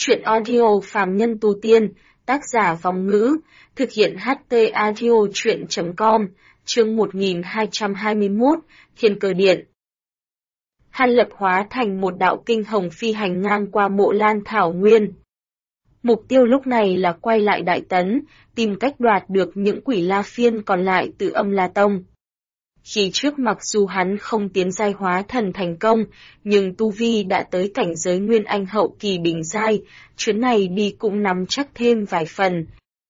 Chuyện audio phàm nhân tu tiên, tác giả Vong Ngữ, thực hiện HT audio chuyện.com, chương 1221, Thiên Cơ Điện. Hàn Lập hóa thành một đạo kinh hồng phi hành ngang qua Mộ Lan thảo nguyên. Mục tiêu lúc này là quay lại Đại Tấn, tìm cách đoạt được những quỷ la phiên còn lại từ Âm La Tông. Khi trước mặc dù hắn không tiến giai hóa thần thành công, nhưng tu vi đã tới cảnh giới Nguyên Anh hậu kỳ đỉnh giai, chuyến này đi cũng nắm chắc thêm vài phần.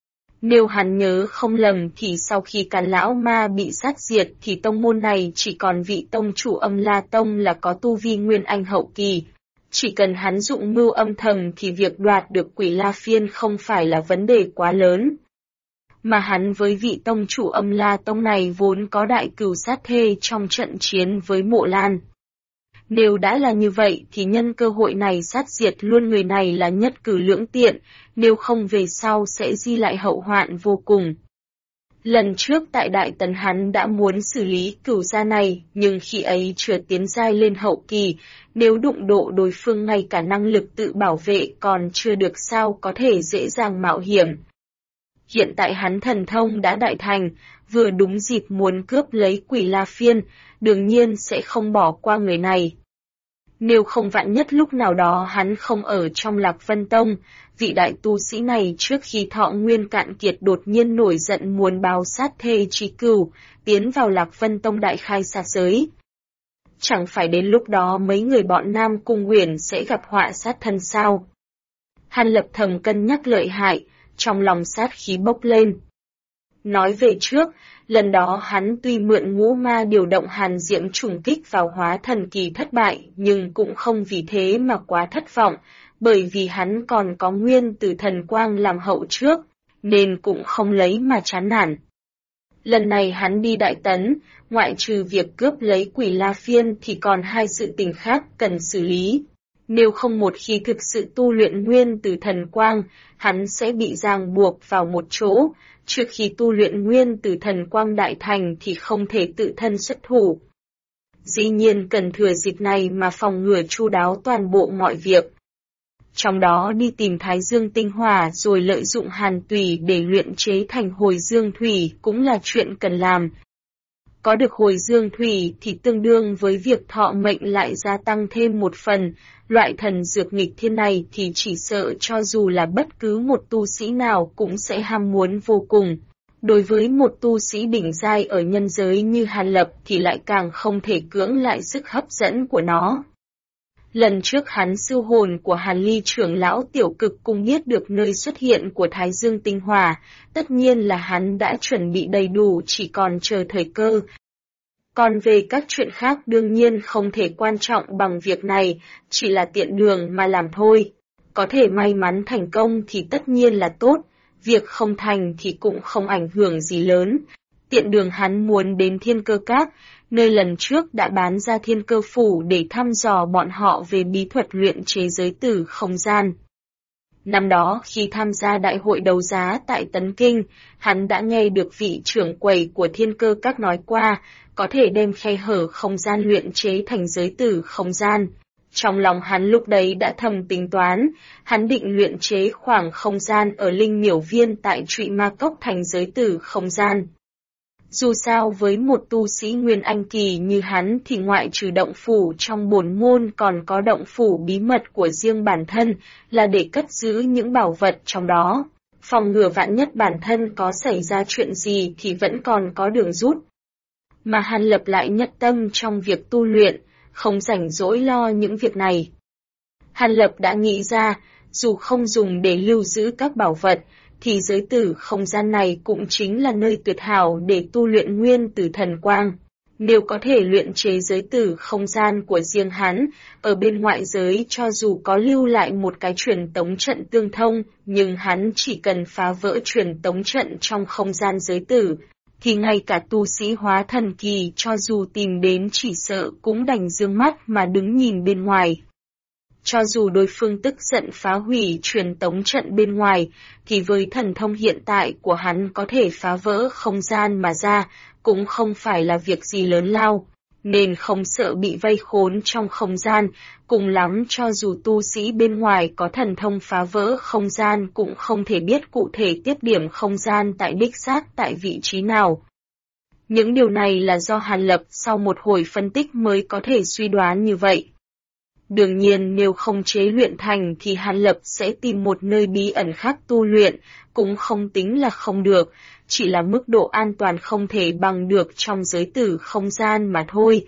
Nếu hắn nhớ không lầm thì sau khi Càn Lão Ma bị sát diệt thì tông môn này chỉ còn vị tông chủ Âm La Tông là có tu vi Nguyên Anh hậu kỳ. Chỉ cần hắn dụng mưu âm thầm thì việc đoạt được quỷ la phiên không phải là vấn đề quá lớn. Mà hắn với vị tông chủ Âm La Tông này vốn có đại cừu sát thê trong trận chiến với Mộ Lan. Nếu đã là như vậy thì nhân cơ hội này sát diệt luôn người này là nhất cử lưỡng tiện, nếu không về sau sẽ di lại hậu hoạn vô cùng. Lần trước tại Đại Tấn hắn đã muốn xử lý cửu gia này, nhưng khi ấy chưa tiến giai lên hậu kỳ, nếu đụng độ đối phương ngay cả năng lực tự bảo vệ còn chưa được sao có thể dễ dàng mạo hiểm. Hiện tại hắn thần thông đã đại thành, vừa đúng dịp muốn cướp lấy quỷ la phiên, đương nhiên sẽ không bỏ qua người này. Nếu không vạn nhất lúc nào đó hắn không ở trong Lạc Vân Tông, vị đại tu sĩ này trước khi thọ nguyên cạn kiệt đột nhiên nổi giận muốn báo sát thê chí cừu, tiến vào Lạc Vân Tông đại khai sát giới. Chẳng phải đến lúc đó mấy người bọn Nam Cung Uyển sẽ gặp họa sát thân sao? Hàn Lập thầm cân nhắc lợi hại, trong lòng sát khí bốc lên. Nói về trước, lần đó hắn tuy mượn ngũ ma điều động hàn diễm trùng kích vào hóa thần kỳ thất bại, nhưng cũng không vì thế mà quá thất vọng, bởi vì hắn còn có nguyên từ thần quang làm hậu trước, nên cũng không lấy mà chán nản. Lần này hắn đi Đại Tấn, ngoại trừ việc cướp lấy quỷ la phiên thì còn hai sự tình khác cần xử lý. Nếu không một khi thực sự tu luyện nguyên từ thần quang, hắn sẽ bị ràng buộc vào một chỗ, trước khi tu luyện nguyên từ thần quang đại thành thì không thể tự thân xuất thủ. Dĩ nhiên cần thừa dịp này mà phòng ngừa chu đáo toàn bộ mọi việc. Trong đó đi tìm Thái Dương tinh hỏa rồi lợi dụng hàn tùy để luyện chế thành hồi dương thủy cũng là chuyện cần làm. Có được hồi dương thủy thì tương đương với việc thọ mệnh lại gia tăng thêm một phần, loại thần dược nghịch thiên này thì chỉ sợ cho dù là bất cứ một tu sĩ nào cũng sẽ ham muốn vô cùng. Đối với một tu sĩ đỉnh giai ở nhân giới như Hàn Lập thì lại càng không thể cưỡng lại sức hấp dẫn của nó. Lần trước hắn siêu hồn của Hàn Ly trưởng lão tiểu cực cung biết được nơi xuất hiện của Thái Dương tinh hỏa, tất nhiên là hắn đã chuẩn bị đầy đủ chỉ còn chờ thời cơ. Còn về các chuyện khác đương nhiên không thể quan trọng bằng việc này, chỉ là tiện đường mà làm thôi. Có thể may mắn thành công thì tất nhiên là tốt, việc không thành thì cũng không ảnh hưởng gì lớn. Tiện đường hắn muốn đến Thiên Cơ Các, nơi lần trước đã bán ra Thiên Cơ Phủ để thăm dò bọn họ về bí thuật luyện chế giới tử không gian. Năm đó khi tham gia đại hội đấu giá tại Tấn Kinh, hắn đã nghe được vị trưởng quầy của Thiên Cơ Các nói qua, có thể đem khe hở không gian luyện chế thành giới tử không gian. Trong lòng hắn lúc đấy đã thầm tính toán, hắn định luyện chế khoảng không gian ở Linh Miểu Viên tại Trụy Ma Cốc thành giới tử không gian. Dù sao với một tu sĩ Nguyên Anh kỳ như hắn thì ngoại trừ động phủ trong bổn môn còn có động phủ bí mật của riêng bản thân là để cất giữ những bảo vật trong đó. Phòng ngừa vạn nhất bản thân có xảy ra chuyện gì thì vẫn còn có đường rút. Mà Hàn Lập lại nhất tâm trong việc tu luyện, không rảnh rỗi lo những việc này. Hàn Lập đã nghĩ ra, dù không dùng để lưu giữ các bảo vật, thì giới tử không gian này cũng chính là nơi tuyệt hảo để tu luyện nguyên từ thần quang. Nếu có thể luyện chế giới tử không gian của riêng hắn, ở bên ngoại giới cho dù có lưu lại một cái truyền tống trận tương thông, nhưng hắn chỉ cần phá vỡ truyền tống trận trong không gian giới tử, thì ngay cả tu sĩ hóa thần kỳ cho dù tìm đến chỉ sợ cũng đành dương mắt mà đứng nhìn bên ngoài. Cho dù đối phương tức giận phá hủy truyền tống trận bên ngoài, thì với thần thông hiện tại của hắn có thể phá vỡ không gian mà ra, cũng không phải là việc gì lớn lao. nên không sợ bị vây khốn trong không gian, cùng lắm cho dù tu sĩ bên ngoài có thần thông phá vỡ không gian cũng không thể biết cụ thể tiếp điểm không gian tại đích xác tại vị trí nào. Những điều này là do Hàn Lập sau một hồi phân tích mới có thể suy đoán như vậy. Đương nhiên nếu không chế luyện thành thì Hàn Lập sẽ tìm một nơi bí ẩn khác tu luyện, cũng không tính là không được, chỉ là mức độ an toàn không thể bằng được trong giới tử không gian mà thôi.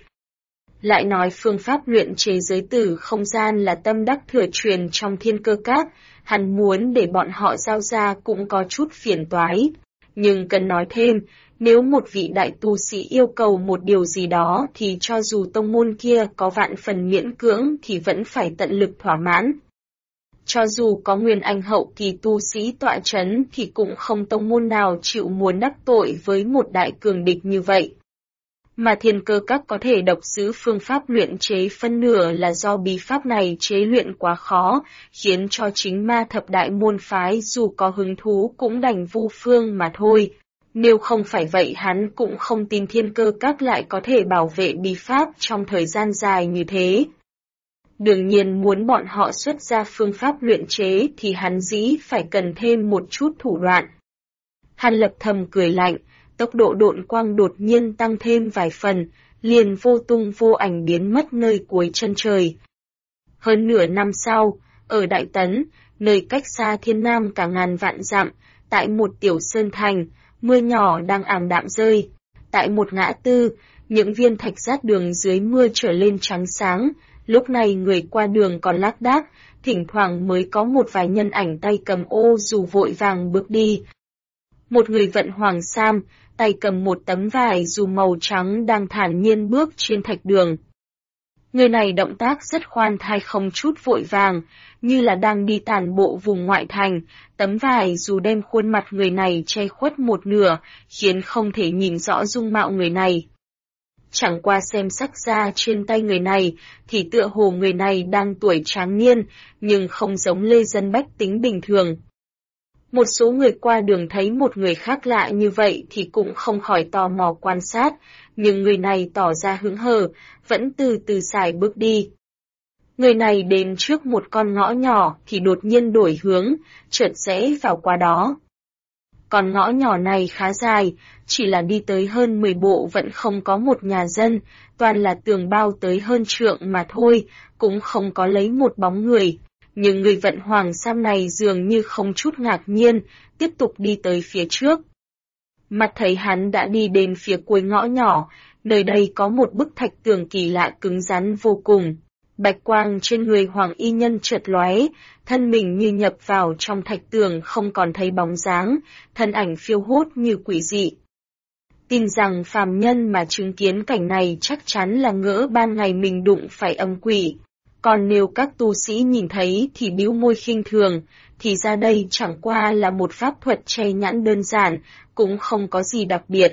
Lại nói phương pháp luyện chế giới tử không gian là tâm đắc thừa truyền trong Thiên Cơ Các, hắn muốn để bọn họ giao ra cũng có chút phiền toái. Nhưng cần nói thêm, nếu một vị đại tu sĩ yêu cầu một điều gì đó thì cho dù tông môn kia có vạn phần miễn cưỡng thì vẫn phải tận lực thỏa mãn. Cho dù có nguyên anh hậu kỳ tu sĩ tọa chấn thì cũng không tông môn nào chịu muốn đắc tội với một đại cường địch như vậy. Mà Thiên Cơ Các có thể độc giữ phương pháp luyện chế phân nửa là do bí pháp này chế luyện quá khó, khiến cho chính ma thập đại môn phái dù có hứng thú cũng đành vu phương mà thôi. Nếu không phải vậy hắn cũng không tin Thiên Cơ Các lại có thể bảo vệ bí pháp trong thời gian dài như thế. Đương nhiên muốn bọn họ xuất ra phương pháp luyện chế thì hắn dĩ phải cần thêm một chút thủ đoạn. Hàn Lập thầm cười lạnh, tốc độ độn quang đột nhiên tăng thêm vài phần, liền vô tung vô ảnh biến mất nơi cuối chân trời. Hơn nửa năm sau, ở Đại Tấn, nơi cách xa Thiên Nam cả ngàn vạn dặm, tại một tiểu sơn thành, mưa nhỏ đang ảm đạm rơi. Tại một ngã tư, những viên thạch rát đường dưới mưa trở lên trắng sáng, lúc này người qua đường còn lác đác, thỉnh thoảng mới có một vài nhân ảnh tay cầm ô dù vội vàng bước đi. Một người vận hoàng sam, tay cầm một tấm vải dù màu trắng đang thản nhiên bước trên thạch đường. Người này động tác rất khoan thai không chút vội vàng, như là đang đi tản bộ vùng ngoại thành, tấm vải dù đem khuôn mặt người này che khuất một nửa, khiến không thể nhìn rõ dung mạo người này. Chẳng qua xem sắc da trên tay người này, thì tựa hồ người này đang tuổi tráng niên, nhưng không giống lê dân bách tính bình thường. Một số người qua đường thấy một người khác lạ như vậy thì cũng không khỏi tò mò quan sát, nhưng người này tỏ ra hững hờ, vẫn từ từ sải bước đi. Người này đến trước một con ngõ nhỏ thì đột nhiên đổi hướng, chợt rẽ vào qua đó. Con ngõ nhỏ này khá dài, chỉ là đi tới hơn 10 bộ vẫn không có một nhà dân, toàn là tường bao tới hơn trượng mà thôi, cũng không có lấy một bóng người. Nhưng người vận hoàng sam này dường như không chút ngạc nhiên, tiếp tục đi tới phía trước. Mặt thấy hắn đã đi đến phía cuối ngõ nhỏ, nơi đây có một bức thạch tường kỳ lạ cứng rắn vô cùng. Bạch quang trên người hoàng y nhân chợt lóe, thân mình như nhập vào trong thạch tường không còn thấy bóng dáng, thân ảnh phiêu hốt như quỷ dị. Tin rằng phàm nhân mà chứng kiến cảnh này chắc chắn là ngỡ ban ngày mình đụng phải âm quỷ. Còn nếu các tu sĩ nhìn thấy thì bĩu môi khinh thường, thì ra đây chẳng qua là một pháp thuật che nhãn đơn giản, cũng không có gì đặc biệt.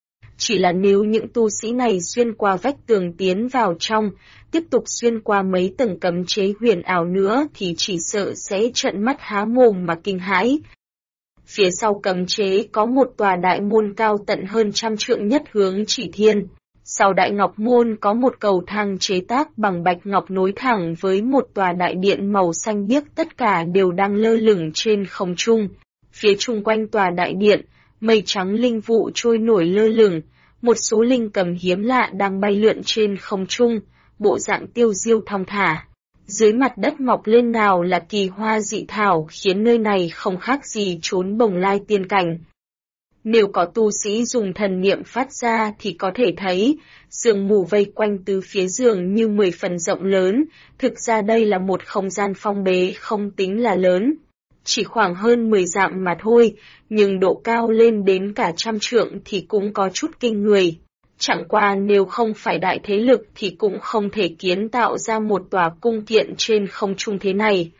Chỉ là nếu những tu sĩ này xuyên qua vách tường tiến vào trong, tiếp tục xuyên qua mấy tầng cấm chế huyền ảo nữa thì chỉ sợ sẽ trợn mắt há mồm mà kinh hãi. Phía sau cấm chế có một tòa đại môn cao tận hơn 100 trượng nhất hướng chỉ thiên. Sau đại ngọc môn có một cầu thang chế tác bằng bạch ngọc nối thẳng với một tòa đại điện màu xanh biếc, tất cả đều đang lơ lửng trên không trung. Phía chung quanh tòa đại điện, mây trắng linh vụ trôi nổi lơ lửng, một số linh cầm hiếm lạ đang bay lượn trên không trung, bộ dạng tiêu diêu thong thả. Dưới mặt đất mọc lên nào là kỳ hoa dị thảo khiến nơi này không khác gì chốn bồng lai tiên cảnh. Nếu có tu sĩ dùng thần niệm phát ra thì có thể thấy, sương mù vây quanh từ phía giường như 10 phần rộng lớn, thực ra đây là một không gian phong bế không tính là lớn. Chỉ khoảng hơn 10 dặm mà thôi, nhưng độ cao lên đến cả 100 trượng thì cũng có chút kinh người. Chẳng qua nếu không phải đại thế lực thì cũng không thể kiến tạo ra một tòa cung điện trên không trung thế này.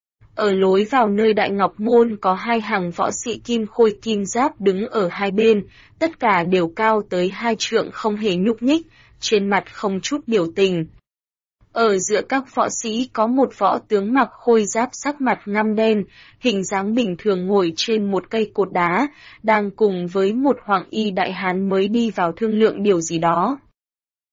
Ở lối vào nơi Đại Ngọc Môn có 2 hàng võ sĩ kim khôi kim giáp đứng ở hai bên, tất cả đều cao tới 2 trượng không hề nhúc nhích, trên mặt không chút biểu tình. Ở giữa các võ sĩ có một võ tướng mặc khôi giáp sắc mặt ngăm đen, hình dáng bình thường ngồi trên một cây cột đá, đang cùng với một hoàng y đại hán mới đi vào thương lượng điều gì đó.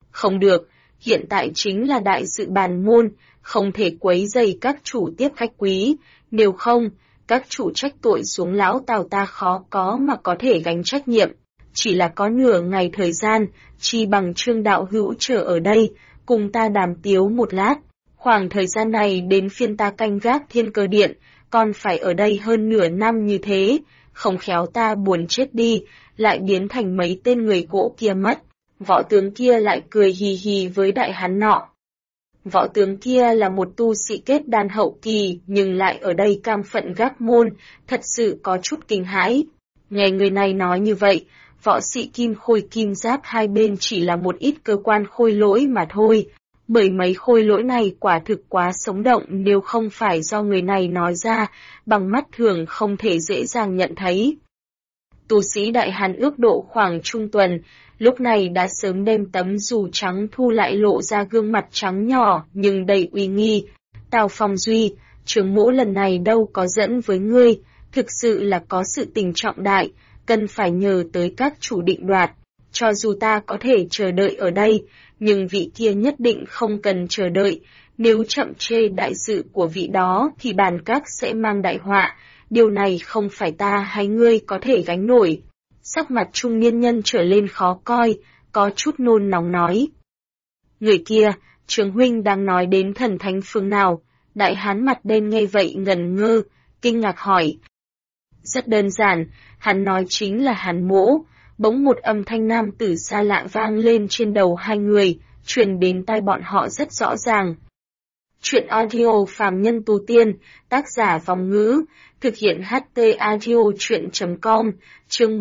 Không được, hiện tại chính là đại sự bàn môn, không thể quấy rầy các chủ tiếp khách quý, nếu không, các chủ trách tội xuống lão Tào ta khó có mà có thể gánh trách nhiệm. Chỉ là có nửa ngày thời gian, chi bằng Trương đạo hữu chờ ở đây, cùng ta đàm tiếu một lát. Khoảng thời gian này đến phiên ta canh gác Thiên Cơ Điện, còn phải ở đây hơn nửa năm như thế, không khéo ta buồn chết đi, lại biến thành mấy tên người gỗ kia mất. Võ tướng kia lại cười hì hì với đại hán nọ. Võ tướng kia là một tu sĩ kết đan hậu kỳ, nhưng lại ở đây cam phận gác môn, thật sự có chút kinh hãi. Nghe người này nói như vậy, võ sĩ kim khôi kim giáp hai bên chỉ là một ít cơ quan khôi lỗi mà thôi. Bởi mấy khôi lỗi này quả thực quá sống động, nếu không phải do người này nói ra, bằng mắt thường không thể dễ dàng nhận thấy. Tu sĩ Đại Hàn ước độ khoảng trung tuần, lúc này đã sớm đem tấm dù trắng thu lại lộ ra gương mặt trắng nhỏ nhưng đầy uy nghi. Tào Phong Duy, trưởng mỗ lần này đâu có dẫn với ngươi, thực sự là có sự tình trọng đại, cần phải nhờ tới các chủ định đoạt. Cho dù ta có thể chờ đợi ở đây, nhưng vị kia nhất định không cần chờ đợi, nếu chậm trễ đại sự của vị đó thì bàn các sẽ mang đại họa, điều này không phải ta hay ngươi có thể gánh nổi. Sắc mặt trung niên nhân trở lên khó coi, có chút nôn nóng nói. Người kia, Trường huynh đang nói đến thần thánh phương nào? Đại hán mặt đen nghe vậy ngẩn ngơ, kinh ngạc hỏi. Rất đơn giản, hắn nói chính là Hàn Mỗ. Bỗng một âm thanh nam tử xa lạ vang lên trên đầu hai người, truyền đến tai bọn họ rất rõ ràng. Chuyện audio phàm nhân tu tiên, tác giả Vong Ngữ, thực hiện HT audio chuyện.com, chương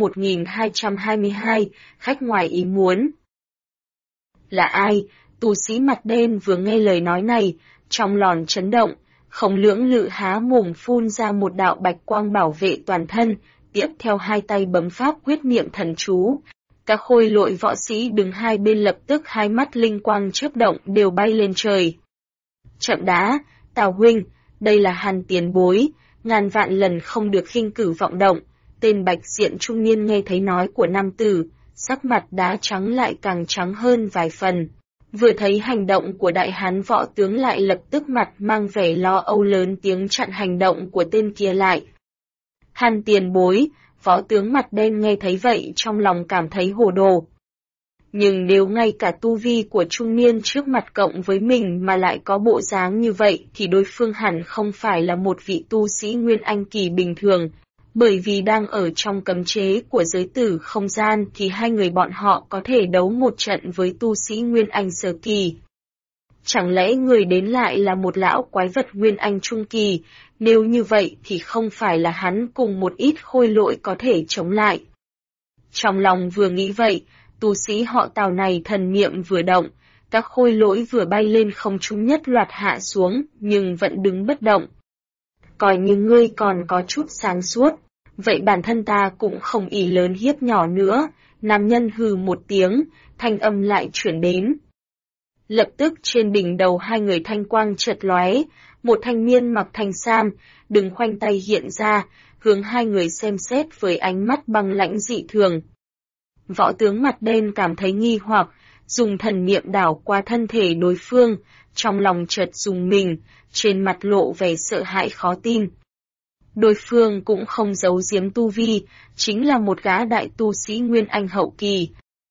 1222, khách ngoài ý muốn. Là ai? Tu sĩ mặt đen vừa nghe lời nói này, trong lòn chấn động, không lưỡng lự há mồm phun ra một đạo bạch quang bảo vệ toàn thân, tiếp theo hai tay bấm pháp quyết niệm thần chú. Các khôi lội võ sĩ đứng hai bên lập tức hai mắt linh quang chớp động đều bay lên trời. Chậm đã, Tào huynh, đây là Hàn tiền bối, ngàn vạn lần không được khinh cử vọng động. Tên bạch diện trung niên nghe thấy nói của nam tử, sắc mặt đá trắng lại càng trắng hơn vài phần. Vừa thấy hành động của đại hán võ tướng lại lập tức mặt mang vẻ lo âu lớn tiếng chặn hành động của tên kia lại. Hàn tiền bối, võ tướng mặt đen nghe thấy vậy trong lòng cảm thấy hồ đồ. Nhưng nếu ngay cả tu vi của trung niên trước mặt cộng với mình mà lại có bộ dáng như vậy thì đối phương hẳn không phải là một vị tu sĩ Nguyên Anh kỳ bình thường, bởi vì đang ở trong cấm chế của giới tử không gian thì hai người bọn họ có thể đấu một trận với tu sĩ Nguyên Anh sơ kỳ. Chẳng lẽ người đến lại là một lão quái vật Nguyên Anh trung kỳ, nếu như vậy thì không phải là hắn cùng một ít khôi lỗi có thể chống lại. Trong lòng vừa nghĩ vậy, tu sĩ họ Tào này thần niệm vừa động, các khôi lỗi vừa bay lên không trung nhất loạt hạ xuống, nhưng vẫn đứng bất động. Coi như ngươi còn có chút sáng suốt, vậy bản thân ta cũng không ỷ lớn hiếp nhỏ nữa, nam nhân hừ một tiếng, thanh âm lại chuyển đến. Lập tức trên đỉnh đầu hai người thanh quang chợt lóe, một thanh niên mặc thanh sam, đứng khoanh tay hiện ra, hướng hai người xem xét với ánh mắt băng lãnh dị thường. Võ tướng mặt đen cảm thấy nghi hoặc, dùng thần niệm đảo qua thân thể đối phương, trong lòng chợt rùng mình, trên mặt lộ vẻ sợ hãi khó tin. Đối phương cũng không giấu giếm tu vi, chính là một gã đại tu sĩ Nguyên Anh hậu kỳ.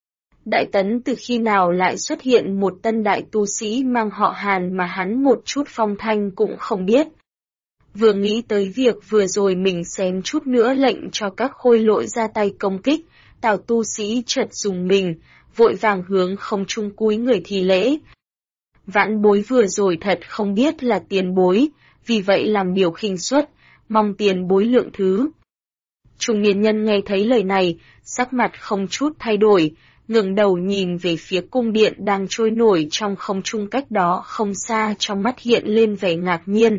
Đại Tấn từ khi nào lại xuất hiện một tân đại tu sĩ mang họ Hàn mà hắn một chút phong thanh cũng không biết. Vừa nghĩ tới việc vừa rồi mình xém chút nữa lệnh cho các khôi lỗi ra tay công kích, Tào tu sĩ chợt dùng mình, vội vàng hướng không trung cúi người thi lễ. Vãn bối vừa rồi thật không biết là tiền bối, vì vậy làm điều khinh suất, mong tiền bối lượng thứ. Trung niên nhân nghe thấy lời này, sắc mặt không chút thay đổi, ngẩng đầu nhìn về phía cung điện đang trôi nổi trong không trung cách đó không xa, trong mắt hiện lên vẻ ngạc nhiên.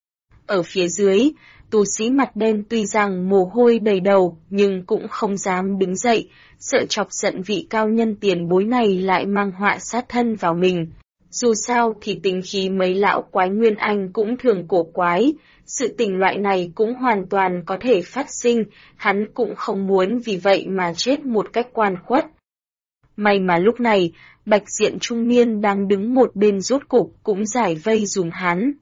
Ở phía dưới, tu sĩ mặt đen tuy rằng mồ hôi đầy đầu nhưng cũng không dám đứng dậy, sợ chọc giận vị cao nhân tiền bối này lại mang họa sát thân vào mình. Dù sao thì tính khí mấy lão quái Nguyên Anh cũng thường cổ quái, sự tình loại này cũng hoàn toàn có thể phát sinh, hắn cũng không muốn vì vậy mà chết một cách oan khuất. May mà lúc này, bạch diện trung niên đang đứng một bên rốt cục cũng giải vây dùm hắn.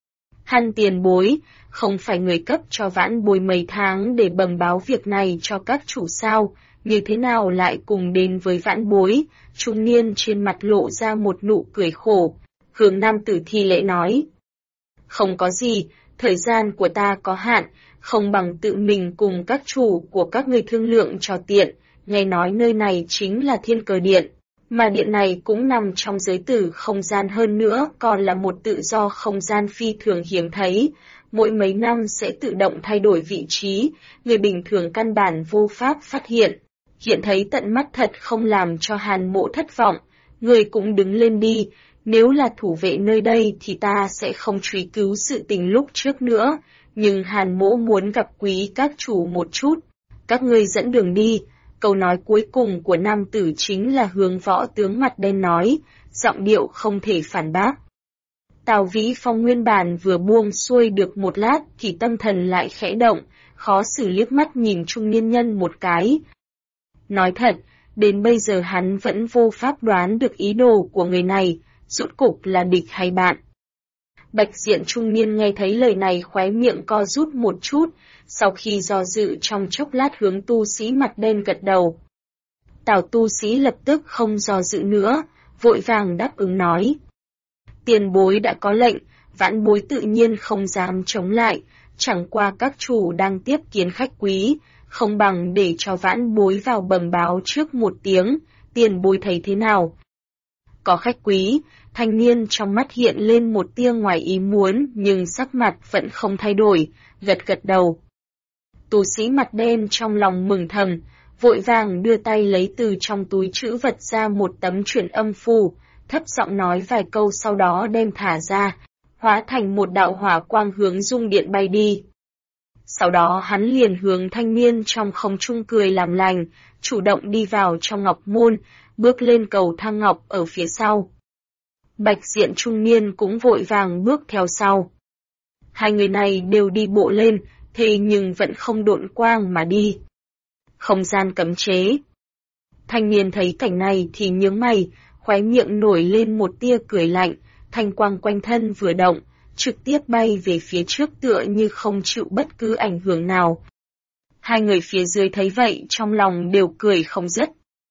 Hắn tiền bối, không phải người cấp cho vãn bối mấy tháng để bẩm báo việc này cho các chủ sao, như thế nào lại cùng đến với vãn bối, trung niên trên mặt lộ ra một nụ cười khổ, hướng nam tử thi lễ nói. Không có gì, thời gian của ta có hạn, không bằng tự mình cùng các chủ của các người thương lượng cho tiện, nghe nói nơi này chính là Thiên Cờ Điện, mà điện này cũng nằm trong giới tử không gian hơn nữa còn là một tự do không gian phi thường hiếm thấy, mỗi mấy năm sẽ tự động thay đổi vị trí, người bình thường căn bản vô pháp phát hiện. Hiện thấy tận mắt thật không làm cho Hàn Mộ thất vọng, người cũng đứng lên đi, nếu là thủ vệ nơi đây thì ta sẽ không truy cứu sự tình lúc trước nữa, nhưng Hàn Mộ muốn gặp quý các chủ một chút, các ngươi dẫn đường đi. Câu nói cuối cùng của nam tử chính là hướng võ tướng mặt đen nói, giọng điệu không thể phản bác. Tào Vĩ Phong nguyên bản vừa buông xuôi được một lát thì tâm thần lại khẽ động, khó xử liếc mắt nhìn trung niên nhân một cái. Nói thật, đến bây giờ hắn vẫn vô pháp đoán được ý đồ của người này, rốt cục là địch hay bạn. Bạch diện trung niên nghe thấy lời này khóe miệng co rút một chút, sau khi do dự trong chốc lát hướng tu sĩ mặt đen gật đầu. Tào tu sĩ lập tức không do dự nữa, vội vàng đáp ứng nói. Tiền bối đã có lệnh, vãn bối tự nhiên không dám chống lại, chẳng qua các chủ đang tiếp kiến khách quý, không bằng để cho vãn bối vào bẩm báo trước một tiếng, tiền bối thấy thế nào? Có khách quý, thanh niên trong mắt hiện lên một tia ngoài ý muốn nhưng sắc mặt vẫn không thay đổi, gật gật đầu. Tu sĩ mặt đen trong lòng mừng thầm, vội vàng đưa tay lấy từ trong túi trữ vật ra một tấm truyền âm phù, thấp giọng nói vài câu sau đó đem thả ra, hóa thành một đạo hỏa quang hướng dung điện bay đi. Sau đó hắn liền hướng thanh niên trong không trung cười làm lành, chủ động đi vào trong ngọc môn, bước lên cầu thang ngọc ở phía sau. Bạch diện trung niên cũng vội vàng bước theo sau. Hai người này đều đi bộ lên, thế nhưng vẫn không độn quang mà đi. Không gian cấm chế. Thanh niên thấy cảnh này thì nhướng mày, khóe miệng nổi lên một tia cười lạnh, thanh quang quanh thân vừa động, trực tiếp bay về phía trước tựa như không chịu bất cứ ảnh hưởng nào. Hai người phía dưới thấy vậy trong lòng đều cười không dứt.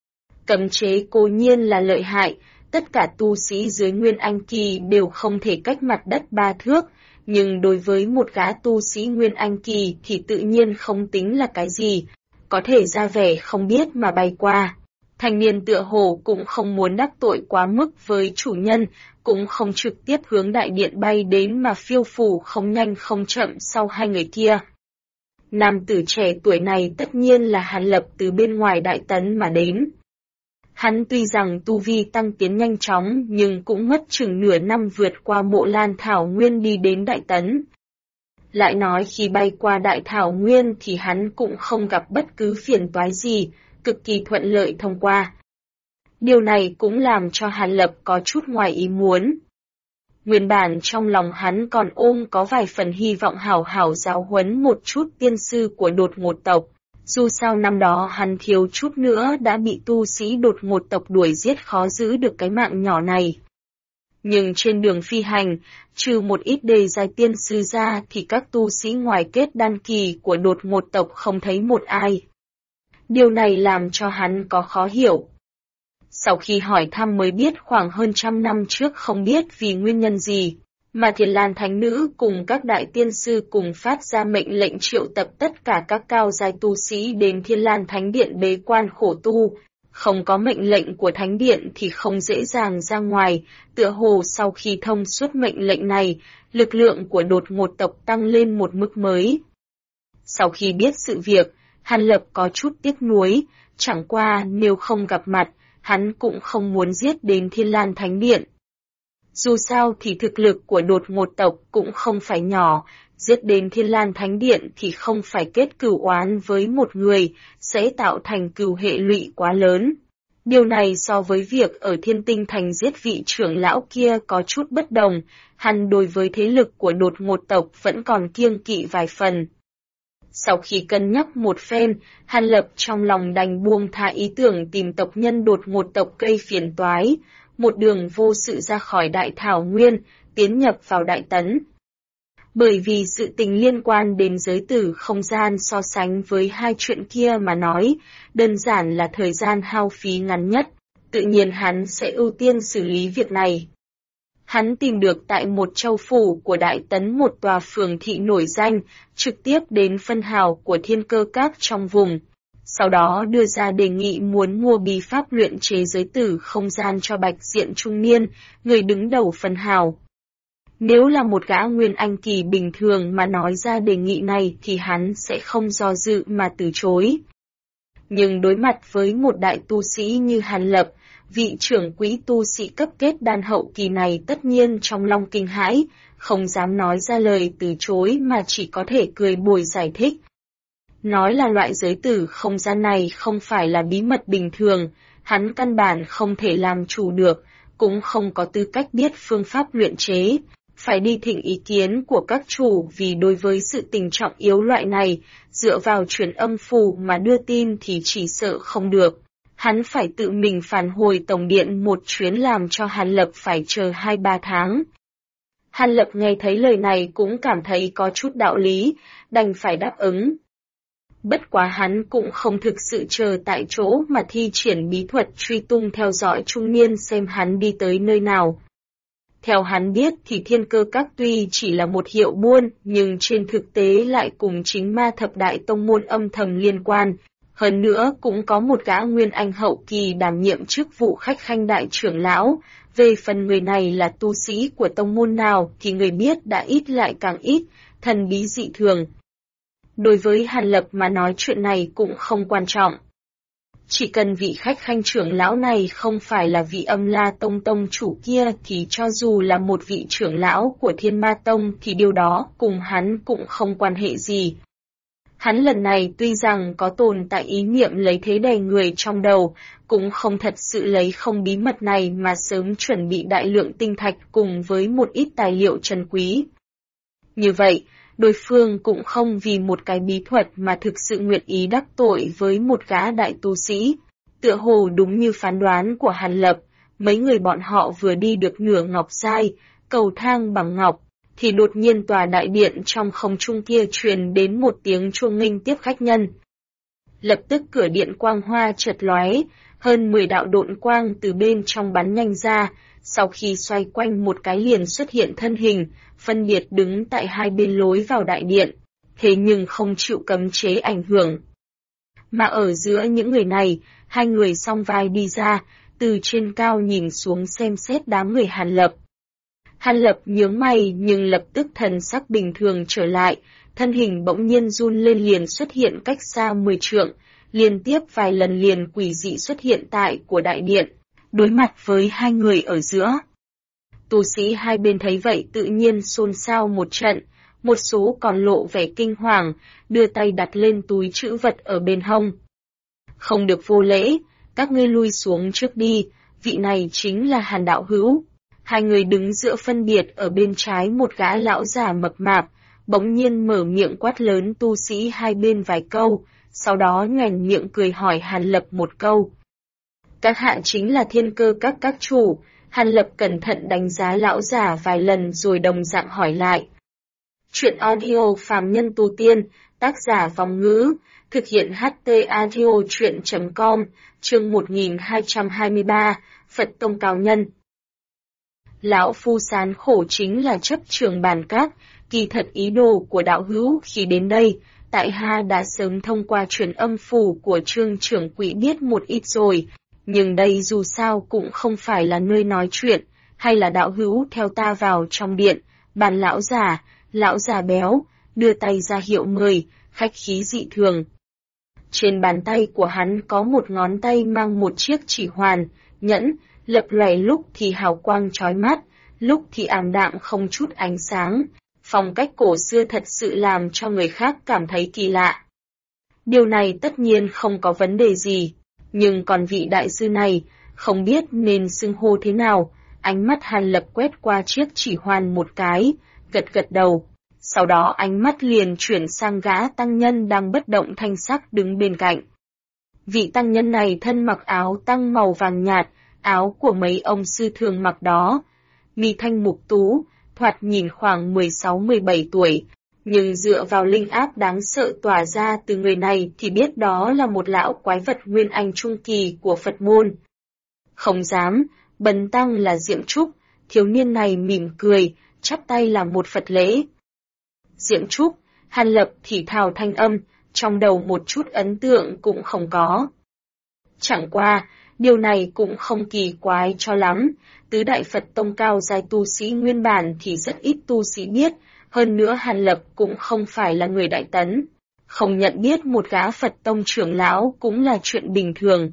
Cấm chế cố nhiên là lợi hại, tất cả tu sĩ dưới Nguyên Anh Kỳ đều không thể cách mặt đất 3 thước, nhưng đối với một gã tu sĩ Nguyên Anh Kỳ thì tự nhiên không tính là cái gì, có thể ra vẻ không biết mà bay qua. Thanh niên tựa hồ cũng không muốn đắc tội quá mức với chủ nhân, cũng không trực tiếp hướng đại điện bay đến mà phiêu phù không nhanh không chậm sau hai người kia. Nam tử trẻ tuổi này tất nhiên là Hàn Lập từ bên ngoài Đại Tấn mà đến. Hắn tuy rằng tu vi tăng tiến nhanh chóng nhưng cũng mất chừng nửa năm vượt qua Mộ Lan Thảo Nguyên đi đến Đại Tấn. Lại nói khi bay qua Đại Thảo Nguyên thì hắn cũng không gặp bất cứ phiền toái gì, cực kỳ thuận lợi thông qua. Điều này cũng làm cho Hàn Lập có chút ngoài ý muốn. Nguyên bản trong lòng hắn còn ôm có vài phần hy vọng hảo hảo giáo huấn một chút tiên sư của Đột Ngột tộc. Dù sao năm đó hắn thiếu chút nữa đã bị tu sĩ Đột Ngột tộc đuổi giết khó giữ được cái mạng nhỏ này. Nhưng trên đường phi hành, trừ một ít đề giai tiên sư ra thì các tu sĩ ngoài kết đan kỳ của Đột Ngột tộc không thấy một ai. Điều này làm cho hắn có khó hiểu. Sau khi hỏi thăm mới biết khoảng hơn 100 năm trước không biết vì nguyên nhân gì, mà Thiền Lan Thánh Nữ cùng các đại tiên sư cùng phát ra mệnh lệnh triệu tập tất cả các cao giai tu sĩ đến Thiên Lan Thánh Điện bế quan khổ tu. Không có mệnh lệnh của Thánh Điện thì không dễ dàng ra ngoài, tựa hồ sau khi thông suốt mệnh lệnh này, lực lượng của Đột Ngột tộc tăng lên một mức mới. Sau khi biết sự việc, Hàn Lập có chút tiếc nuối, chẳng qua nếu không gặp mặt, hắn cũng không muốn giết đến Thiên Lan Thánh Điện. Dù sao thì thực lực của Đột Ngột tộc cũng không phải nhỏ, giết đến Thiên Lan Thánh Điện thì không phải kết cửu oán với một người, sẽ tạo thành cừu hệ lụy quá lớn. Điều này so với việc ở Thiên Tinh Thành giết vị trưởng lão kia có chút bất đồng, hắn đối với thế lực của Đột Ngột tộc vẫn còn kiêng kỵ vài phần. Sau khi cân nhắc một phen, Hàn Lập trong lòng đành buông tha ý tưởng tìm tộc nhân đột ngột tộc cây phiền toái, một đường vô sự ra khỏi Đại Thảo Nguyên, tiến nhập vào Đại Tấn. Bởi vì sự tình liên quan đến giới tử không gian so sánh với hai chuyện kia mà nói, đơn giản là thời gian hao phí ngắn nhất, tự nhiên hắn sẽ ưu tiên xử lý việc này. Hắn tìm được tại một châu phủ của Đại Tấn một tòa phường thị nổi danh, trực tiếp đến phân hào của Thiên Cơ Các trong vùng. Sau đó đưa ra đề nghị muốn mua bí pháp luyện chế giới tử không gian cho Bạch Diện trung niên, người đứng đầu phân hào. Nếu là một gã Nguyên Anh kỳ bình thường mà nói ra đề nghị này thì hắn sẽ không do dự mà từ chối. Nhưng đối mặt với một đại tu sĩ như Hàn Lập, vị trưởng quỹ tu sĩ cấp kết đan hậu kỳ này tất nhiên trong lòng kinh hãi, không dám nói ra lời từ chối mà chỉ có thể cười bồi giải thích. Nói là loại giới tử không gian này không phải là bí mật bình thường, hắn căn bản không thể làm chủ được, cũng không có tư cách biết phương pháp luyện chế. Phải đi thỉnh ý kiến của các chủ vì đối với sự tình trọng yếu loại này, dựa vào truyền âm phù mà đưa tin thì chỉ sợ không được. Hắn phải tự mình phản hồi tổng điện một chuyến làm cho Hàn Lập phải chờ 2-3 tháng. Hàn Lập nghe thấy lời này cũng cảm thấy có chút đạo lý, đành phải đáp ứng. Bất quá hắn cũng không thực sự chờ tại chỗ mà thi triển bí thuật truy tung theo dõi trung niên xem hắn đi tới nơi nào. Theo hắn biết thì Thiên Cơ Các tuy chỉ là một hiệu buôn, nhưng trên thực tế lại cùng chính ma thập đại tông môn âm thầm liên quan. Hơn nữa cũng có một gã Nguyên Anh hậu kỳ đảm nhiệm chức vụ khách khanh đại trưởng lão. Về phần người này là tu sĩ của tông môn nào thì người biết đã ít lại càng ít, thần bí dị thường. Đối với Hàn Lập mà nói chuyện này cũng không quan trọng. Chỉ cần vị khách khanh trưởng lão này không phải là vị Âm La Tông tông chủ kia thì cho dù là một vị trưởng lão của Thiên Ma Tông thì điều đó cùng hắn cũng không quan hệ gì. Hắn lần này tuy rằng có tồn tại ý niệm lấy thế đè người trong đầu, cũng không thật sự lấy không bí mật này mà sớm chuẩn bị đại lượng tinh thạch cùng với một ít tài liệu trân quý. Như vậy, đối phương cũng không vì một cái bí thuật mà thực sự nguyện ý đắc tội với một gã đại tu sĩ. Tựa hồ đúng như phán đoán của Hàn Lập, mấy người bọn họ vừa đi được nửa ngọc giai, cầu thang bằng ngọc, thì đột nhiên tòa đại điện trong không trung kia truyền đến một tiếng chuông nghênh tiếp khách nhân. Lập tức cửa điện quang hoa chợt lóe, hơn 10 đạo độn quang từ bên trong bắn nhanh ra, sau khi xoay quanh một cái liền xuất hiện thân hình, phân biệt đứng tại hai bên lối vào đại điện, thế nhưng không chịu cấm chế ảnh hưởng. Mà ở giữa những người này, hai người song vai đi ra, từ trên cao nhìn xuống xem xét đám người Hàn Lập. Hàn Lập nhướng mày nhưng lập tức thần sắc bình thường trở lại, thân hình bỗng nhiên run lên liền xuất hiện cách xa 10 trượng, liên tiếp vài lần liền quỷ dị xuất hiện tại của đại điện, đối mặt với hai người ở giữa. Tu sĩ hai bên thấy vậy tự nhiên xôn xao một trận, một số còn lộ vẻ kinh hoàng, đưa tay đặt lên túi trữ vật ở bên hông. Không được vô lễ, các ngươi lui xuống trước đi, vị này chính là Hàn đạo hữu. Hai người đứng giữa phân biệt ở bên trái một gã lão già mập mạp, bỗng nhiên mở miệng quát lớn tu sĩ hai bên vài câu, sau đó nhoẻn miệng cười hỏi Hàn Lập một câu. Các hạ chính là Thiên Cơ các chủ. Hàn Lập cẩn thận đánh giá lão già vài lần rồi đồng dạng hỏi lại. Chuyện audio phàm nhân tu tiên, tác giả Vong Ngữ, thực hiện HT audio chuyện.com, chương 1223, Phật Tông Cao Nhân. Lão phu sán khổ chính là chấp trường bàn các, kỳ thật ý đồ của đạo hữu khi đến đây, tại hạ đã sớm thông qua truyền âm phù của Trương trưởng quỹ biết một ít rồi. Nhưng đây dù sao cũng không phải là nơi nói chuyện, hay là đạo hữu theo ta vào trong điện, bàn lão già béo, đưa tay ra hiệu mời, khách khí dị thường. Trên bàn tay của hắn có một ngón tay mang một chiếc chỉ hoàn, nhẫn, lập lòe lúc thì hào quang chói mắt, lúc thì ảm đạm không chút ánh sáng, phong cách cổ xưa thật sự làm cho người khác cảm thấy kỳ lạ. Điều này tất nhiên không có vấn đề gì. Nhưng còn vị đại sư này, không biết nên xưng hô thế nào, ánh mắt Hàn Lập quét qua chiếc chỉ hoàn một cái, gật gật đầu. Sau đó ánh mắt liền chuyển sang gã tăng nhân đang bất động thanh sắc đứng bên cạnh. Vị tăng nhân này thân mặc áo tăng màu vàng nhạt, áo của mấy ông sư thường mặc đó. Mi thanh mục tú, thoạt nhìn khoảng 16-17 tuổi, nhưng dựa vào linh áp đáng sợ tỏa ra từ người này thì biết đó là một lão quái vật nguyên anh trung kỳ của Phật môn. Không dám, bần tăng là Diệm Trúc, thiếu niên này mỉm cười, chắp tay làm một Phật lễ. Diệm Trúc, Hàn Lập thì thào thanh âm, trong đầu một chút ấn tượng cũng không có. Chẳng qua, điều này cũng không kỳ quái cho lắm, tứ đại Phật tông cao giai tu sĩ nguyên bản thì rất ít tu sĩ biết, hơn nữa Hàn Lập cũng không phải là người Đại Tấn. Không nhận biết một gã Phật tông trưởng lão cũng là chuyện bình thường.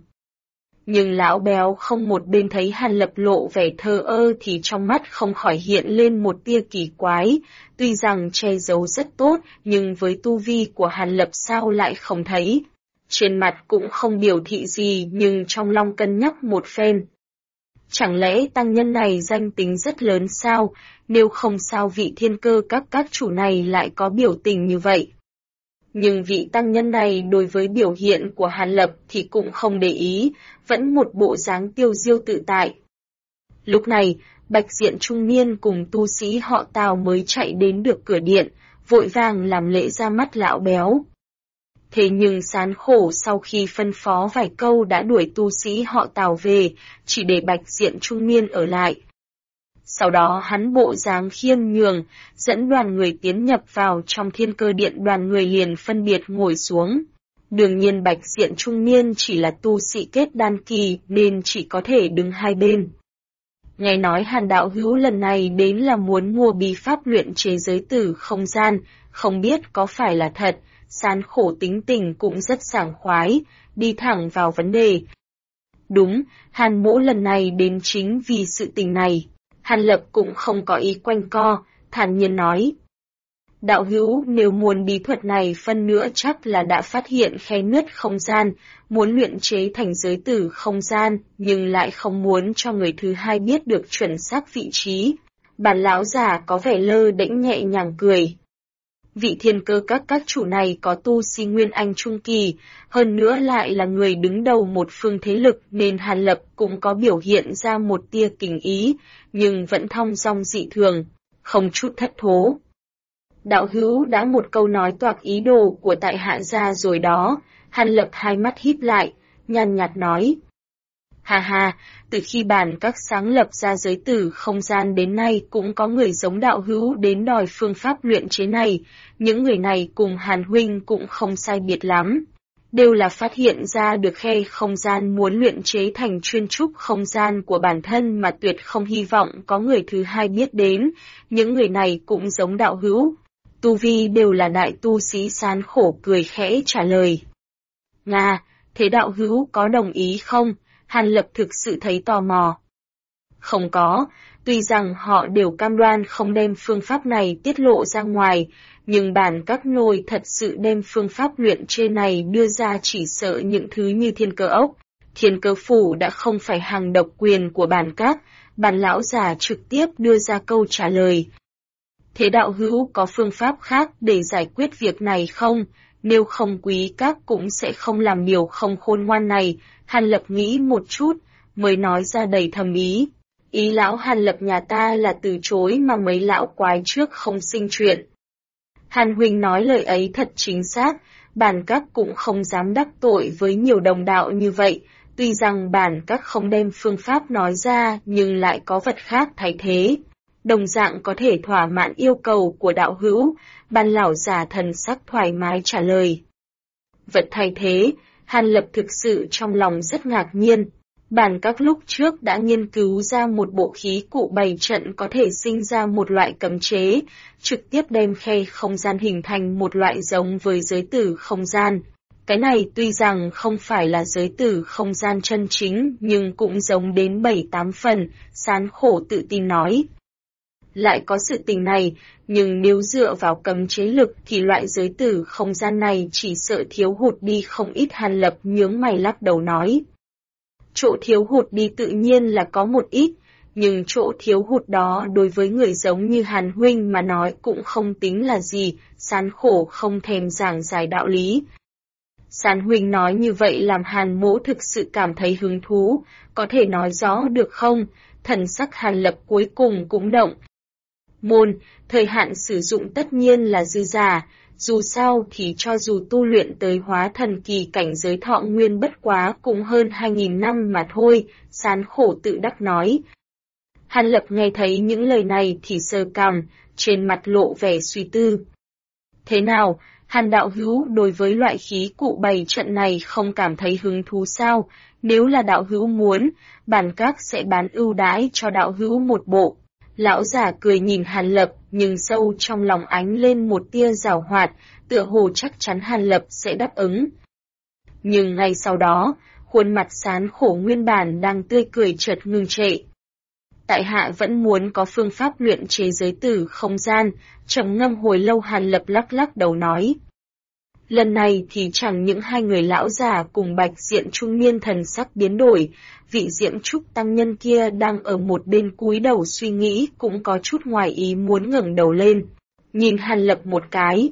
Nhưng lão béo không một bên thấy Hàn Lập lộ vẻ thờ ơ thì trong mắt không khỏi hiện lên một tia kỳ quái, tuy rằng che giấu rất tốt nhưng với tu vi của Hàn Lập sao lại không thấy. Trên mặt cũng không biểu thị gì nhưng trong lòng cân nhắc một phen. Chẳng lẽ tăng nhân này danh tính rất lớn sao, nếu không sao vị thiên cơ các chủ này lại có biểu tình như vậy. Nhưng vị tăng nhân này đối với biểu hiện của Hàn Lập thì cũng không để ý, vẫn một bộ dáng tiêu diêu tự tại. Lúc này, Bạch Diện trung niên cùng tu sĩ họ Tào mới chạy đến được cửa điện, vội vàng làm lễ ra mắt lão béo. Thế nhưng Sán Khổ sau khi phân phó vài câu đã đuổi tu sĩ họ Tào về, chỉ để Bạch Diện trung niên ở lại. Sau đó hắn bộ dáng khiêm nhường, dẫn đoàn người tiến nhập vào trong thiên cơ điện, đoàn người liền phân biệt ngồi xuống. Đương nhiên Bạch Diện trung niên chỉ là tu sĩ kết đan kỳ nên chỉ có thể đứng hai bên. Nghe nói Hàn đạo hữu lần này đến là muốn mua bí pháp luyện chế giới tử không gian, không biết có phải là thật. Sán Khổ tính tình cũng rất sảng khoái, đi thẳng vào vấn đề. Đúng, Hàn mỗ lần này đến chính vì sự tình này. Hàn Lập cũng không có ý quanh co, thản nhiên nói. Đạo hữu nếu muốn bí thuật này phân nữa chắc là đã phát hiện khe nứt không gian, muốn luyện chế thành giới tử không gian, nhưng lại không muốn cho người thứ hai biết được chuẩn xác vị trí. Bản lão già có vẻ lơ đễnh nhẹ nhàng cười. Vị thiên cơ các chủ này có tu sĩ nguyên anh trung kỳ, hơn nữa lại là người đứng đầu một phương thế lực nên Hàn Lập cũng có biểu hiện ra một tia kình ý, nhưng vẫn thong dong dị thường, không chút thất thố. Đạo hữu đã một câu nói toạc ý đồ của tại hạ ra rồi đó. Hàn Lập hai mắt híp lại, nhàn nhạt nói. Hà hà, từ khi bản các sáng lập ra giới tử không gian đến nay cũng có người giống đạo hữu đến đòi phương pháp luyện chế này, những người này cùng Hàn huynh cũng không sai biệt lắm. Đều là phát hiện ra được khe không gian muốn luyện chế thành chuyên trúc không gian của bản thân mà tuyệt không hy vọng có người thứ hai biết đến, những người này cũng giống đạo hữu. Tu vi đều là đại tu sĩ. Sán Khổ cười khẽ trả lời. Nga, thế đạo hữu có đồng ý không? Hàn Lập thực sự thấy tò mò. Không có, tuy rằng họ đều cam đoan không đem phương pháp này tiết lộ ra ngoài, nhưng bản các nôi thật sự đem phương pháp luyện chế này đưa ra chỉ sợ những thứ như thiên cơ ốc, thiên cơ phủ đã không phải hàng độc quyền của bản các, bản lão già trực tiếp đưa ra câu trả lời. Thế đạo hữu có phương pháp khác để giải quyết việc này không? Nếu không quý các cũng sẽ không làm điều không khôn ngoan này. Hàn Lập nghĩ một chút, mới nói ra đầy thầm ý. Ý lão Hàn Lập nhà ta là từ chối mà mấy lão quái trước không sinh chuyện. Hàn huynh nói lời ấy thật chính xác, bản các cũng không dám đắc tội với nhiều đồng đạo như vậy. Tuy rằng bản các không đem phương pháp nói ra nhưng lại có vật khác thay thế. Đồng dạng có thể thỏa mãn yêu cầu của đạo hữu, ban lão già thần sắc thoải mái trả lời. Vật thay thế, Hàn Lập thực sự trong lòng rất ngạc nhiên. Bản các lúc trước đã nghiên cứu ra một bộ khí cụ bày trận có thể sinh ra một loại cấm chế, trực tiếp đem khe không gian hình thành một loại giống với giới tử không gian. Cái này tuy rằng không phải là giới tử không gian chân chính nhưng cũng giống đến 7-8 phần, Sán Khổ tự tin nói. Lại có sự tình này, nhưng nếu dựa vào cấm chế lực thì loại giới tử không gian này chỉ sợ thiếu hụt đi không ít. Hàn Lập nhướng mày lắc đầu nói. Chỗ thiếu hụt đi tự nhiên là có một ít, nhưng chỗ thiếu hụt đó đối với người giống như Hàn huynh mà nói cũng không tính là gì, Sán khổ không thèm giảng giải đạo lý. Sán huynh nói như vậy làm Hàn mỗ thực sự cảm thấy hứng thú, có thể nói rõ được không? Thần sắc Hàn Lập cuối cùng cũng động. Môn, thời hạn sử dụng tất nhiên là dư giả, dù sao thì cho dù tu luyện tới hóa thần kỳ cảnh giới thọ nguyên bất quá cũng hơn 2.000 năm mà thôi, Sán khổ tự đắc nói. Hàn Lập nghe thấy những lời này thì sờ cằm, trên mặt lộ vẻ suy tư. Thế nào, Hàn đạo hữu đối với loại khí cụ bày trận này không cảm thấy hứng thú sao? Nếu là đạo hữu muốn, bản các sẽ bán ưu đãi cho đạo hữu một bộ. Lão giả cười nhìn Hàn Lập, nhưng sâu trong lòng ánh lên một tia giảo hoạt, tựa hồ chắc chắn Hàn Lập sẽ đáp ứng. Nhưng ngay sau đó, khuôn mặt Sán khổ nguyên bản đang tươi cười chợt ngưng trệ. Tại hạ vẫn muốn có phương pháp luyện chế giới tử không gian, trầm ngâm hồi lâu Hàn Lập lắc lắc đầu nói. Lần này thì chẳng những hai người lão già cùng bạch diện trung niên thần sắc biến đổi, vị Diễm Trúc tăng nhân kia đang ở một bên cúi đầu suy nghĩ cũng có chút ngoài ý muốn ngẩng đầu lên, nhìn Hàn Lập một cái.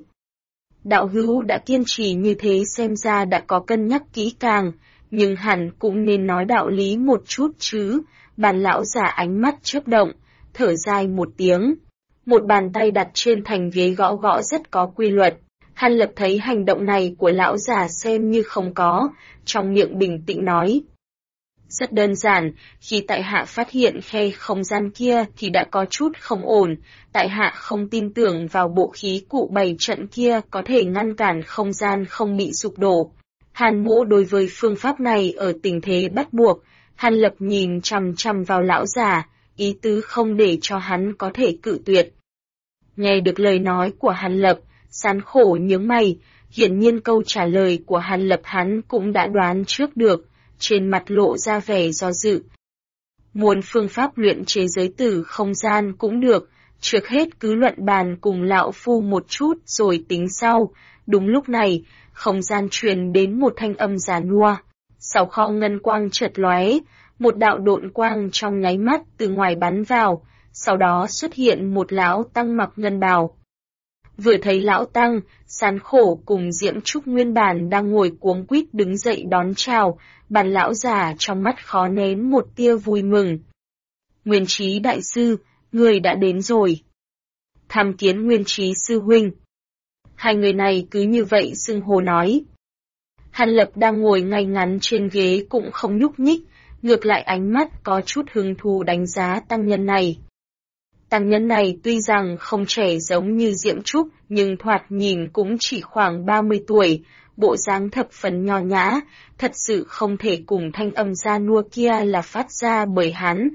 Đạo hữu đã kiên trì như thế xem ra đã có cân nhắc kỹ càng, nhưng hẳn cũng nên nói đạo lý một chút chứ. Bàn lão giả ánh mắt chớp động, thở dài một tiếng. Một bàn tay đặt trên thành ghế gõ gõ rất có quy luật. Hàn Lập thấy hành động này của lão già xem như không có, trong miệng bình tĩnh nói. Rất đơn giản, khi tại hạ phát hiện khe không gian kia thì đã có chút không ổn, tại hạ không tin tưởng vào bộ khí cụ bày trận kia có thể ngăn cản không gian không bị sụp đổ. Hàn mỗ đối với phương pháp này ở tình thế bắt buộc, Hàn Lập nhìn chằm chằm vào lão già, ý tứ không để cho hắn có thể cự tuyệt. Nghe được lời nói của Hàn Lập, Sán khổ nhướng mày, hiển nhiên câu trả lời của Hàn Lập hắn cũng đã đoán trước được, trên mặt lộ ra vẻ do dự. Muốn phương pháp luyện chế giới tử không gian cũng được, trước hết cứ luận bàn cùng lão phu một chút rồi tính sau. Đúng lúc này, không gian truyền đến một thanh âm già nua. Sau kho ngân quang chợt lóe, một đạo độn quang trong nháy mắt từ ngoài bắn vào, sau đó xuất hiện một lão tăng mặc ngân bào. Vừa thấy lão tăng, Sán khổ cùng Diễm Trúc nguyên bản đang ngồi cuống quýt đứng dậy đón chào, bàn lão già trong mắt khó nén một tia vui mừng. Nguyên Trí đại sư, người đã đến rồi. Tham kiến Nguyên Trí sư huynh. Hai người này cứ như vậy xưng hô nói. Hàn Lập đang ngồi ngay ngắn trên ghế cũng không nhúc nhích, ngược lại ánh mắt có chút hứng thú đánh giá tăng nhân này. Tăng nhân này tuy rằng không trẻ giống như Diễm Trúc, nhưng thoạt nhìn cũng chỉ khoảng 30 tuổi, bộ dáng thập phần nho nhã, thật sự không thể cùng thanh âm gia nua kia là phát ra bởi hắn.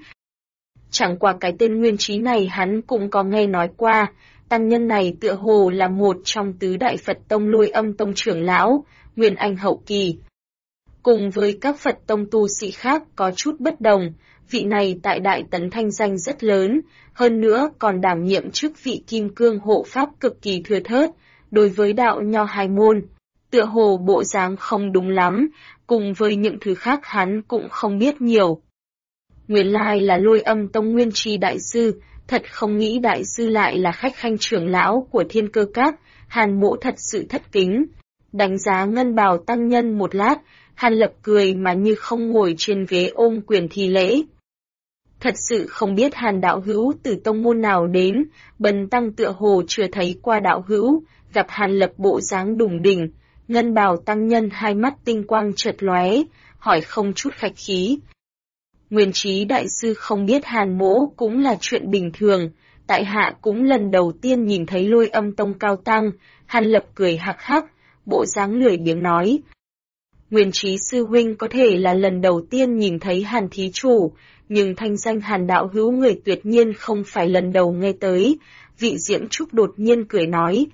Chẳng qua cái tên Nguyên Trí này hắn cũng có nghe nói qua, tăng nhân này tựa hồ là một trong tứ đại Phật tông Lôi Âm tông trưởng lão, Nguyên Anh hậu kỳ. Cùng với các Phật tông tu sĩ khác có chút bất đồng, vị này tại Đại Tấn thanh danh rất lớn, hơn nữa còn đảm nhiệm chức vị Kim Cương hộ pháp cực kỳ thưa thớt, đối với đạo nho hai môn. Tựa hồ bộ dáng không đúng lắm, cùng với những thứ khác hắn cũng không biết nhiều. Nguyên lai là Lôi Âm tông Nguyên Trì đại sư, thật không nghĩ đại sư lại là khách khanh trưởng lão của Thiên Cơ Các, Hàn mỗ thật sự thất kính. Đánh giá ngân bào tăng nhân một lát, Hàn Lập cười mà như không ngồi trên ghế ôm quyền thi lễ. Thật sự không biết Hàn đạo hữu từ tông môn nào đến, bần tăng tựa hồ chưa thấy qua đạo hữu, gặp Hàn Lập bộ dáng đùng đỉnh, ngân bào tăng nhân hai mắt tinh quang chợt lóe, hỏi không chút khách khí. Nguyên Trí đại sư không biết Hàn mỗ cũng là chuyện bình thường, tại hạ cũng lần đầu tiên nhìn thấy Lôi Âm tông cao tăng. Hàn Lập cười hắc hắc, bộ dáng lười biếng nói. Nguyên Trí sư huynh có thể là lần đầu tiên nhìn thấy Hàn thí chủ, nhưng thanh danh Hàn đạo hữu người tuyệt nhiên không phải lần đầu nghe tới, vị Diễm Trúc đột nhiên cười nói.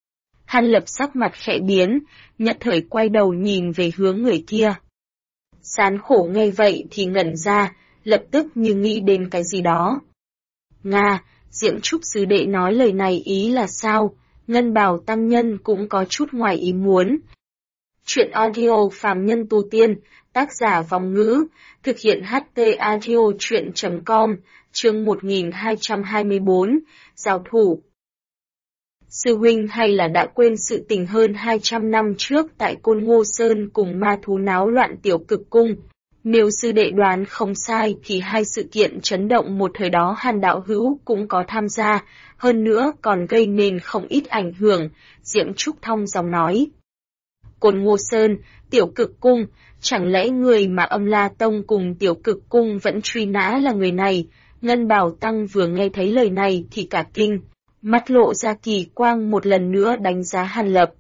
Hàn Lập sắc mặt khẽ biến, nhất thời quay đầu nhìn về hướng người kia. Sán khổ nghe vậy thì ngẩn ra, lập tức như nghĩ đến cái gì đó. Nga, Diễm Trúc sư đệ nói lời này ý là sao? Ngân bào tăng nhân cũng có chút ngoài ý muốn. Chuyện audio phàm nhân tu tiên, tác giả Vong Ngữ, thực hiện HT audio chuyện.com, chương 1224, giao thủ. Sư huynh hay là đã quên sự tình hơn 200 năm trước tại Côn Ngô Sơn cùng ma thú náo loạn Tiểu Cực Cung. Nếu sư đệ đoán không sai thì hai sự kiện chấn động một thời đó Hàn đạo hữu cũng có tham gia, hơn nữa còn gây nên không ít ảnh hưởng, Diễm Trúc thong dòng nói. Côn Ngô Sơn, Tiểu Cực Cung, chẳng lẽ người mà Âm La Tông cùng Tiểu Cực Cung vẫn truy nã là người này? Ngân Bảo Tăng vừa nghe thấy lời này thì cả kinh, mắt lộ ra kỳ quang một lần nữa đánh giá Hàn Lập.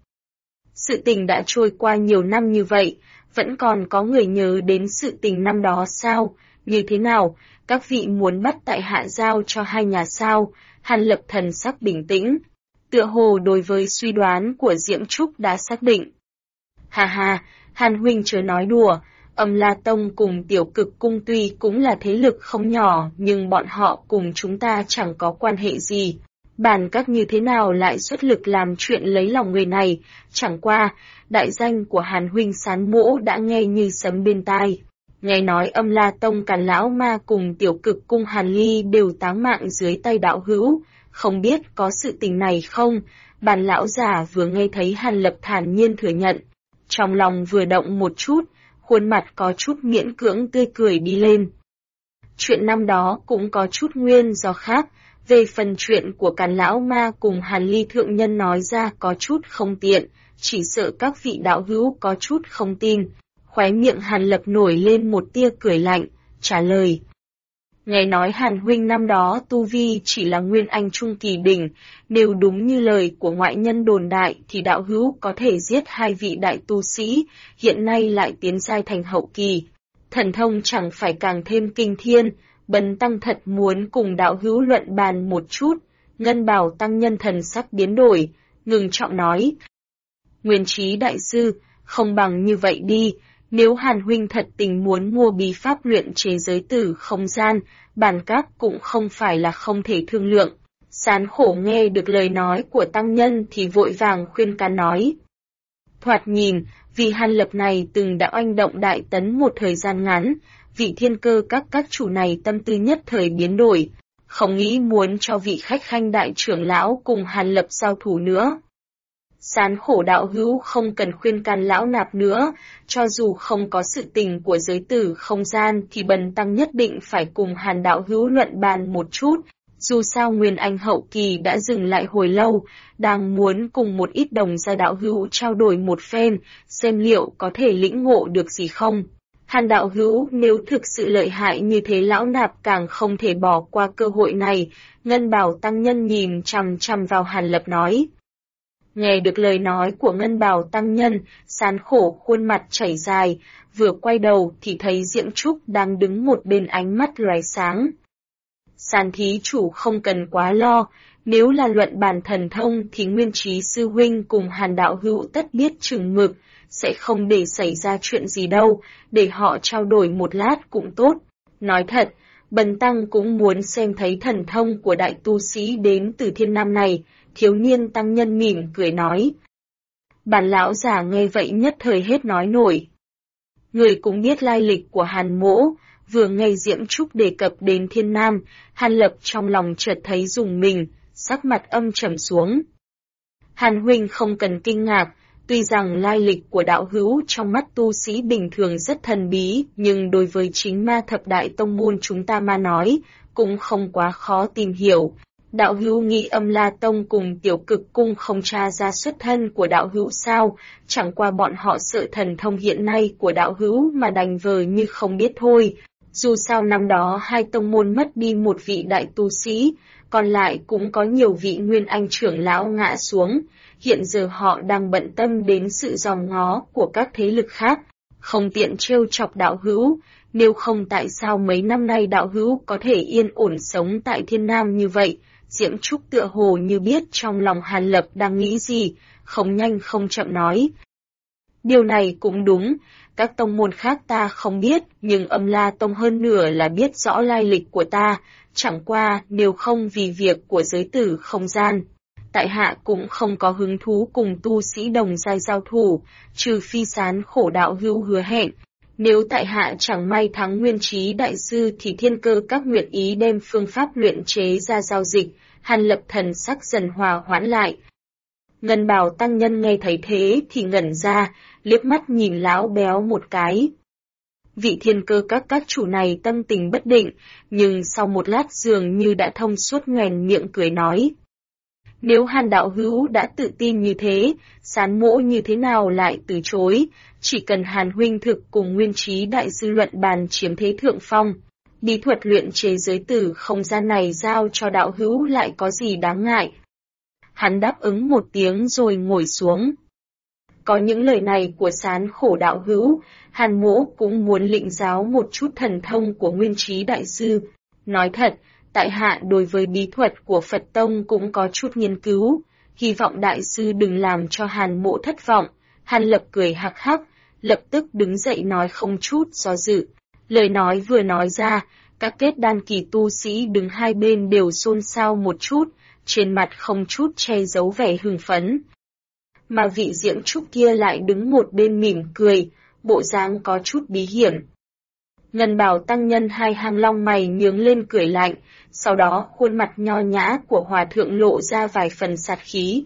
Sự tình đã trôi qua nhiều năm như vậy, vẫn còn có người nhớ đến sự tình năm đó sao? Như thế nào? Các vị muốn bắt tại hạ giao cho hai nhà sao? Hàn Lập thần sắc bình tĩnh, tựa hồ đối với suy đoán của Diễm Trúc đã xác định. Hà hà, Hàn huynh chớ nói đùa, Âm La Tông cùng Tiểu Cực Cung tuy cũng là thế lực không nhỏ nhưng bọn họ cùng chúng ta chẳng có quan hệ gì. Bản các như thế nào lại xuất lực làm chuyện lấy lòng người này, chẳng qua, đại danh của Hàn huynh Sán Mỗ đã nghe như sấm bên tai. Nghe nói Âm La Tông Càn Lão Ma cùng Tiểu Cực Cung Hàn Ly đều táng mạng dưới tay đạo hữu, không biết có sự tình này không? Bản lão già vừa nghe thấy Hàn Lập thản nhiên thừa nhận, trong lòng vừa động một chút, khuôn mặt có chút miễn cưỡng tươi cười đi lên. Chuyện năm đó cũng có chút nguyên do khác, về phần chuyện của Càn Lão Ma cùng Hàn Ly thượng nhân nói ra có chút không tiện, chỉ sợ các vị đạo hữu có chút không tin. Khóe miệng Hàn Lập nổi lên một tia cười lạnh, trả lời. Nghe nói Hàn huynh năm đó tu vi chỉ là nguyên anh trung kỳ đỉnh, nếu đúng như lời của ngoại nhân đồn đại thì đạo hữu có thể giết hai vị đại tu sĩ, hiện nay lại tiến giai thành hậu kỳ. Thần thông chẳng phải càng thêm kinh thiên, Bần tăng thật muốn cùng đạo hữu luận bàn một chút. Ngân Bảo tăng nhân thần sắc biến đổi, ngừng trọng nói. Nguyên Trí đại sư, không bằng như vậy đi, nếu Hàn huynh thật tình muốn mua bí pháp luyện chế giới tử không gian, bản các cũng không phải là không thể thương lượng. Sán Khổ nghe được lời nói của tăng nhân thì vội vàng khuyên can nói. Thoạt nhìn, vị Hàn Lập này từng đã oanh động Đại Tấn một thời gian ngắn, vị thiên cơ các chủ này tâm tư nhất thời biến đổi, không nghĩ muốn cho vị khách khanh đại trưởng lão cùng Hàn Lập giao thủ nữa. Sán Khổ đạo hữu không cần khuyên can lão nạp nữa, cho dù không có sự tình của giới tử không gian thì bần tăng nhất định phải cùng Hàn đạo hữu luận bàn một chút, dù sao Nguyên Anh hậu kỳ đã dừng lại hồi lâu, đang muốn cùng một ít đồng gia đạo hữu trao đổi một phen, xem liệu có thể lĩnh ngộ được gì không. Hàn đạo hữu nếu thực sự lợi hại như thế lão nạp càng không thể bỏ qua cơ hội này, Ngân Bảo tăng nhân nhìn chằm chằm vào Hàn Lập nói. Nghe được lời nói của Ngân Bảo tăng nhân, Sán Khổ khuôn mặt chảy dài, vừa quay đầu thì thấy Diễm Trúc đang đứng một bên ánh mắt lóe sáng. Sán thí chủ không cần quá lo, nếu là luận bàn thần thông thì Nguyên Trí sư huynh cùng Hàn đạo hữu tất biết chừng mực, sẽ không để xảy ra chuyện gì đâu, để họ trao đổi một lát cũng tốt. Nói thật, bần tăng cũng muốn xem thấy thần thông của đại tu sĩ đến từ Thiên Nam này, thiếu niên tăng nhân mỉm cười nói. Bản lão già nghe vậy nhất thời hết nói nổi. Người cũng biết lai lịch của Hàn mỗ, vừa nghe Diễm Trúc đề cập đến Thiên Nam, Hàn Lập trong lòng chợt thấy rùng mình, sắc mặt âm trầm xuống. Hàn huynh không cần kinh ngạc, tuy rằng lai lịch của đạo hữu trong mắt tu sĩ bình thường rất thần bí, nhưng đối với chính ma thập đại tông môn chúng ta mà nói, cũng không quá khó tìm hiểu. Đạo hữu nghĩ Âm La Tông cùng Tiểu Cực Cung không tra ra xuất thân của đạo hữu sao, chẳng qua bọn họ sợ thần thông hiện nay của đạo hữu mà đành vờ như không biết thôi. Dù sao năm đó hai tông môn mất đi một vị đại tu sĩ, còn lại cũng có nhiều vị nguyên anh trưởng lão ngã xuống, hiện giờ họ đang bận tâm đến sự dòm ngó của các thế lực khác, không tiện trêu chọc đạo hữu, nếu không tại sao mấy năm nay đạo hữu có thể yên ổn sống tại Thiên Nam như vậy. Diễm Trúc tựa hồ như biết trong lòng Hàn Lập đang nghĩ gì, không nhanh không chậm nói. Điều này cũng đúng, các tông môn khác ta không biết, nhưng Âm La Tông hơn nửa là biết rõ lai lịch của ta, chẳng qua nếu không vì việc của giới tử không gian. Tại hạ cũng không có hứng thú cùng tu sĩ đồng giai giao thủ, trừ phi Sán Khổ đạo hữu hứa hẹn. Nếu tại hạ chẳng may thắng Nguyên Trí Đại Sư thì Thiên Cơ Các nguyện ý đem phương pháp luyện chế ra giao dịch. Hàn Lập thần sắc dần hòa hoãn lại. Ngân Bào tăng nhân nghe thấy thế thì ngẩn ra, liếc mắt nhìn lão béo một cái. Vị Thiên Cơ các chủ này tâm tình bất định, nhưng sau một lát dường như đã thông suốt, nhoẻn miệng cười nói. Nếu Hàn đạo hữu đã tự tin như thế, Sán mỗ như thế nào lại từ chối, chỉ cần Hàn huynh thực cùng Nguyên Trí Đại Sư luận bàn chiếm thế thượng phong. Bí thuật luyện chế giới tử không gian này giao cho đạo hữu lại có gì đáng ngại. Hắn đáp ứng một tiếng rồi ngồi xuống. Có những lời này của Sán khổ đạo hữu, Hàn mỗ cũng muốn lĩnh giáo một chút thần thông của Nguyên Trí Đại Sư. Nói thật, tại hạ đối với bí thuật của Phật Tông cũng có chút nghiên cứu, hy vọng Đại Sư đừng làm cho Hàn mỗ thất vọng. Hàn Lập cười hắc hắc, lập tức đứng dậy nói không chút do dự. Lời nói vừa nói ra, các kết đan kỳ tu sĩ đứng hai bên đều xôn xao một chút, trên mặt không chút che giấu vẻ hưng phấn. Mà vị Diễm Trúc kia lại đứng một bên mỉm cười, bộ dáng có chút bí hiểm. Ngân Bào tăng nhân hai hàng long mày nhướng lên cười lạnh, sau đó khuôn mặt nho nhã của hòa thượng lộ ra vài phần sát khí.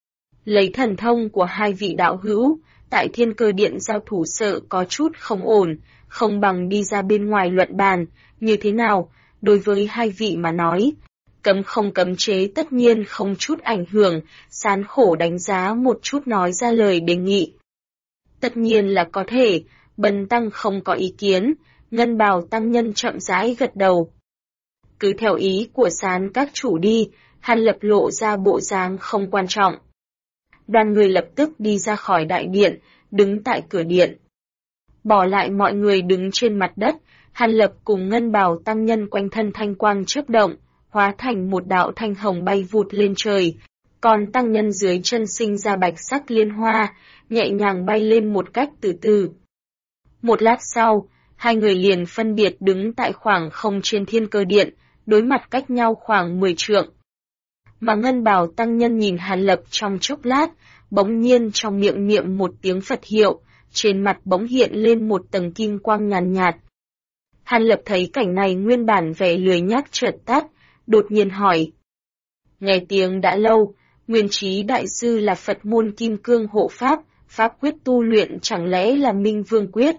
Lấy thần thông của hai vị đạo hữu, tại Thiên Cơ Điện giao thủ sợ có chút không ổn, không bằng đi ra bên ngoài luận bàn, như thế nào, đối với hai vị mà nói. Cấm không cấm chế tất nhiên không chút ảnh hưởng, Sán khổ đánh giá một chút nói ra lời đề nghị. Tất nhiên là có thể, Bần tăng không có ý kiến, Ngân Bào tăng nhân chậm rãi gật đầu. Cứ theo ý của Sán các chủ đi, Hàn Lập lộ ra bộ dáng không quan trọng. Đoàn người lập tức đi ra khỏi đại điện, đứng tại cửa điện. Bỏ lại mọi người đứng trên mặt đất, Hàn Lập cùng Ngân Bào tăng nhân quanh thân thanh quang chớp động, hóa thành một đạo thanh hồng bay vụt lên trời, còn tăng nhân dưới chân sinh ra bạch sắc liên hoa, nhẹ nhàng bay lên một cách từ từ. Một lát sau, hai người liền phân biệt đứng tại khoảng không trên Thiên Cơ Điện, đối mặt cách nhau khoảng 10 trượng. Mà Ngân Bào tăng nhân nhìn Hàn Lập trong chốc lát, bỗng nhiên trong miệng niệm một tiếng Phật hiệu, trên mặt bỗng hiện lên một tầng kim quang nhàn nhạt. Hàn Lập thấy cảnh này nguyên bản vẻ lười nhác chợt tắt, đột nhiên hỏi. Nghe tiếng đã lâu, Nguyên Trí Đại Sư là Phật môn Kim Cương hộ pháp, pháp quyết tu luyện chẳng lẽ là Minh Vương quyết?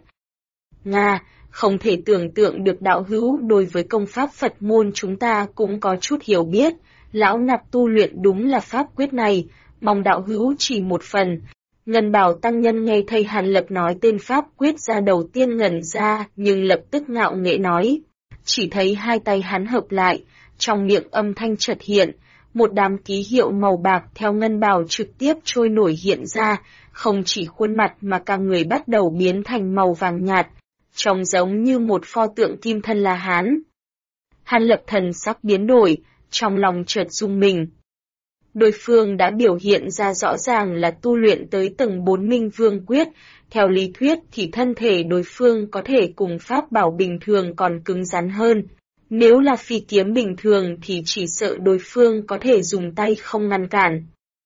Nga, không thể tưởng tượng được đạo hữu đối với công pháp Phật môn chúng ta cũng có chút hiểu biết, lão nạp tu luyện đúng là pháp quyết này, mong đạo hữu chỉ một phần. Ngân Bào tăng nhân nghe thầy Hàn Lập nói tên pháp quyết ra đầu tiên ngẩn ra, nhưng lập tức ngạo nghễ nói. Chỉ thấy hai tay hắn hợp lại, trong miệng âm thanh chợt hiện, một đám ký hiệu màu bạc theo ngân bào trực tiếp trôi nổi hiện ra, không chỉ khuôn mặt mà cả người bắt đầu biến thành màu vàng nhạt, trông giống như một pho tượng kim thân La Hán. Hàn Lập thần sắc biến đổi, trong lòng chợt rung mình. Đối phương đã biểu hiện ra rõ ràng là tu luyện tới tầng 4 Minh Vương quyết, theo lý thuyết thì thân thể đối phương có thể cùng pháp bảo bình thường còn cứng rắn hơn. Nếu là phi kiếm bình thường thì chỉ sợ đối phương có thể dùng tay không ngăn cản.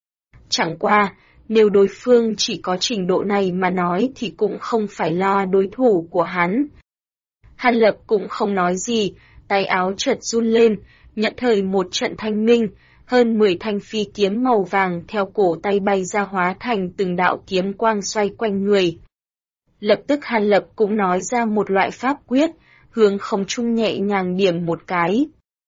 Chẳng qua, nếu đối phương chỉ có trình độ này mà nói thì cũng không phải là đối thủ của hắn. Hàn Lập cũng không nói gì, tay áo chợt run lên, nhận thời một trận thanh minh, hơn 10 thanh phi kiếm màu vàng theo cổ tay bay ra hóa thành từng đạo kiếm quang xoay quanh người. Lập tức Hàn Lập cũng nói ra một loại pháp quyết, hướng không trung nhẹ nhàng điểm một cái.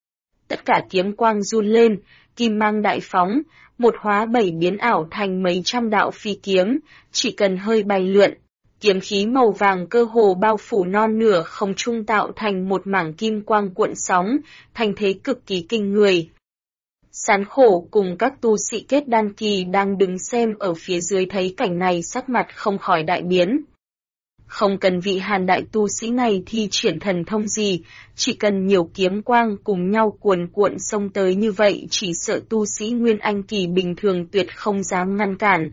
Tất cả kiếm quang run lên, kim mang đại phóng, một hóa bảy biến ảo thành mấy trăm đạo phi kiếm, chỉ cần hơi bay lượn. Kiếm khí màu vàng cơ hồ bao phủ non nửa không trung tạo thành một mảng kim quang cuộn sóng, thành thế cực kỳ kinh người. Sán khổ cùng các tu sĩ kết đan kỳ đang đứng xem ở phía dưới thấy cảnh này sắc mặt không khỏi đại biến. Không cần vị Hàn đại tu sĩ này thi triển thần thông gì, chỉ cần nhiều kiếm quang cùng nhau cuồn cuộn xông tới như vậy chỉ sợ tu sĩ Nguyên Anh kỳ bình thường tuyệt không dám ngăn cản.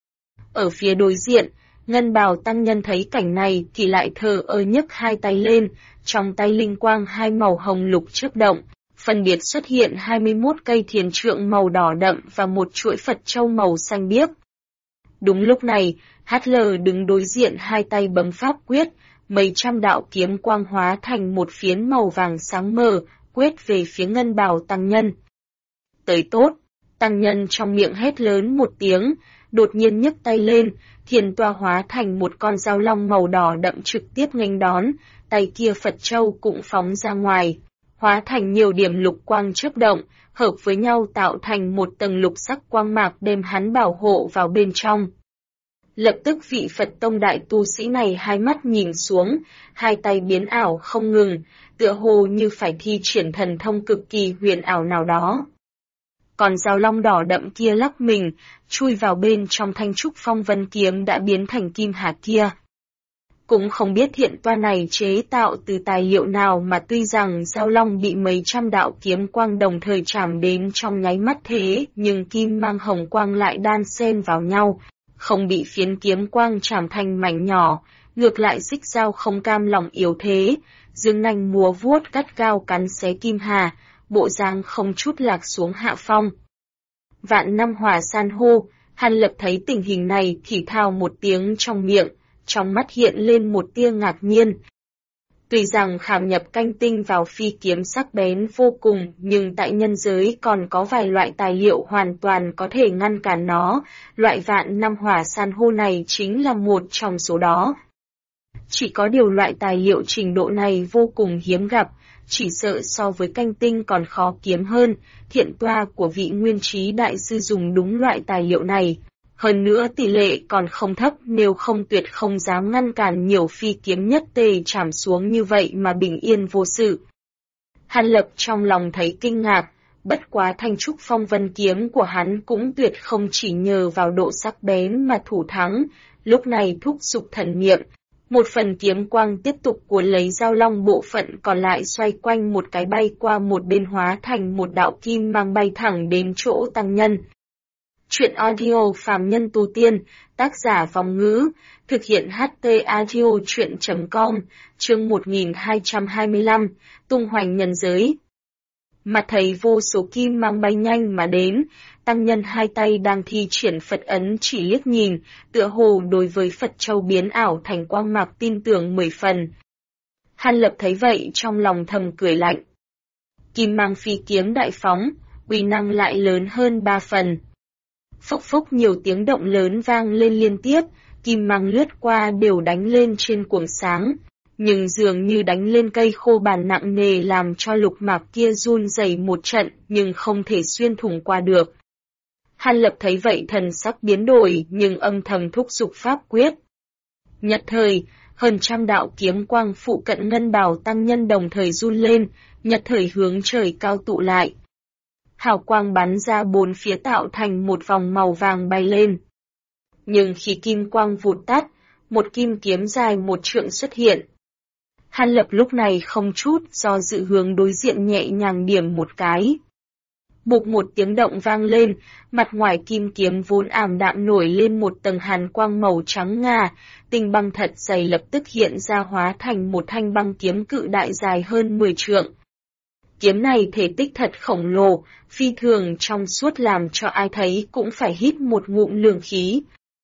Ở phía đối diện, Ngân Bào tăng nhân thấy cảnh này thì lại thờ ơ nhấc hai tay lên, trong tay linh quang hai màu hồng lục chớp động, phân biệt xuất hiện 21 cây thiền trượng màu đỏ đậm và một chuỗi Phật châu màu xanh biếc. Đúng lúc này, HL đứng đối diện hai tay bấm pháp quyết, mấy trăm đạo kiếm quang hóa thành một phiến màu vàng sáng mờ, quét về phía Ngân Bào tăng nhân. Tới tốt, tăng nhân trong miệng hét lớn một tiếng, đột nhiên nhấc tay lên, thiền toa hóa thành một con dao long màu đỏ đậm trực tiếp nghênh đón, tay kia Phật Châu cũng phóng ra ngoài, hóa thành nhiều điểm lục quang chớp động, hợp với nhau tạo thành một tầng lục sắc quang mạc đem hắn bảo hộ vào bên trong. Lập tức vị Phật tông đại tu sĩ này hai mắt nhìn xuống, hai tay biến ảo không ngừng, tựa hồ như phải thi triển thần thông cực kỳ huyền ảo nào đó. Còn dao long đỏ đậm kia lắc mình, chui vào bên trong thanh trúc phong vân kiếm đã biến thành kim hà kia. Cũng không biết hiện toa này chế tạo từ tài liệu nào mà tuy rằng dao long bị mấy trăm đạo kiếm quang đồng thời chạm đến trong nháy mắt thế, nhưng kim mang hồng quang lại đan xen vào nhau, không bị phiến kiếm quang chạm thành mảnh nhỏ, ngược lại xích dao không cam lòng yếu thế, dương nanh múa vuốt cắt gao cắn xé kim hà, bộ dáng không chút lạc xuống hạ phong. Vạn năm hỏa san hô, Hàn Lập thấy tình hình này thì thào một tiếng trong miệng, trong mắt hiện lên một tia ngạc nhiên. Tuy rằng khảm nhập canh tinh vào phi kiếm sắc bén vô cùng, nhưng tại nhân giới còn có vài loại tài liệu hoàn toàn có thể ngăn cản nó, loại vạn năm hỏa san hô này chính là một trong số đó. Chỉ có điều loại tài liệu trình độ này vô cùng hiếm gặp, chỉ sợ so với canh tinh còn khó kiếm hơn, thiện toa của vị nguyên trí đại sư dùng đúng loại tài liệu này. Hơn nữa tỷ lệ còn không thấp, nếu không tuyệt không dám ngăn cản nhiều phi kiếm nhất tề chạm xuống như vậy mà bình yên vô sự. Hàn Lập trong lòng thấy kinh ngạc, bất quá thanh trúc phong vân kiếm của hắn cũng tuyệt không chỉ nhờ vào độ sắc bén mà thủ thắng, lúc này thúc giục thần niệm. Một phần kiếm quang tiếp tục cuốn lấy dao long, bộ phận còn lại xoay quanh một cái bay qua một bên hóa thành một đạo kim mang bay thẳng đến chỗ tăng nhân. Chuyện audio phàm nhân tu tiên, tác giả Vong Ngữ, thực hiện HT audio chuyện.com, chương 1225, tung hoành nhân giới. Mà thấy vô số kim mang bay nhanh mà đến, tăng nhân hai tay đang thi triển Phật ấn chỉ liếc nhìn, tựa hồ đối với Phật Châu biến ảo thành quang mạc tin tưởng 10 phần. Hàn Lập thấy vậy trong lòng thầm cười lạnh. Kim mang phi kiếm đại phóng, uy năng lại lớn hơn 3 phần. Phốc phốc nhiều tiếng động lớn vang lên liên tiếp, kim mang lướt qua đều đánh lên trên cuồng sáng, nhưng dường như đánh lên cây khô bàn nặng nề làm cho lục mạc kia run rẩy một trận nhưng không thể xuyên thủng qua được. Hàn Lập thấy vậy thần sắc biến đổi nhưng âm thầm thúc giục pháp quyết. Nhất thời, hơn trăm đạo kiếm quang phụ cận Ngân Bào tăng nhân đồng thời run lên, nhất thời hướng trời cao tụ lại. Hào quang bắn ra bốn phía tạo thành một vòng màu vàng bay lên. Nhưng khi kim quang vụt tắt, một kim kiếm dài 1 trượng xuất hiện. Hàn Lập lúc này không chút do dự hướng đối diện nhẹ nhàng điểm một cái. Bụp một tiếng động vang lên, mặt ngoài kim kiếm vốn ảm đạm nổi lên một tầng hàn quang màu trắng ngà, tinh băng thật dày lập tức hiện ra hóa thành một thanh băng kiếm cự đại dài hơn 10 trượng. Kiếm này thể tích thật khổng lồ, phi thường trong suốt làm cho ai thấy cũng phải hít một ngụm lương khí.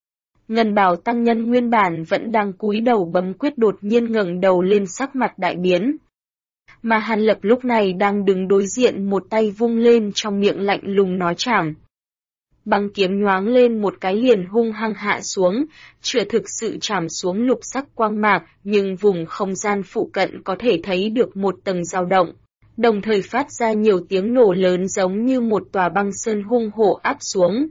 Ngân Bào tăng nhân nguyên bản vẫn đang cúi đầu bấm quyết đột nhiên ngẩng đầu lên sắc mặt đại biến. Mà Hàn Lập lúc này đang đứng đối diện một tay vung lên trong miệng lạnh lùng nói chảm. Băng kiếm nhoáng lên một cái liền hung hăng hạ xuống, chưa thực sự chảm xuống lục sắc quang mạc nhưng vùng không gian phụ cận có thể thấy được một tầng dao động. Đồng thời phát ra nhiều tiếng nổ lớn giống như một tòa băng sơn hung hổ áp xuống.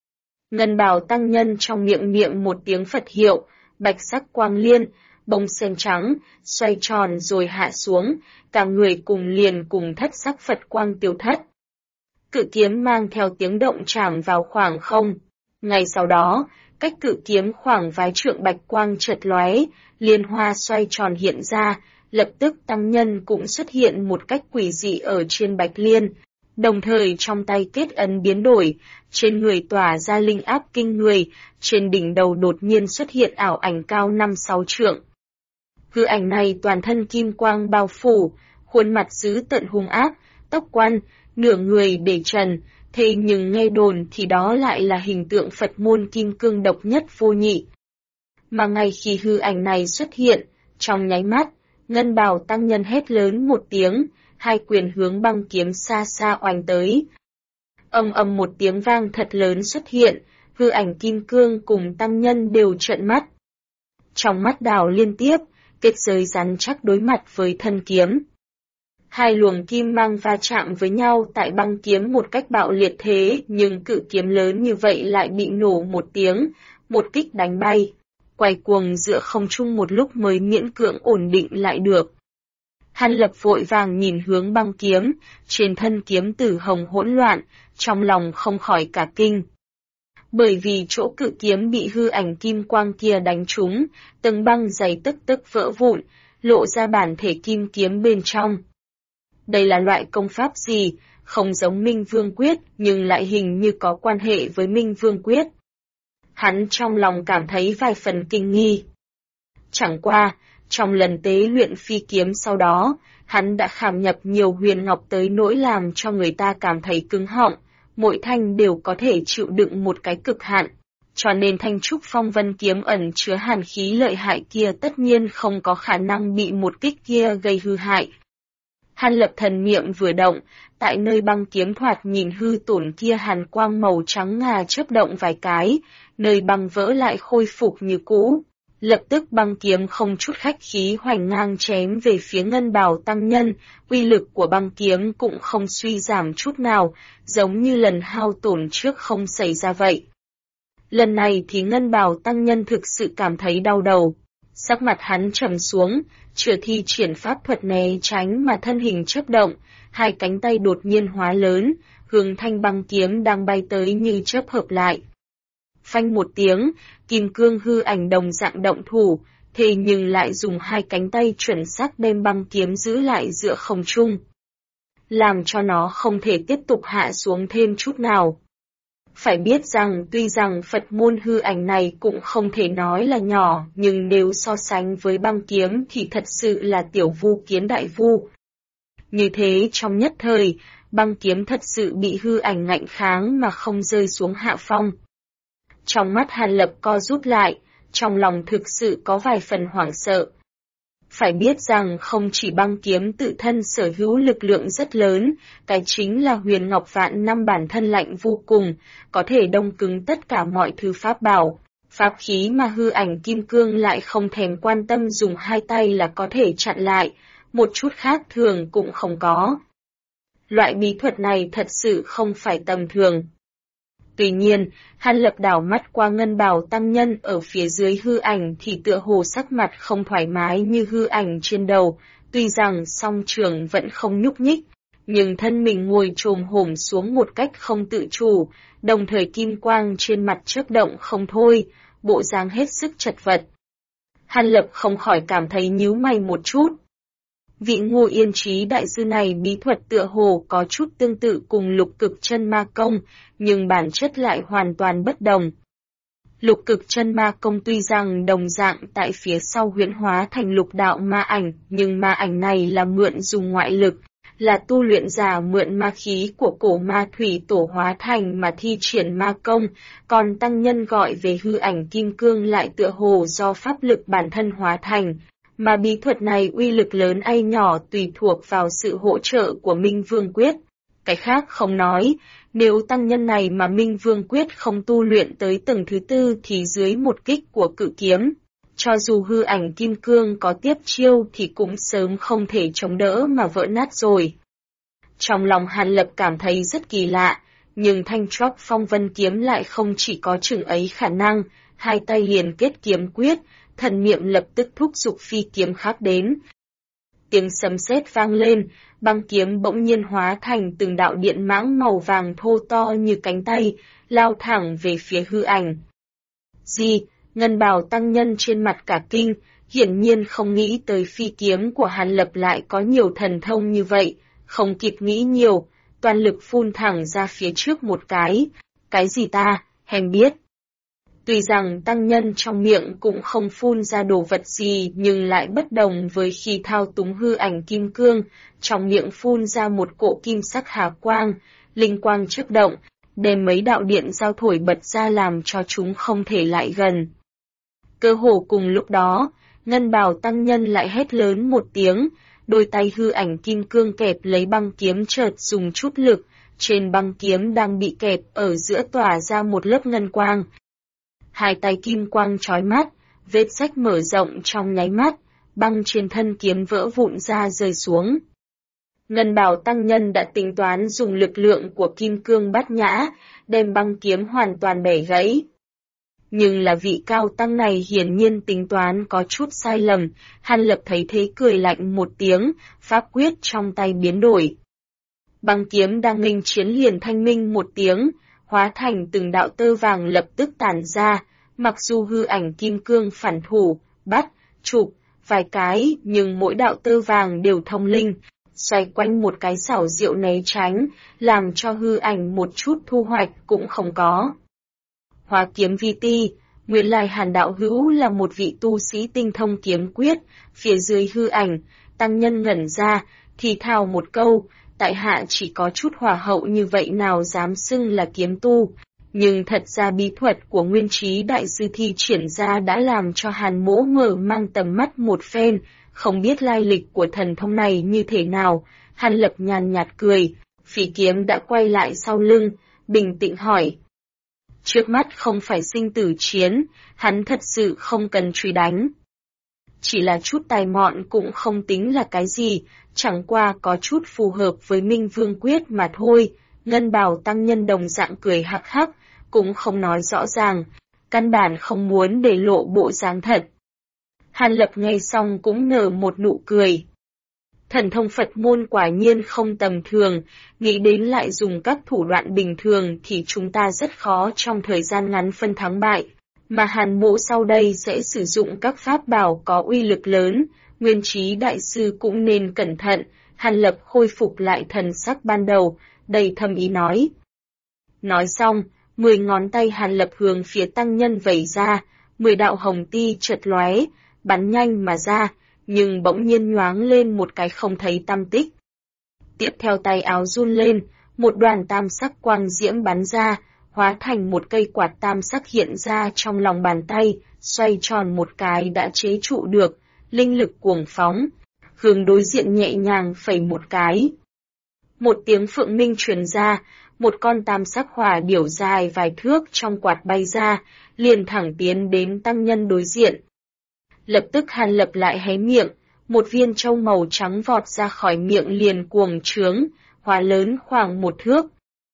Ngân Bào tăng nhân trong miệng niệm một tiếng Phật hiệu, bạch sắc quang liên, bông sen trắng, xoay tròn rồi hạ xuống, cả người cùng liền cùng thất sắc Phật quang tiêu thất. Cự kiếm mang theo tiếng động chạm vào khoảng không. Ngay sau đó, cách cự kiếm khoảng vài trượng bạch quang chợt lóe, liên hoa xoay tròn hiện ra, lập tức tăng nhân cũng xuất hiện một cách quỷ dị ở trên bạch liên, đồng thời trong tay kết ấn biến đổi, trên người tỏa ra linh áp kinh người, trên đỉnh đầu đột nhiên xuất hiện ảo ảnh cao 5-6 trượng. Hư ảnh này toàn thân kim quang bao phủ, khuôn mặt dữ tợn hung ác, tóc quăn, nửa người để trần, thế nhưng nghe đồn thì đó lại là hình tượng Phật môn kim cương độc nhất vô nhị. Mà ngay khi hư ảnh này xuất hiện, Trong nháy mắt, Ngân Bào tăng nhân hét lớn một tiếng, hai quyền hướng băng kiếm xa xa oanh tới. Ầm ầm một tiếng vang thật lớn xuất hiện, hư ảnh kim cương cùng tăng nhân đều trợn mắt. Trong mắt Đào liên tiếp, kết giới rắn chắc đối mặt với thân kiếm. Hai luồng kim mang va chạm với nhau tại băng kiếm một cách bạo liệt thế, nhưng cự kiếm lớn như vậy lại bị nổ một tiếng, một kích đánh bay, quay cuồng giữa không trung một lúc mới miễn cưỡng ổn định lại được. Hàn Lập vội vàng nhìn hướng băng kiếm, trên thân kiếm tử hồng hỗn loạn, trong lòng không khỏi cả kinh. Bởi vì chỗ cự kiếm bị hư ảnh kim quang kia đánh trúng, tầng băng dày tức tức vỡ vụn, lộ ra bản thể kim kiếm bên trong. Đây là loại công pháp gì, không giống Minh Vương Quyết nhưng lại hình như có quan hệ với Minh Vương Quyết. Hắn trong lòng cảm thấy vài phần kinh nghi. Chẳng qua, trong lần tế luyện phi kiếm sau đó, hắn đã khảm nhập nhiều huyền ngọc tới nỗi làm cho người ta cảm thấy cứng họng, mỗi thanh đều có thể chịu đựng một cái cực hạn, cho nên thanh trúc phong vân kiếm ẩn chứa hàn khí lợi hại kia tất nhiên không có khả năng bị một kích kia gây hư hại. Hàn Lập thần niệm vừa động, tại nơi băng kiếm thoạt nhìn hư tổn kia hàn quang màu trắng ngà chớp động vài cái, nơi băng vỡ lại khôi phục như cũ. Lập tức băng kiếm không chút khách khí hoành ngang chém về phía Ngân Bào tăng nhân, uy lực của băng kiếm cũng không suy giảm chút nào, giống như lần hao tổn trước không xảy ra vậy. Lần này thì Ngân Bào tăng nhân thực sự cảm thấy đau đầu. Sắc mặt hắn trầm xuống, chưa thi triển pháp thuật né tránh mà thân hình chớp động, hai cánh tay đột nhiên hóa lớn, hướng thanh băng kiếm đang bay tới như chớp hợp lại. Phanh một tiếng, kim cương hư ảnh đồng dạng động thủ, thế nhưng lại dùng hai cánh tay chuẩn xác đem băng kiếm giữ lại giữa không trung, làm cho nó không thể tiếp tục hạ xuống thêm chút nào. Phải biết rằng tuy rằng Phật môn hư ảnh này cũng không thể nói là nhỏ, nhưng nếu so sánh với băng kiếm thì thật sự là tiểu vu kiến đại vu. Như thế trong nhất thời, băng kiếm thật sự bị hư ảnh ngạnh kháng mà không rơi xuống hạ phong. Trong mắt Hàn Lập co rút lại, trong lòng thực sự có vài phần hoảng sợ. Phải biết rằng không chỉ băng kiếm tự thân sở hữu lực lượng rất lớn, cái chính là huyền ngọc vạn năm bản thân lạnh vô cùng, có thể đông cứng tất cả mọi thứ pháp bảo. Pháp khí mà hư ảnh kim cương lại không thèm quan tâm dùng hai tay là có thể chặn lại, một chút khác thường cũng không có. Loại bí thuật này thật sự không phải tầm thường. Tuy nhiên, Hàn Lập đảo mắt qua Ngân Bào tăng nhân ở phía dưới hư ảnh thì tựa hồ sắc mặt không thoải mái như hư ảnh trên đầu, tuy rằng song trường vẫn không nhúc nhích, nhưng thân mình ngồi chồm hổm xuống một cách không tự chủ, đồng thời kim quang trên mặt chớp động không thôi, bộ dáng hết sức chật vật. Hàn Lập không khỏi cảm thấy nhíu mày một chút. Vị Ngô Yên Trí đại sư này bí thuật tựa hồ có chút tương tự cùng lục cực chân ma công, nhưng bản chất lại hoàn toàn bất đồng. Lục cực chân ma công tuy rằng đồng dạng tại phía sau huyễn hóa thành lục đạo ma ảnh, nhưng ma ảnh này là mượn dùng ngoại lực, là tu luyện giả mượn ma khí của cổ ma thủy tổ hóa thành mà thi triển ma công, còn tăng nhân gọi về hư ảnh kim cương lại tựa hồ do pháp lực bản thân hóa thành. Mà bí thuật này uy lực lớn hay nhỏ tùy thuộc vào sự hỗ trợ của Minh Vương Quyết. Cái khác không nói, nếu tăng nhân này mà Minh Vương Quyết không tu luyện tới tầng thứ tư thì dưới một kích của cự kiếm, cho dù hư ảnh kim cương có tiếp chiêu thì cũng sớm không thể chống đỡ mà vỡ nát rồi. Trong lòng Hàn Lập cảm thấy rất kỳ lạ, nhưng thanh tróc phong vân kiếm lại không chỉ có chừng ấy khả năng, hai tay liền kết kiếm quyết, thần niệm lập tức thúc giục phi kiếm khác đến. Tiếng sấm sét vang lên, băng kiếm bỗng nhiên hóa thành từng đạo điện mãng màu vàng thô to như cánh tay, lao thẳng về phía hư ảnh. Ngân Bào tăng nhân trên mặt cả kinh, hiển nhiên không nghĩ tới phi kiếm của Hàn Lập lại có nhiều thần thông như vậy, không kịp nghĩ nhiều, toàn lực phun thẳng ra phía trước một cái. Cái gì ta, hèn biết. Tuy rằng tăng nhân trong miệng cũng không phun ra đồ vật gì nhưng lại bất đồng với khi thao túng hư ảnh kim cương, trong miệng phun ra một cỗ kim sắc hà quang, linh quang chớp động, đem mấy đạo điện giao thổi bật ra làm cho chúng không thể lại gần. Cơ hồ cùng lúc đó, Ngân bào tăng nhân lại hét lớn một tiếng, đôi tay hư ảnh kim cương kẹp lấy băng kiếm chợt dùng chút lực, trên băng kiếm đang bị kẹp ở giữa tỏa ra một lớp ngân quang. Hai tay kim quang chói mắt, vết rách mở rộng trong nháy mắt, băng trên thân kiếm vỡ vụn ra rơi xuống. Ngân bào tăng nhân đã tính toán dùng lực lượng của kim cương bát nhã, đem băng kiếm hoàn toàn bẻ gãy. Nhưng là vị cao tăng này hiển nhiên tính toán có chút sai lầm, Hàn Lập thấy thế cười lạnh một tiếng, pháp quyết trong tay biến đổi. Băng kiếm đang nghênh chiến liền thanh minh một tiếng, hóa thành từng đạo tơ vàng lập tức tản ra, mặc dù hư ảnh kim cương phản thủ, bắt, chụp, vài cái, nhưng mỗi đạo tơ vàng đều thông linh, xoay quanh một cái xảo diệu né tránh, làm cho hư ảnh một chút thu hoạch cũng không có. Hóa kiếm vi ti, nguyên lai Hàn đạo hữu là một vị tu sĩ tinh thông kiếm quyết, phía dưới hư ảnh, tăng nhân ngẩn ra, thì thào một câu, tại hạ chỉ có chút hỏa hậu như vậy nào dám xưng là kiếm tu. Nhưng thật ra bí thuật của Nguyên Trí đại sư thi triển ra đã làm cho Hàn Mỗ mở mang tầm mắt một phen, không biết lai lịch của thần thông này như thế nào. Hàn Lập nhàn nhạt cười, phỉ kiếm đã quay lại sau lưng, bình tĩnh hỏi. Trước mắt không phải sinh tử chiến, hắn thật sự không cần truy đánh. Chỉ là chút tài mọn cũng không tính là cái gì, chẳng qua có chút phù hợp với Minh Vương Quyết mà thôi. Ngân bào tăng nhân đồng dạng cười hắc hắc, cũng không nói rõ ràng, căn bản không muốn để lộ bộ dáng thật. Hàn Lập nghe xong cũng nở một nụ cười. Thần thông Phật môn quả nhiên không tầm thường, nghĩ đến lại dùng các thủ đoạn bình thường thì chúng ta rất khó trong thời gian ngắn phân thắng bại, mà Hàn Mỗ sau đây sẽ sử dụng các pháp bảo có uy lực lớn, Nguyên Trí đại sư cũng nên cẩn thận. Hàn Lập khôi phục lại thần sắc ban đầu, đầy thâm ý nói. Nói xong, 10 ngón tay Hàn Lập hướng phía tăng nhân vẩy ra, 10 đạo hồng ti chợt lóe, bắn nhanh mà ra, nhưng bỗng nhiên nhoáng lên một cái không thấy tăm tích. Tiếp theo tay áo run lên, một đoàn tam sắc quang diễm bắn ra, hóa thành một cây quạt tam sắc hiện ra trong lòng bàn tay, xoay tròn một cái đã chế trụ được, linh lực cuồng phóng, hướng đối diện nhẹ nhàng phẩy một cái. Một tiếng phượng minh truyền ra, một con tam sắc hỏa điểu dài vài thước trong quạt bay ra, liền thẳng tiến đến tăng nhân đối diện. Lập tức Hàn Lập lại hé miệng, một viên châu màu trắng vọt ra khỏi miệng liền cuồng trướng, hóa lớn khoảng 1 thước.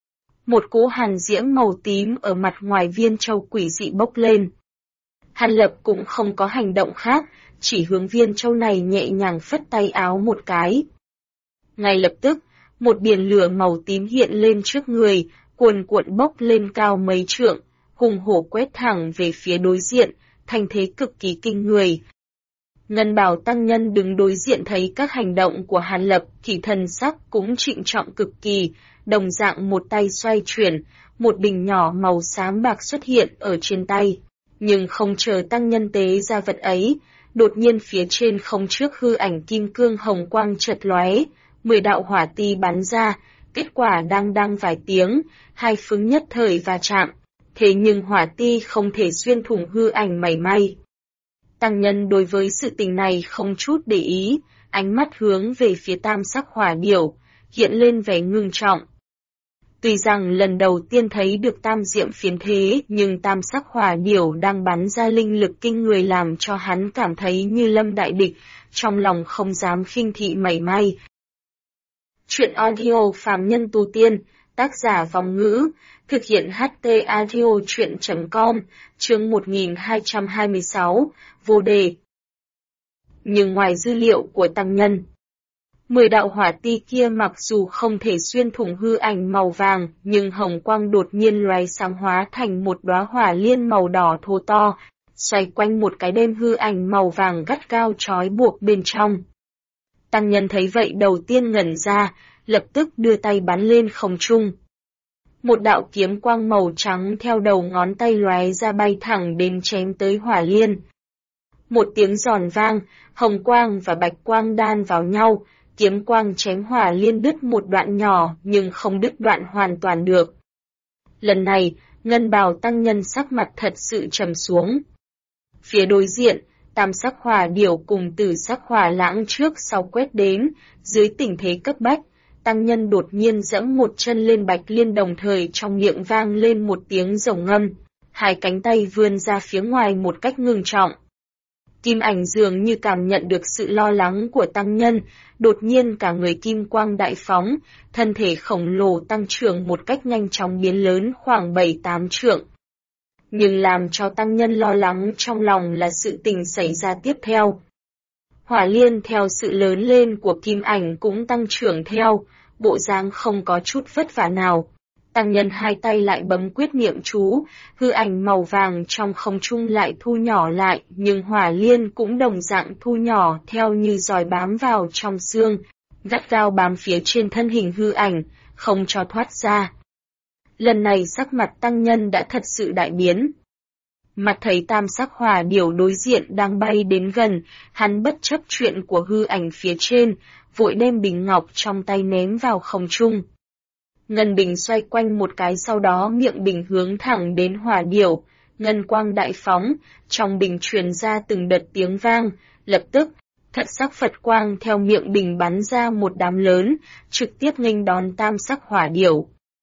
Một cỗ hàn diễm màu tím ở mặt ngoài viên châu quỷ dị bốc lên. Hàn Lập cũng không có hành động khác, chỉ hướng viên châu này nhẹ nhàng phất tay áo một cái. Ngay lập tức, một biển lửa màu tím hiện lên trước người, cuồn cuộn bốc lên cao mấy trượng, hùng hổ quét thẳng về phía đối diện, thành thế cực kỳ kinh người. Ngân bào tăng nhân đứng đối diện thấy các hành động của Hàn Lập thì thần sắc cũng trịnh trọng cực kỳ, đồng dạng một tay xoay chuyển, một bình nhỏ màu xám bạc xuất hiện ở trên tay. Nhưng không chờ tăng nhân tế ra vật ấy, đột nhiên phía trên không trước hư ảnh kim cương hồng quang chợt lóe, 10 đạo hỏa ti bắn ra, kết quả đang vài tiếng, hai phương nhất thời va chạm, thế nhưng hỏa ti không thể xuyên thủng hư ảnh mảy may. Tăng nhân đối với sự tình này không chút để ý, ánh mắt hướng về phía tam sắc hỏa điểu, hiện lên vẻ ngưng trọng. Tuy rằng lần đầu tiên thấy được tam diệm phiến thế, nhưng tam sắc hỏa điểu đang bắn ra linh lực kinh người làm cho hắn cảm thấy như lâm đại địch, trong lòng không dám khinh thị mảy may. Chuyện audio phàm nhân tu tiên, tác giả Vong Ngữ, thực hiện HT audio chuyện.com, chương 1226, vô đề. Nhưng ngoài dữ liệu của tăng nhân, 10 đạo hỏa ti kia mặc dù không thể xuyên thủng hư ảnh màu vàng, nhưng hồng quang đột nhiên loay sáng hóa thành một đóa hỏa liên màu đỏ thô to, xoay quanh một cái đêm hư ảnh màu vàng gắt cao trói buộc bên trong. Tăng nhân thấy vậy đầu tiên ngẩn ra, lập tức đưa tay bắn lên không trung. Một đạo kiếm quang màu trắng theo đầu ngón tay lóe ra bay thẳng đến chém tới hỏa liên. Một tiếng giòn vang, hồng quang và bạch quang đan vào nhau, kiếm quang chém hỏa liên đứt một đoạn nhỏ nhưng không đứt đoạn hoàn toàn được. Lần này, ngân bào tăng nhân sắc mặt thật sự trầm xuống. Phía đối diện, tam sắc hỏa điểu cùng tử sắc hỏa lãng trước sau quét đến, dưới tình thế cấp bách, tăng nhân đột nhiên giẫm một chân lên Bạch Liên, đồng thời trong miệng vang lên một tiếng rồng ngâm, hai cánh tay vươn ra phía ngoài một cách ngưng trọng. Kim Ảnh dường như cảm nhận được sự lo lắng của tăng nhân, đột nhiên cả người kim quang đại phóng, thân thể khổng lồ tăng trưởng một cách nhanh chóng biến lớn khoảng 7-8 trượng. Nhưng làm cho tăng nhân lo lắng trong lòng là sự tình xảy ra tiếp theo. Hỏa liên theo sự lớn lên của Kim Ảnh cũng tăng trưởng theo, bộ dáng không có chút vất vả nào. Tăng nhân hai tay lại bấm quyết niệm chú, hư ảnh màu vàng trong không trung lại thu nhỏ lại, nhưng hỏa liên cũng đồng dạng thu nhỏ theo như giòi bám vào trong xương, gắt gao bám phía trên thân hình hư ảnh, không cho thoát ra. Lần này sắc mặt tăng nhân đã thật sự đại biến. Mặt thấy tam sắc hỏa điểu đối diện đang bay đến gần, hắn bất chấp chuyện của hư ảnh phía trên, vội đem bình ngọc trong tay ném vào không trung. Ngân bình xoay quanh một cái, sau đó miệng bình hướng thẳng đến hỏa điểu, ngân quang đại phóng, trong bình truyền ra từng đợt tiếng vang, lập tức, thật sắc Phật quang theo miệng bình bắn ra một đám lớn, trực tiếp nghênh đón tam sắc hỏa điểu.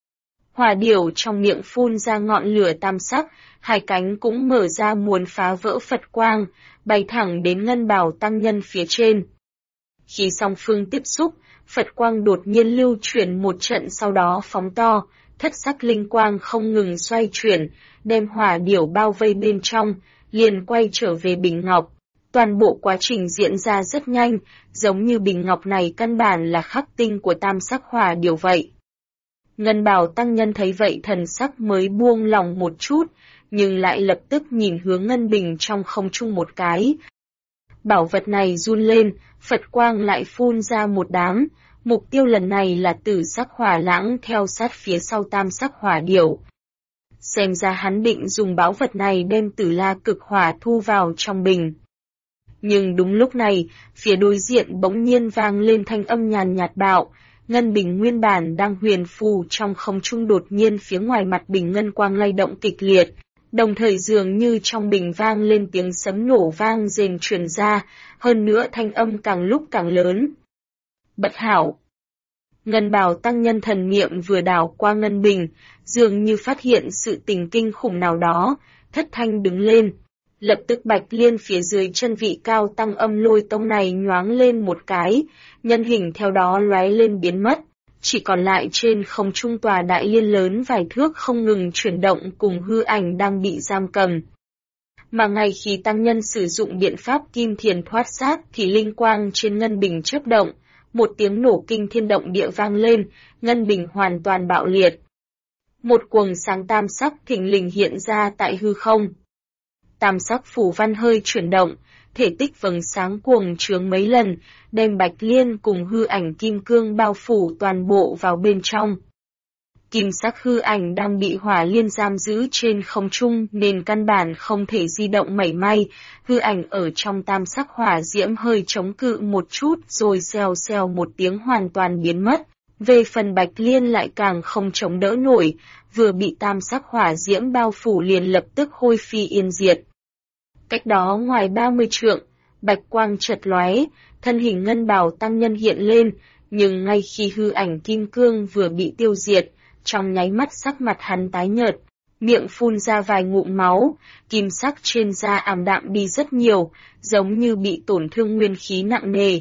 Hỏa điểu trong miệng phun ra ngọn lửa tam sắc, hai cánh cũng mở ra muốn phá vỡ Phật quang, bay thẳng đến ngân bào tăng nhân phía trên. Khi song phương tiếp xúc, Phật quang đột nhiên lưu chuyển một trận, sau đó phóng to, thất sắc linh quang không ngừng xoay chuyển, đem hỏa điểu bao vây bên trong, liền quay trở về bình ngọc. Toàn bộ quá trình diễn ra rất nhanh, giống như bình ngọc này căn bản là khắc tinh của tam sắc hỏa điểu vậy. Ngân bào tăng nhân thấy vậy thần sắc mới buông lòng một chút, nhưng lại lập tức nhìn hướng ngân bình trong không trung một cái. Bảo vật này run lên, Phật quang lại phun ra một đám, mục tiêu lần này là tử sắc hỏa lãng theo sát phía sau tam sắc hỏa điểu. Xem ra hắn định dùng báu vật này đem tử la cực hỏa thu vào trong bình. Nhưng đúng lúc này, phía đối diện bỗng nhiên vang lên thanh âm nhàn nhạt bạo, ngân bình nguyên bản đang huyền phù trong không trung, đột nhiên phía ngoài mặt bình ngân quang lay động kịch liệt, đồng thời dường như trong bình vang lên tiếng sấm nổ vang rền truyền ra, hơn nữa thanh âm càng lúc càng lớn. Bất hảo! Ngân bào tăng nhân thần niệm vừa đảo qua ngân bình, dường như phát hiện sự tình kinh khủng nào đó, thất thanh đứng lên. Lập tức Bạch Liên phía dưới chân vị cao tăng âm lôi tông này nhoáng lên một cái, nhân hình theo đó lóe lên biến mất, chỉ còn lại trên không trung tòa đại liên lớn vài thước không ngừng chuyển động cùng hư ảnh đang bị giam cầm. Mà ngay khi tăng nhân sử dụng biện pháp kim thiền thoát xác thì linh quang trên ngân bình chớp động, một tiếng nổ kinh thiên động địa vang lên, ngân bình hoàn toàn bạo liệt. Một quầng sáng tam sắc thình lình hiện ra tại hư không. Tam sắc phủ văn hơi chuyển động, thể tích vầng sáng cuồng trướng mấy lần, đem Bạch Liên cùng hư ảnh kim cương bao phủ toàn bộ vào bên trong. Kim sắc hư ảnh đang bị hỏa liên giam giữ trên không trung nên căn bản không thể di động mảy may, hư ảnh ở trong tam sắc hỏa diễm hơi chống cự một chút rồi xèo xèo một tiếng hoàn toàn biến mất. Về phần Bạch Liên lại càng không chống đỡ nổi, vừa bị tam sắc hỏa diễm bao phủ liền lập tức hôi phi yên diệt. Cách đó ngoài 30 trượng, bạch quang chợt lóe, thân hình ngân bào tăng nhân hiện lên, nhưng ngay khi hư ảnh kim cương vừa bị tiêu diệt, trong nháy mắt sắc mặt hắn tái nhợt, miệng phun ra vài ngụm máu, kim sắc trên da ảm đạm đi rất nhiều, giống như bị tổn thương nguyên khí nặng nề.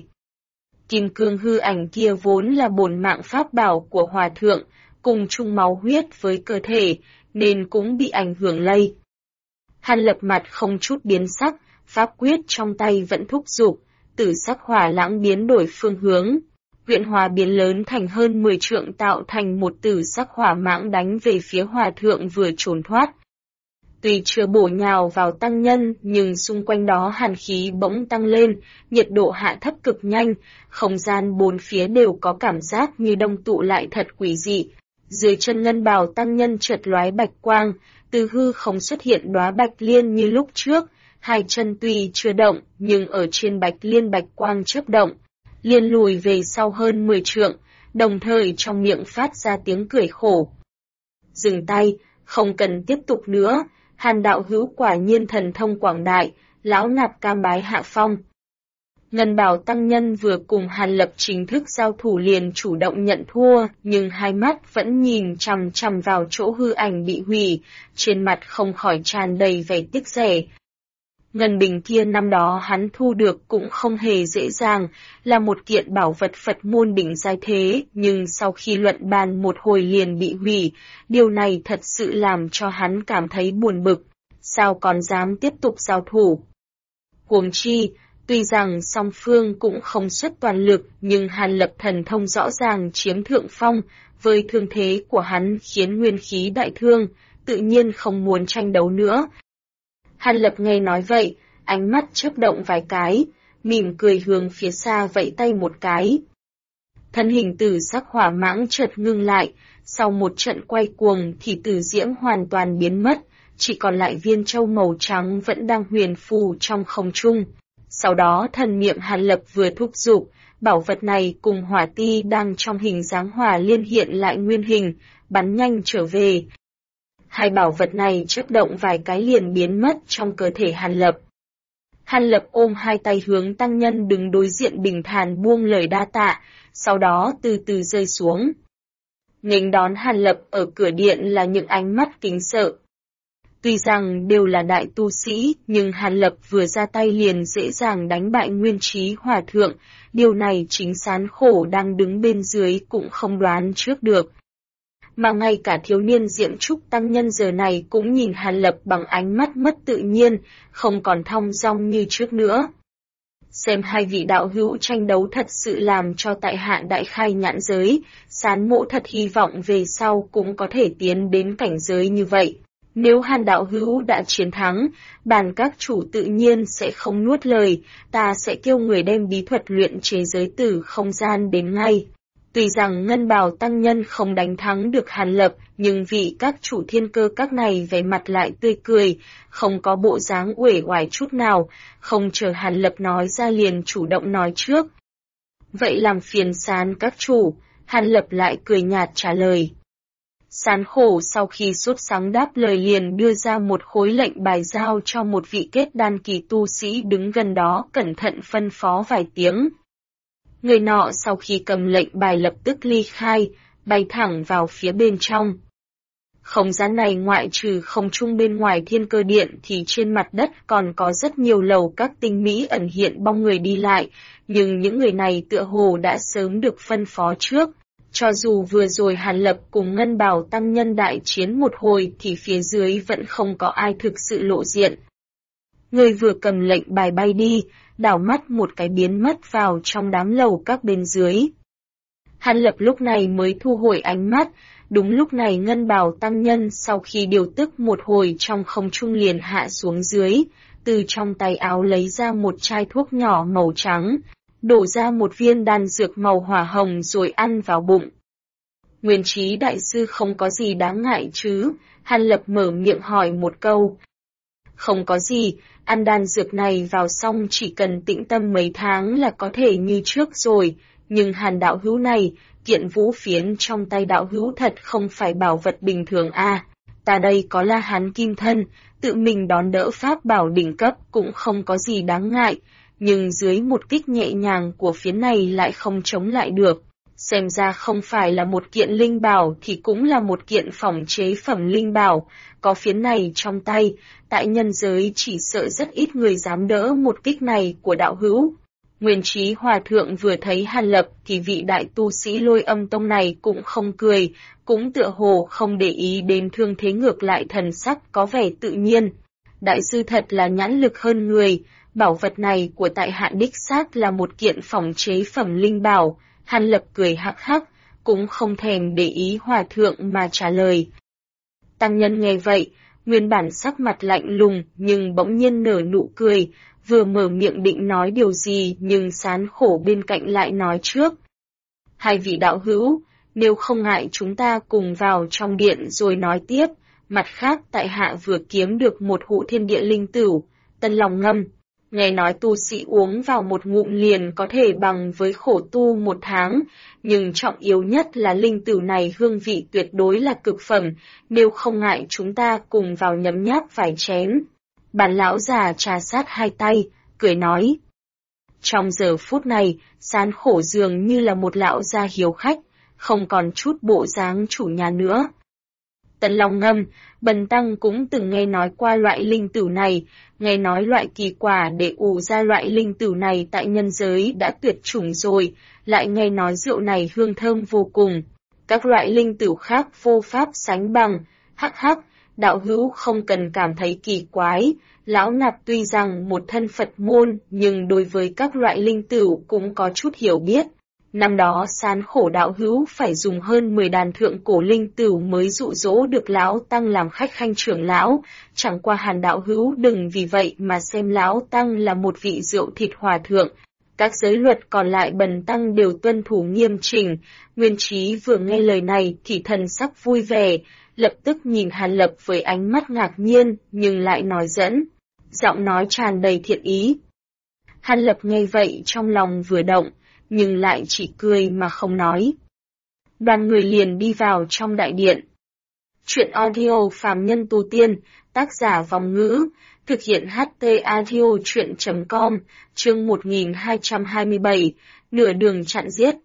Kim cương hư ảnh kia vốn là bổn mạng pháp bảo của hòa thượng, cùng chung máu huyết với cơ thể, nên cũng bị ảnh hưởng lây. Hắn lập mặt không chút biến sắc, pháp quyết trong tay vẫn thúc giục, tử sắc hỏa lãng biến đổi phương hướng. Huyện hòa biến lớn thành hơn 10 trượng tạo thành một tử sắc hỏa mãng đánh về phía hòa thượng vừa trốn thoát. Tuy chưa bổ nhào vào tăng nhân nhưng xung quanh đó hàn khí bỗng tăng lên, nhiệt độ hạ thấp cực nhanh, không gian bốn phía đều có cảm giác như đông tụ lại thật quỷ dị. Dưới chân ngân bào tăng nhân chợt lóe bạch quang, từ hư không xuất hiện đóa bạch liên như lúc trước, hai chân tuy chưa động nhưng ở trên bạch liên bạch quang chớp động, liên lùi về sau hơn 10 trượng, đồng thời trong miệng phát ra tiếng cười khổ. Dừng tay, không cần tiếp tục nữa, Hàn đạo hữu quả nhiên thần thông quảng đại, lão nạp cam bái hạ phong. Ngân Bảo tăng nhân vừa cùng Hàn Lập chính thức giao thủ liền chủ động nhận thua, nhưng hai mắt vẫn nhìn chằm chằm vào chỗ hư ảnh bị hủy, trên mặt không khỏi tràn đầy vẻ tiếc rẻ. Ngân bình kia năm đó hắn thu được cũng không hề dễ dàng, là một kiện bảo vật Phật môn đỉnh giai thế, nhưng sau khi luận bàn một hồi liền bị hủy, điều này thật sự làm cho hắn cảm thấy buồn bực, sao còn dám tiếp tục giao thủ. Huống chi, tuy rằng song phương cũng không xuất toàn lực, nhưng Hàn Lập thần thông rõ ràng chiếm thượng phong, với thương thế của hắn khiến nguyên khí đại thương, tự nhiên không muốn tranh đấu nữa. Hàn Lập nghe nói vậy, ánh mắt chớp động vài cái, mỉm cười hướng phía xa vẫy tay một cái. Thân hình Tử Sắc Hỏa Mãng chợt ngưng lại, sau một trận quay cuồng thì Tử Diễm hoàn toàn biến mất, chỉ còn lại viên châu màu trắng vẫn đang huyền phù trong không trung. Sau đó thần niệm Hàn Lập vừa thúc giục, bảo vật này cùng hỏa ti đang trong hình dáng hỏa liên hiện lại nguyên hình, bắn nhanh trở về. Hai bảo vật này chớp động vài cái liền biến mất trong cơ thể Hàn Lập. Hàn Lập ôm hai tay hướng tăng nhân đứng đối diện bình thản buông lời đa tạ, sau đó từ từ rơi xuống. Nghênh đón Hàn Lập ở cửa điện là những ánh mắt kính sợ. Tuy rằng đều là đại tu sĩ, nhưng Hàn Lập vừa ra tay liền dễ dàng đánh bại Nguyên Trí Hòa Thượng, điều này chính Sán Khổ đang đứng bên dưới cũng không đoán trước được. Mà ngay cả thiếu niên Diệm Trúc tăng nhân giờ này cũng nhìn Hàn Lập bằng ánh mắt mất tự nhiên, không còn thong dong như trước nữa. Xem hai vị đạo hữu tranh đấu thật sự làm cho tại hạ đại khai nhãn giới, Sán Mỗ thật hy vọng về sau cũng có thể tiến đến cảnh giới như vậy. Nếu Hàn đạo hữu đã chiến thắng, bàn các chủ tự nhiên sẽ không nuốt lời, ta sẽ kêu người đem bí thuật luyện chế giới tử không gian đến ngay. Tuy rằng Ngân Bào tăng nhân không đánh thắng được Hàn Lập, nhưng vị các chủ thiên cơ các này vẻ mặt lại tươi cười, không có bộ dáng uể oải chút nào, không chờ Hàn Lập nói ra liền chủ động nói trước. Vậy làm phiền Sán các chủ, Hàn Lập lại cười nhạt trả lời. Sán Khổ sau khi sốt sắng đáp lời liền đưa ra một khối lệnh bài giao cho một vị kết đan kỳ tu sĩ đứng gần đó cẩn thận phân phó vài tiếng. Người nọ sau khi cầm lệnh bài lập tức ly khai, bay thẳng vào phía bên trong. Không gian này ngoại trừ không trung bên ngoài thiên cơ điện thì trên mặt đất còn có rất nhiều lầu các tinh mỹ ẩn hiện bóng người đi lại, nhưng những người này tựa hồ đã sớm được phân phó trước. Cho dù vừa rồi Hàn Lập cùng Ngân Bào tăng nhân đại chiến một hồi thì phía dưới vẫn không có ai thực sự lộ diện. Người vừa cầm lệnh bài bay đi, đảo mắt một cái biến mất vào trong đám lầu các bên dưới. Hàn Lập lúc này mới thu hồi ánh mắt, đúng lúc này Ngân Bào tăng nhân sau khi điều tức một hồi trong không trung liền hạ xuống dưới, từ trong tay áo lấy ra một chai thuốc nhỏ màu trắng, đổ ra một viên đan dược màu hỏa hồng rồi ăn vào bụng. Nguyên Trí đại sư không có gì đáng ngại chứ? Hàn Lập mở miệng hỏi một câu. Không có gì, ăn đan dược này vào xong chỉ cần tĩnh tâm mấy tháng là có thể như trước rồi, nhưng Hàn đạo hữu này, kiện vũ phiến trong tay đạo hữu thật không phải bảo vật bình thường à, ta đây có La Hán kim thân, tự mình đón đỡ pháp bảo đỉnh cấp cũng không có gì đáng ngại, nhưng dưới một kích nhẹ nhàng của phiến này lại không chống lại được. Xem ra không phải là một kiện linh bảo thì cũng là một kiện phỏng chế phẩm linh bảo, có phiến này trong tay, tại nhân giới chỉ sợ rất ít người dám đỡ một kích này của đạo hữu. Nguyên Trí Hòa Thượng vừa thấy Hàn Lập thì vị đại tu sĩ Lôi Âm Tông này cũng không cười, cũng tựa hồ không để ý đến thương thế, ngược lại thần sắc có vẻ tự nhiên. Đại sư thật là nhãn lực hơn người, bảo vật này của tại hạ đích xác là một kiện phỏng chế phẩm linh bảo. Hàn Lập cười hắc hắc, cũng không thèm để ý Hòa Thượng mà trả lời. Tăng nhân nghe vậy, nguyên bản sắc mặt lạnh lùng nhưng bỗng nhiên nở nụ cười, vừa mở miệng định nói điều gì nhưng Sán Khổ bên cạnh lại nói trước. Hai vị đạo hữu, nếu không ngại chúng ta cùng vào trong điện rồi nói tiếp, mặt khác tại hạ vừa kiếm được một hũ thiên địa linh tửu, tân lòng ngâm. Nghe nói tu sĩ uống vào một ngụm liền có thể bằng với khổ tu 1 tháng, nhưng trọng yếu nhất là linh tửu này hương vị tuyệt đối là cực phẩm, nếu không ngại chúng ta cùng vào nhấm nháp vài chén. Bản lão già trà sát 2 tay, cười nói. Trong giờ phút này, Sán Khổ dường như là một lão gia hiếu khách, không còn chút bộ dáng chủ nhà nữa. Tần Long Ngâm, Bần Tăng cũng từng nghe nói qua loại linh tửu này, nghe nói loại kỳ quả để ủ ra loại linh tửu này tại nhân giới đã tuyệt chủng rồi, lại nghe nói rượu này hương thơm vô cùng. Các loại linh tửu khác vô pháp sánh bằng, hắc hắc, đạo hữu không cần cảm thấy kỳ quái, lão nạp tuy rằng một thân Phật môn nhưng đối với các loại linh tửu cũng có chút hiểu biết. Năm đó Sán Khổ đạo hữu phải dùng hơn 10 đàn thượng cổ linh tửu mới dụ dỗ được lão tăng làm khách khanh trưởng lão, chẳng qua Hàn đạo hữu đừng vì vậy mà xem lão tăng là một vị rượu thịt hòa thượng. Các giới luật còn lại Bần Tăng đều tuân thủ nghiêm chỉnh. Nguyên Trí vừa nghe lời này thì thần sắc vui vẻ, lập tức nhìn Hàn Lập với ánh mắt ngạc nhiên nhưng lại nói dẫn, giọng nói tràn đầy thiện ý. Hàn Lập nghe vậy trong lòng vừa động, nhưng lại chỉ cười mà không nói. Đoàn người liền đi vào trong đại điện. Chuyện audio phàm nhân tu tiên, tác giả Vòng Ngữ, thực hiện HT audio chuyện.com, chương 1227, nửa đường chặn giết.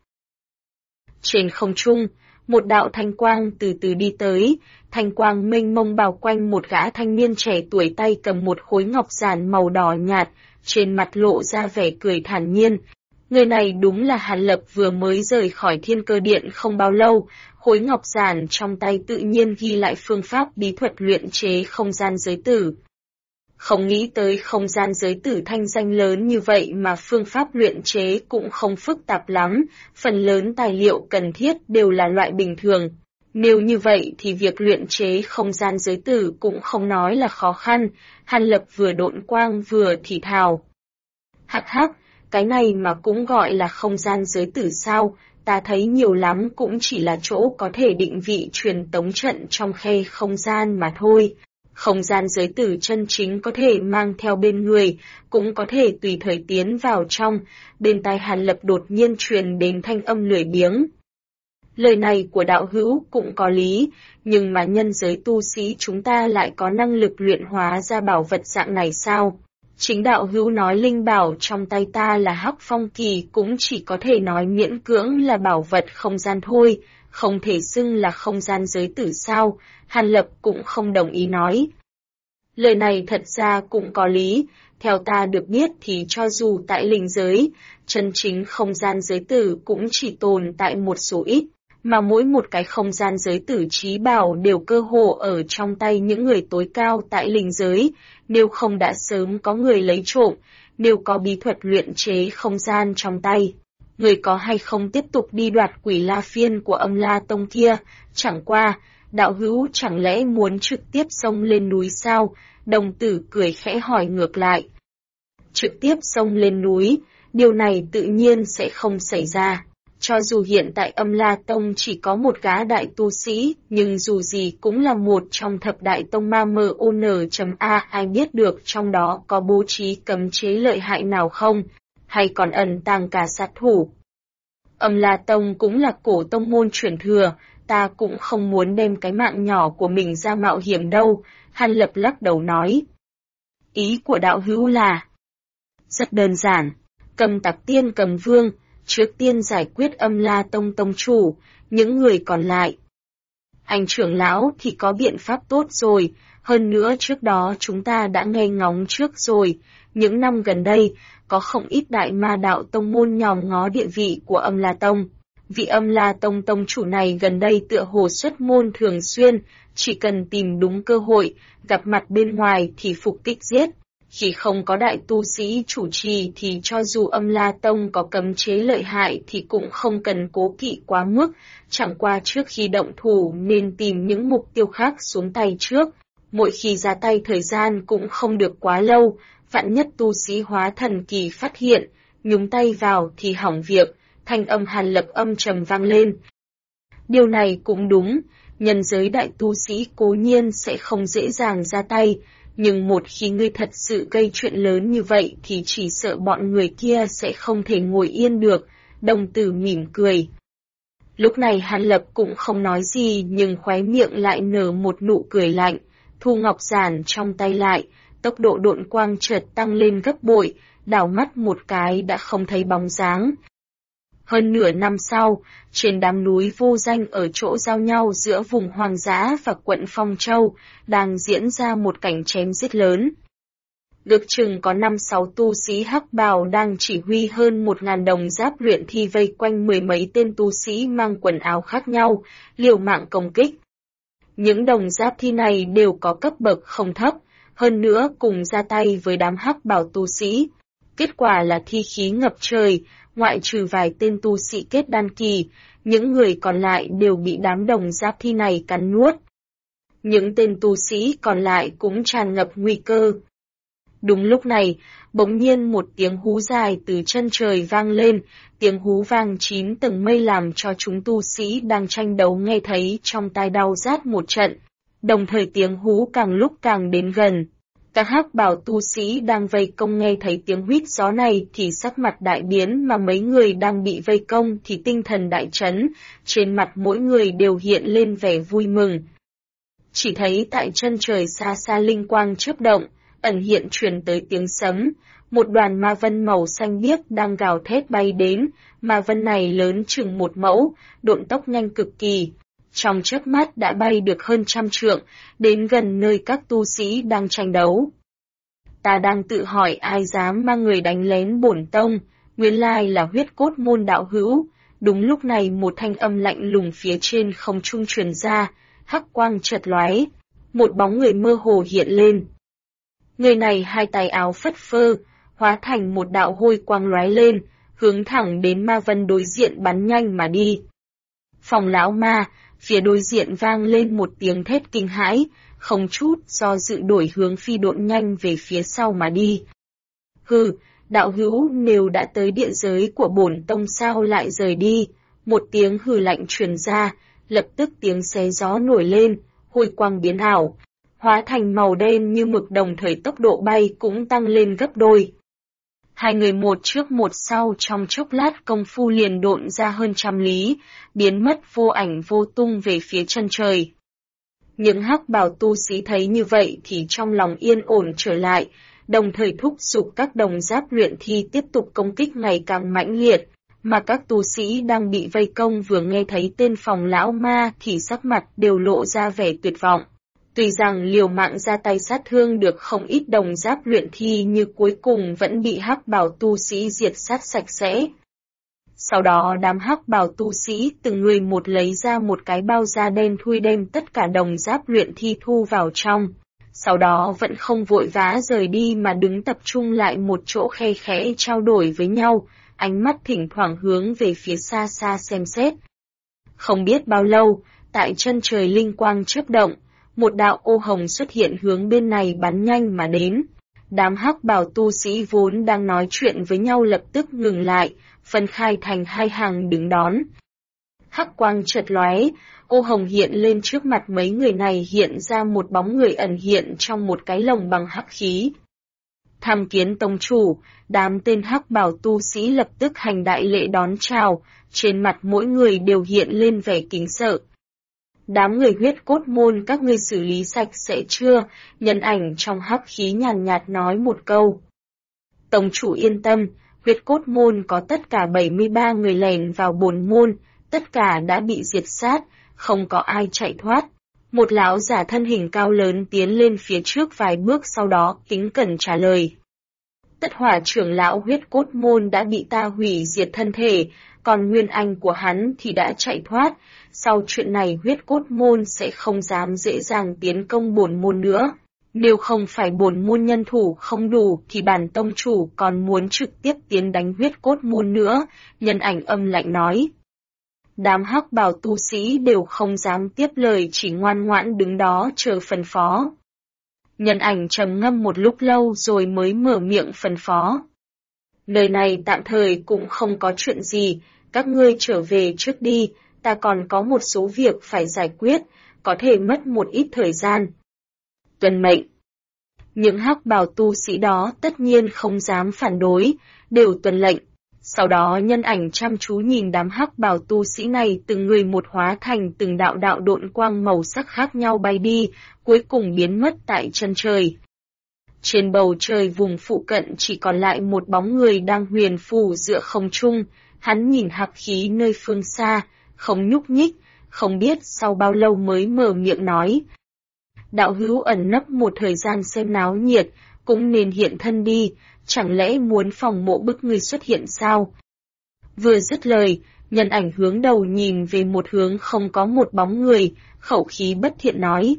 Trên không trung, một đạo thanh quang từ từ đi tới, thanh quang mênh mông bao quanh một gã thanh niên trẻ tuổi tay cầm một khối ngọc giản màu đỏ nhạt, trên mặt lộ ra vẻ cười thản nhiên. Người này đúng là Hàn Lập vừa mới rời khỏi Thiên Cơ Điện không bao lâu, khối ngọc giản trong tay tự nhiên ghi lại phương pháp bí thuật luyện chế không gian giới tử. Không nghĩ tới không gian giới tử thanh danh lớn như vậy mà phương pháp luyện chế cũng không phức tạp lắm, phần lớn tài liệu cần thiết đều là loại bình thường. Nếu như vậy thì việc luyện chế không gian giới tử cũng không nói là khó khăn, Hàn Lập vừa độn quang vừa thì thào. Hắc hắc, cái này mà cũng gọi là không gian giới tử sao, ta thấy nhiều lắm cũng chỉ là chỗ có thể định vị truyền tống trận trong khe không gian mà thôi. Không gian giới tử chân chính có thể mang theo bên người, cũng có thể tùy thời tiến vào trong, bên tai Hàn Lập đột nhiên truyền đến thanh âm lười biếng. Lời này của đạo hữu cũng có lý, nhưng mà nhân giới tu sĩ chúng ta lại có năng lực luyện hóa ra bảo vật dạng này sao? Chính đạo hữu nói linh bảo trong tay ta là Hắc Phong Kỳ cũng chỉ có thể nói miễn cưỡng là bảo vật không gian thôi, không thể xưng là không gian giới tử sao, Hàn Lập cũng không đồng ý nói. Lời này thật ra cũng có lý, theo ta được biết thì cho dù tại linh giới, chân chính không gian giới tử cũng chỉ tồn tại một số ít, mà mỗi một cái không gian giới tử trí bảo đều cơ hồ ở trong tay những người tối cao tại linh giới, nếu không đã sớm có người lấy trộm, nếu có bí thuật luyện chế không gian trong tay. Người có hay không tiếp tục đi đoạt quỷ la phiên của Âm La Tông kia, chẳng qua, đạo hữu chẳng lẽ muốn trực tiếp xông lên núi sao? Đồng tử cười khẽ hỏi ngược lại. Trực tiếp xông lên núi, điều này tự nhiên sẽ không xảy ra. Cho dù hiện tại Âm La Tông chỉ có một gã đại tu sĩ, nhưng dù gì cũng là một trong thập đại tông ma MON.A, ai biết được trong đó có bố trí cấm chế lợi hại nào không, hay còn ẩn tàng cả sát thủ. Âm La Tông cũng là cổ tông môn truyền thừa, ta cũng không muốn đem cái mạng nhỏ của mình ra mạo hiểm đâu, Hàn Lập lắc đầu nói. Ý của đạo hữu là rất đơn giản, cầm tặc tiên cầm vương, trước tiên giải quyết Âm La Tông tông chủ, những người còn lại. Anh trưởng lão thì có biện pháp tốt rồi, hơn nữa trước đó chúng ta đã nghe ngóng trước rồi, những năm gần đây, có không ít đại ma đạo tông môn nhòm ngó địa vị của Âm La Tông. Vị Âm La Tông tông chủ này gần đây tựa hồ xuất môn thường xuyên, chỉ cần tìm đúng cơ hội, gặp mặt bên ngoài thì phục kích giết. Khi không có đại tu sĩ chủ trì thì cho dù Âm La Tông có cấm chế lợi hại thì cũng không cần cố kỵ quá mức, chẳng qua trước khi động thủ nên tìm những mục tiêu khác xuống tay trước. Mỗi khi ra tay thời gian cũng không được quá lâu, vạn nhất tu sĩ hóa thần kỳ phát hiện, nhúng tay vào thì hỏng việc, thanh âm Hàn Lập âm trầm vang lên. Điều này cũng đúng, nhân giới đại tu sĩ cố nhiên sẽ không dễ dàng ra tay, Nhưng một khi ngươi thật sự gây chuyện lớn như vậy thì chỉ sợ bọn người kia sẽ không thể ngồi yên được, đồng tử mỉm cười. Lúc này Hàn Lập cũng không nói gì nhưng khóe miệng lại nở một nụ cười lạnh, thu ngọc giản trong tay lại, tốc độ độn quang chợt tăng lên gấp bội, đảo mắt một cái đã không thấy bóng dáng. Hơn nửa năm sau, trên đám núi vô danh ở chỗ giao nhau giữa vùng hoang dã và quận Phong Châu, đang diễn ra một cảnh chém giết lớn. Ước chừng có 5-6 tu sĩ hắc bào đang chỉ huy hơn 1.000 đồng giáp luyện thi vây quanh mười mấy tên tu sĩ mang quần áo khác nhau, liều mạng công kích. Những đồng giáp thi này đều có cấp bậc không thấp, hơn nữa cùng ra tay với đám hắc bào tu sĩ. Kết quả là thi khí ngập trời, ngoại trừ vài tên tu sĩ kết đan kỳ, những người còn lại đều bị đám đồng giáp thi này cắn nuốt. Những tên tu sĩ còn lại cũng tràn ngập nguy cơ. Đúng lúc này, bỗng nhiên một tiếng hú dài từ chân trời vang lên, tiếng hú vang 9 tầng mây làm cho chúng tu sĩ đang tranh đấu nghe thấy trong tai đau rát một trận, đồng thời tiếng hú càng lúc càng đến gần. Các hắc bào tu sĩ đang vây công nghe thấy tiếng huýt gió này thì sắc mặt đại biến, mà mấy người đang bị vây công thì tinh thần đại chấn, trên mặt mỗi người đều hiện lên vẻ vui mừng. Chỉ thấy tại chân trời xa xa linh quang chớp động, ẩn hiện truyền tới tiếng sấm, một đoàn ma vân màu xanh biếc đang gào thét bay đến, ma vân này lớn chừng 1 mẫu, độn tốc nhanh cực kỳ. Trong chớp mắt đã bay được hơn 100 trượng, đến gần nơi các tu sĩ đang tranh đấu. Ta đang tự hỏi ai dám mang người đánh lén bổn tông, nguyên lai là huyết cốt môn đạo hữu. Đúng lúc này một thanh âm lạnh lùng phía trên không trung truyền ra, hắc quang chợt lóe, một bóng người mơ hồ hiện lên. Người này hai tay áo phất phơ, hóa thành một đạo hôi quang lóe lên, hướng thẳng đến ma vân đối diện bắn nhanh mà đi. Phòng lão ma, phía đối diện vang lên một tiếng thét kinh hãi, không chút do dự đổi hướng phi độn nhanh về phía sau mà đi. Hừ, đạo hữu nếu đã tới địa giới của bổn tông sao lại rời đi, một tiếng hừ lạnh truyền ra, lập tức tiếng xé gió nổi lên, hôi quang biến ảo, hóa thành màu đen như mực, đồng thời tốc độ bay cũng tăng lên gấp đôi. Hai người một trước một sau trong chốc lát công phu liền độn ra hơn 100 lý, biến mất vô ảnh vô tung về phía chân trời. Những hắc bào tu sĩ thấy như vậy thì trong lòng yên ổn trở lại, đồng thời thúc giục các đồng giáp luyện thi tiếp tục công kích ngày càng mãnh liệt, mà các tu sĩ đang bị vây công vừa nghe thấy tên phòng lão ma thì sắc mặt đều lộ ra vẻ tuyệt vọng. Tuy rằng liều mạng ra tay sát thương được không ít đồng giáp luyện thi nhưng cuối cùng vẫn bị hắc bào tu sĩ diệt sát sạch sẽ. Sau đó đám hắc bào tu sĩ từng người một lấy ra một cái bao da đen thui đem tất cả đồng giáp luyện thi thu vào trong. Sau đó vẫn không vội vã rời đi mà đứng tập trung lại một chỗ khe khẽ trao đổi với nhau, ánh mắt thỉnh thoảng hướng về phía xa xa xem xét. Không biết bao lâu, tại chân trời linh quang chớp động, một đạo ô hồng xuất hiện hướng bên này bắn nhanh mà đến. Đám hắc bào tu sĩ vốn đang nói chuyện với nhau lập tức ngừng lại, phân khai thành hai hàng đứng đón. Hắc quang chợt lóe, ô hồng hiện lên trước mặt mấy người này, hiện ra một bóng người ẩn hiện trong một cái lồng bằng hắc khí. Tham kiến tông chủ, đám tên hắc bào tu sĩ lập tức hành đại lễ đón chào, trên mặt mỗi người đều hiện lên vẻ kính sợ. Đám người huyết cốt môn các ngươi xử lý sạch sẽ chưa? Nhân ảnh trong hắc khí nhàn nhạt nói một câu. Tông chủ yên tâm, huyết cốt môn có tất cả 73 người lẻn vào bổn môn, tất cả đã bị diệt sát, không có ai chạy thoát. Một lão giả thân hình cao lớn tiến lên phía trước vài bước, sau đó kính cẩn trả lời. Tất hỏa trưởng lão huyết cốt môn đã bị ta hủy diệt thân thể, còn nguyên anh của hắn thì đã chạy thoát. Sau chuyện này huyết cốt môn sẽ không dám dễ dàng tiến công bổn môn nữa. Nếu không phải bổn môn nhân thủ không đủ thì bản tông chủ còn muốn trực tiếp tiến đánh huyết cốt môn nữa, nhân ảnh âm lạnh nói. Đám hắc bào tu sĩ đều không dám tiếp lời, chỉ ngoan ngoãn đứng đó chờ phân phó. Nhân ảnh trầm ngâm một lúc lâu rồi mới mở miệng phân phó. Nơi này tạm thời cũng không có chuyện gì, các ngươi trở về trước đi, ta còn có một số việc phải giải quyết, có thể mất một ít thời gian. Tuân mệnh. Những hắc bào tu sĩ đó tất nhiên không dám phản đối, đều tuân lệnh. Sau đó nhân ảnh chăm chú nhìn đám hắc bào tu sĩ này từng người một hóa thành từng đạo đạo độn quang màu sắc khác nhau bay đi, cuối cùng biến mất tại chân trời. Trên bầu trời vùng phụ cận chỉ còn lại một bóng người đang huyền phù giữa không trung, hắn nhìn hắc khí nơi phương xa, không nhúc nhích, không biết sau bao lâu mới mở miệng nói. Đạo hữu ẩn nấp một thời gian xem náo nhiệt, cũng nên hiện thân đi, chẳng lẽ muốn phòng mộ bức người xuất hiện sao? Vừa dứt lời, nhân ảnh hướng đầu nhìn về một hướng không có một bóng người, khẩu khí bất thiện nói.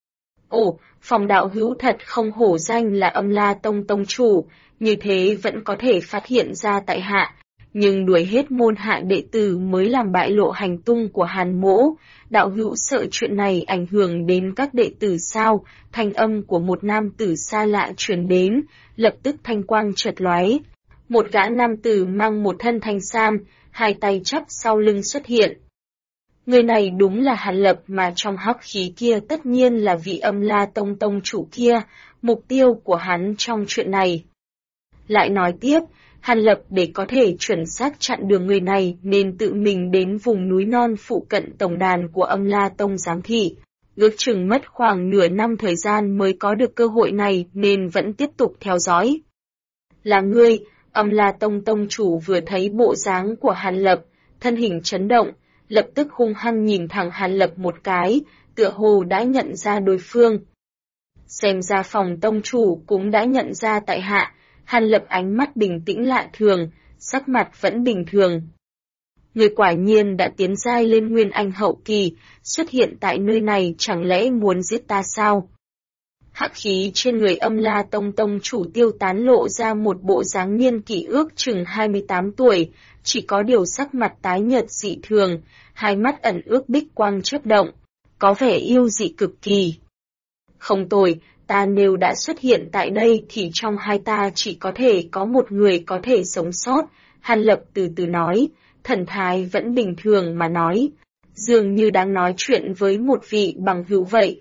Ồ, phòng đạo hữu thật không hổ danh là Âm La Tông tông chủ, như thế vẫn có thể phát hiện ra tại hạ. Nhưng đuổi hết môn hạ đệ tử mới làm bại lộ hành tung của Hàn Mỗ, đạo hữu sợ chuyện này ảnh hưởng đến các đệ tử sao? Thanh âm của một nam tử xa lạ truyền đến, lập tức thanh quang chợt lóe. Một gã nam tử mang một thân thanh sam, hai tay chắp sau lưng xuất hiện. Người này đúng là Hàn Lập mà trong hắc khí kia tất nhiên là vị Âm La Tông tông chủ kia, mục tiêu của hắn trong chuyện này. Lại nói tiếp, Hàn Lập để có thể chuẩn xác chặn đường người này nên tự mình đến vùng núi non phụ cận tổng đàn của Âm La Tông giám thị. Ước chừng mất khoảng nửa năm thời gian mới có được cơ hội này nên vẫn tiếp tục theo dõi. Là ngươi, Âm La Tông tông chủ vừa thấy bộ dáng của Hàn Lập, thân hình chấn động, lập tức hung hăng nhìn thẳng Hàn Lập một cái, tựa hồ đã nhận ra đối phương. Xem ra phòng tông chủ cũng đã nhận ra tại hạ. Hàn Lập ánh mắt bình tĩnh lạ thường, sắc mặt vẫn bình thường. Người quả nhiên đã tiến giai lên Nguyên Anh hậu kỳ, xuất hiện tại nơi này chẳng lẽ muốn giết ta sao? Hắc khí trên người Âm La Tông tông chủ tiêu tán lộ ra một bộ dáng niên kỷ ước chừng 28 tuổi, chỉ có điều sắc mặt tái nhợt dị thường, hai mắt ẩn ước bích quang chớp động, có vẻ yêu dị cực kỳ. Không tồi. Ta nếu đã xuất hiện tại đây thì trong hai ta chỉ có thể có một người có thể sống sót, Hàn Lập từ từ nói, thần thái vẫn bình thường mà nói, dường như đang nói chuyện với một vị bằng hữu vậy.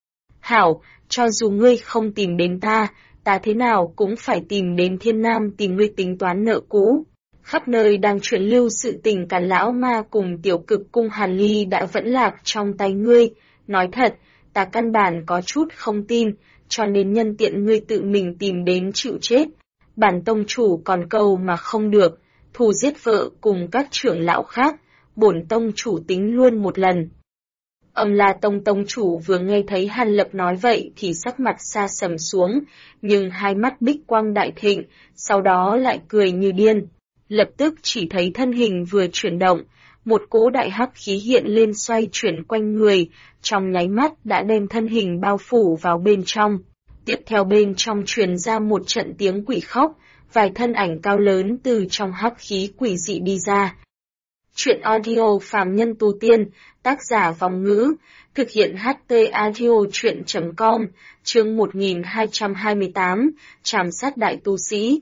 Hảo, cho dù ngươi không tìm đến ta thế nào cũng phải tìm đến Thiên Nam tìm ngươi tính toán nợ cũ. Khắp nơi đang truyền lưu sự tình Càn Lão Ma cùng Tiểu Cực Cung Hàn Ly đã vẫn lạc trong tay ngươi, nói thật, ta căn bản có chút không tin. Cho nên nhân tiện ngươi tự mình tìm đến chịu chết. Bản tông chủ còn cầu mà không được, thù giết vợ cùng các trưởng lão khác, bổn tông chủ tính luôn một lần. Âm La Tông tông chủ vừa nghe thấy Hàn Lập nói vậy thì sắc mặt xa sầm xuống, nhưng hai mắt bích quang đại thịnh, sau đó lại cười như điên. Lập tức chỉ thấy thân hình vừa chuyển động, một cỗ đại hắc khí hiện lên xoay chuyển quanh người, trong nháy mắt đã đem thân hình bao phủ vào bên trong. Tiếp theo bên trong truyền ra một trận tiếng quỷ khóc, vài thân ảnh cao lớn từ trong hắc khí quỷ dị đi ra. Chuyện audio phàm nhân tu tiên, tác giả Vong Ngữ, thực hiện HT Audio Chuyện.com, chương 1228, trảm sát đại tu sĩ.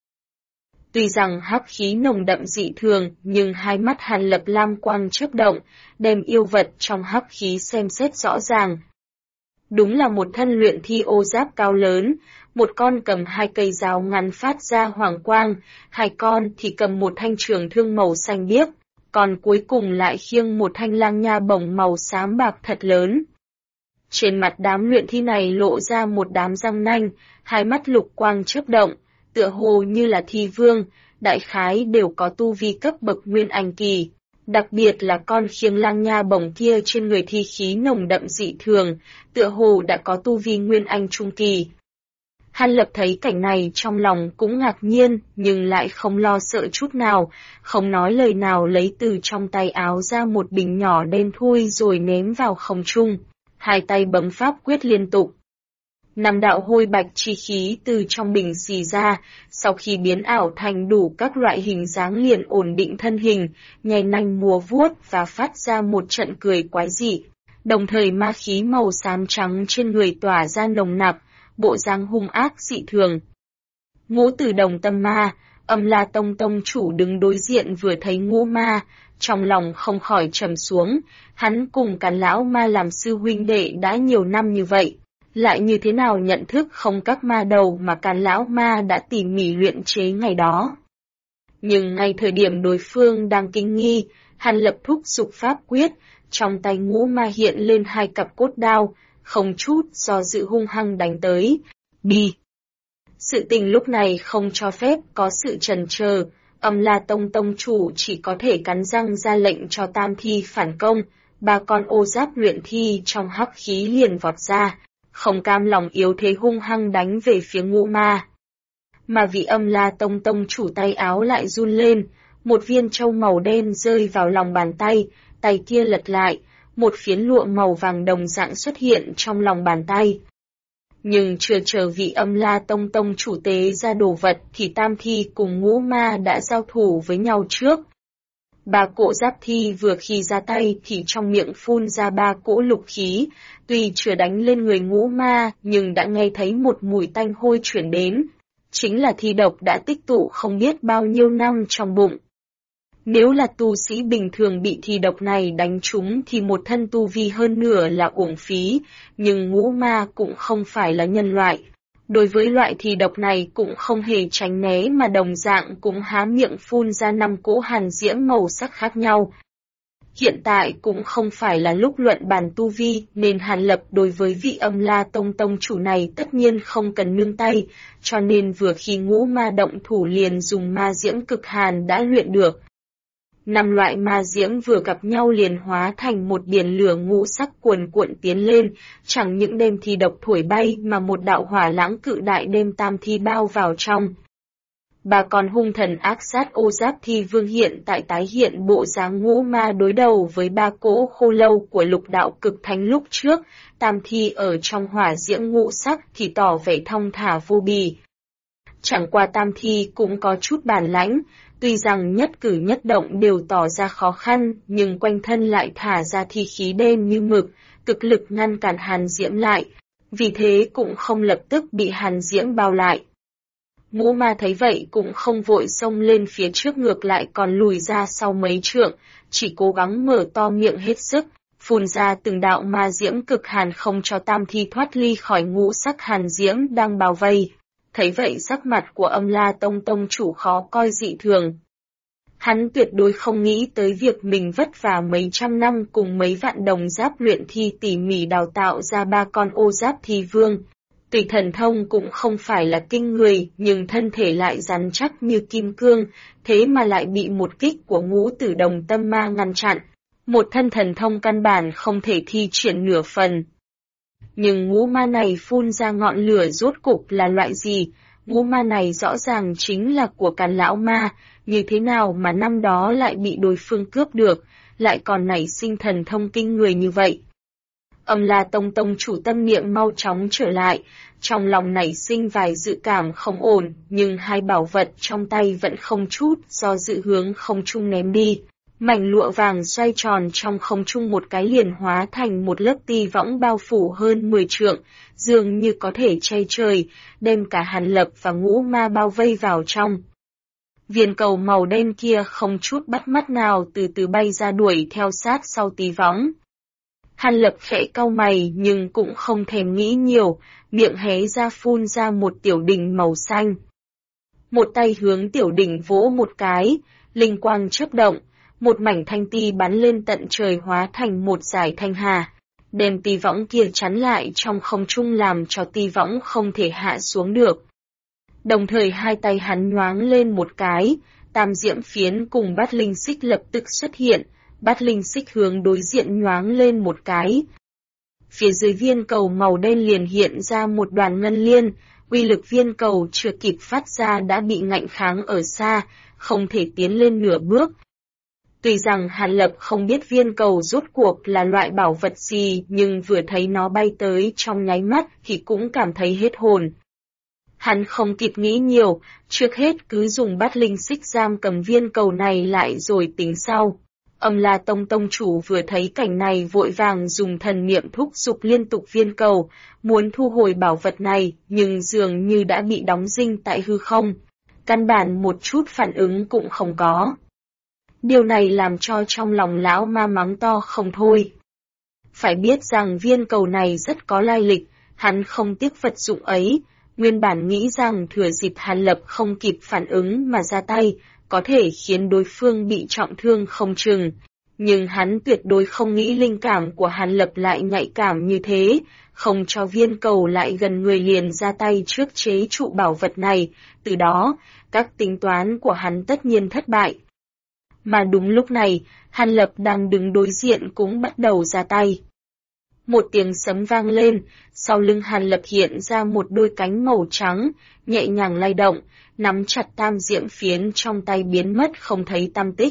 Tuy rằng hắc khí nồng đậm dị thường, nhưng hai mắt Hàn Lập lam quang chớp động, đem yêu vật trong hắc khí xem xét rõ ràng. Đúng là một thân luyện thi ô giáp cao lớn, một con cầm hai cây giáo ngắn phát ra hoàng quang, hai con thì cầm một thanh trường thương màu xanh biếc, còn cuối cùng lại khiêng một thanh lang nha bổng màu xám bạc thật lớn. Trên mặt đám luyện thi này lộ ra một đám răng nanh, hai mắt lục quang chớp động, tựa hồ như là thi vương, đại khái đều có tu vi cấp bậc Nguyên Anh kỳ. Đặc biệt là con khiêng lang nha bổng kia trên người thi khí nồng đậm dị thường, tựa hồ đã có tu vi Nguyên Anh trung kỳ. Hàn Lập thấy cảnh này trong lòng cũng ngạc nhiên, nhưng lại không lo sợ chút nào, không nói lời nào lấy từ trong tay áo ra một bình nhỏ đen thui rồi ném vào không trung. Hai tay bấm pháp quyết liên tục. 5 đạo hôi bạch chi khí từ trong bình xì ra, sau khi biến ảo thành đủ các loại hình dáng liền ổn định thân hình, nhảy nanh múa vuốt và phát ra một trận cười quái dị. Đồng thời ma khí màu xám trắng trên người tỏa ra nồng nặc, bộ dáng hung ác dị thường. Ngũ Tử Đồng Tâm Ma, Âm La Tông tông chủ đứng đối diện vừa thấy ngũ ma, trong lòng không khỏi trầm xuống, hắn cùng Càn Lão Ma làm sư huynh đệ đã nhiều năm như vậy. lại như thế nào nhận thức không các ma đầu mà Càn lão ma đã tỉ mỉ luyện chế ngày đó. Nhưng ngay thời điểm đối phương đang kinh nghi, Hàn Lập thúc giục pháp quyết, trong tay Ngũ Ma hiện lên 2 cặp cốt đao, không chút do dự hung hăng đánh tới. Đi! Sự tình lúc này không cho phép có sự chần chờ, Âm La Tông tông chủ chỉ có thể cắn răng ra lệnh cho tam thi phản công, 3 con ô giáp luyện thi trong hắc khí liền vọt ra, không cam lòng yếu thế hung hăng đánh về phía Ngũ Ma. Mà vị Âm La Tông tông chủ tay áo lại run lên, một viên châu màu đen rơi vào lòng bàn tay, tay kia lật lại, một phiến lụa màu vàng đồng dạng xuất hiện trong lòng bàn tay. Nhưng chưa chờ vị Âm La Tông tông chủ tế ra đồ vật thì tam thi cùng Ngũ Ma đã giao thủ với nhau trước. 3 cỗ giáp thi vừa khi ra tay thì trong miệng phun ra 3 cỗ lục khí, tuy chưa đánh lên người Ngũ Ma nhưng đã nghe thấy một mùi tanh hôi chuyển đến. Chính là thi độc đã tích tụ không biết bao nhiêu năm trong bụng. Nếu là tu sĩ bình thường bị thi độc này đánh trúng thì một thân tu vi hơn nửa là uổng phí, nhưng Ngũ Ma cũng không phải là nhân loại. Đối với loại thi độc này cũng không hề tránh né mà đồng dạng cũng há miệng phun ra 5 cỗ hàn diễm màu sắc khác nhau. Hiện tại cũng không phải là lúc luận bàn tu vi nên Hàn Lập đối với vị Âm La Tông tông chủ này tất nhiên không cần nương tay, cho nên vừa khi Ngũ Ma động thủ liền dùng ma diễm cực hàn đã luyện được. 5 loại ma diễm vừa gặp nhau liền hóa thành một biển lửa ngũ sắc cuồn cuộn tiến lên, chẳng những đem thi độc thổi bay mà một đạo hỏa lãng cự đại đem tam thi bao vào trong. 3 con hung thần ác sát ô giáp thi vương hiện tại tái hiện bộ dáng Ngũ Ma đối đầu với 3 cỗ khô lâu của lục đạo cực thánh lúc trước, tam thi ở trong hỏa diễm ngũ sắc thì tỏ vẻ thong thả vô bì. Chẳng qua tam thi cũng có chút bản lãnh, tuy rằng nhất cử nhất động đều tỏ ra khó khăn, nhưng quanh thân lại thả ra thi khí đen như mực, cực lực ngăn cản hàn diễm lại, vì thế cũng không lập tức bị hàn diễm bao lại. Ngũ Ma thấy vậy cũng không vội xông lên phía trước, ngược lại còn lùi ra sau mấy trượng, chỉ cố gắng mở to miệng hết sức, phun ra từng đạo ma diễm cực hàn không cho tam thi thoát ly khỏi ngũ sắc hàn diễm đang bao vây. Thấy vậy sắc mặt của Âm La Tông tông chủ khó coi dị thường. Hắn tuyệt đối không nghĩ tới việc mình vất vả mấy trăm năm cùng mấy vạn đồng giáp luyện thi tỉ mỉ đào tạo ra 3 con ô giáp thi vương. Tuy thần thông cũng không phải là kinh người, nhưng thân thể lại rắn chắc như kim cương, thế mà lại bị một kích của Ngũ Tử Đồng Tâm Ma ngăn chặn. Một thân thần thông căn bản không thể thi triển nửa phần. Nhưng Ngũ Ma này phun ra ngọn lửa rốt cục là loại gì? Ngũ Ma này rõ ràng chính là của Càn lão ma, như thế nào mà năm đó lại bị đối phương cướp được, lại còn nảy sinh thần thông kinh người như vậy? Âm La Tông tông chủ tâm niệm mau chóng trở lại, trong lòng nảy sinh vài dự cảm không ổn, nhưng 2 bảo vật trong tay vẫn không chút do dự hướng không trung ném đi. Mảnh lụa vàng xoay tròn trong không trung một cái liền hóa thành một lớp ti võng bao phủ hơn 10 trượng, dường như có thể che trời, đem cả Hàn Lập và Ngũ Ma bao vây vào trong. Viên cầu màu đen kia không chút bắt mắt nào từ từ bay ra đuổi theo sát sau tí võng. Hàn Lập khẽ cau mày nhưng cũng không thèm nghĩ nhiều, miệng hé ra phun ra một tiểu đỉnh màu xanh. Một tay hướng tiểu đỉnh vỗ một cái, linh quang chớp động, một mảnh thanh ti bắn lên tận trời hóa thành một dải thanh hà, đem ti võng kia chắn lại trong không trung làm cho ti võng không thể hạ xuống được. Đồng thời 2 tay hắn nhoáng lên một cái, tam diễm phiến cùng bát linh xích lập tức xuất hiện, bát linh xích hướng đối diện nhoáng lên một cái. Phía dưới viên cầu màu đen liền hiện ra một đoàn ngân liên, uy lực viên cầu chưa kịp phát ra đã bị ngạnh kháng ở xa, không thể tiến lên nửa bước. Tuy rằng Hàn Lập không biết viên cầu rốt cuộc là loại bảo vật gì, nhưng vừa thấy nó bay tới trong nháy mắt thì cũng cảm thấy hết hồn. Hắn không kịp nghĩ nhiều, trước hết cứ dùng bát linh xích giam cầm viên cầu này lại rồi tính sau. Âm La Tông tông chủ vừa thấy cảnh này vội vàng dùng thần niệm thúc giục liên tục viên cầu, muốn thu hồi bảo vật này, nhưng dường như đã bị đóng dinh tại hư không. Căn bản một chút phản ứng cũng không có. Điều này làm cho trong lòng lão ma mắng to không thôi. Phải biết rằng viên cầu này rất có lai lịch, Hắn không tiếc vật dụng ấy, nguyên bản nghĩ rằng thừa dịp Hàn Lập không kịp phản ứng mà ra tay, có thể khiến đối phương bị trọng thương không chừng. Nhưng hắn tuyệt đối không nghĩ linh cảm của Hàn Lập lại nhạy cảm như thế, không cho viên cầu lại gần người liền ra tay trước chế trụ bảo vật này, từ đó, các tính toán của hắn tất nhiên thất bại. Mà đúng lúc này, Hàn Lập đang đứng đối diện cũng bắt đầu ra tay. Một tiếng sấm vang lên, sau lưng Hàn Lập hiện ra một đôi cánh màu trắng, nhẹ nhàng lay động, nắm chặt tam diễm phiến trong tay biến mất không thấy tăm tích.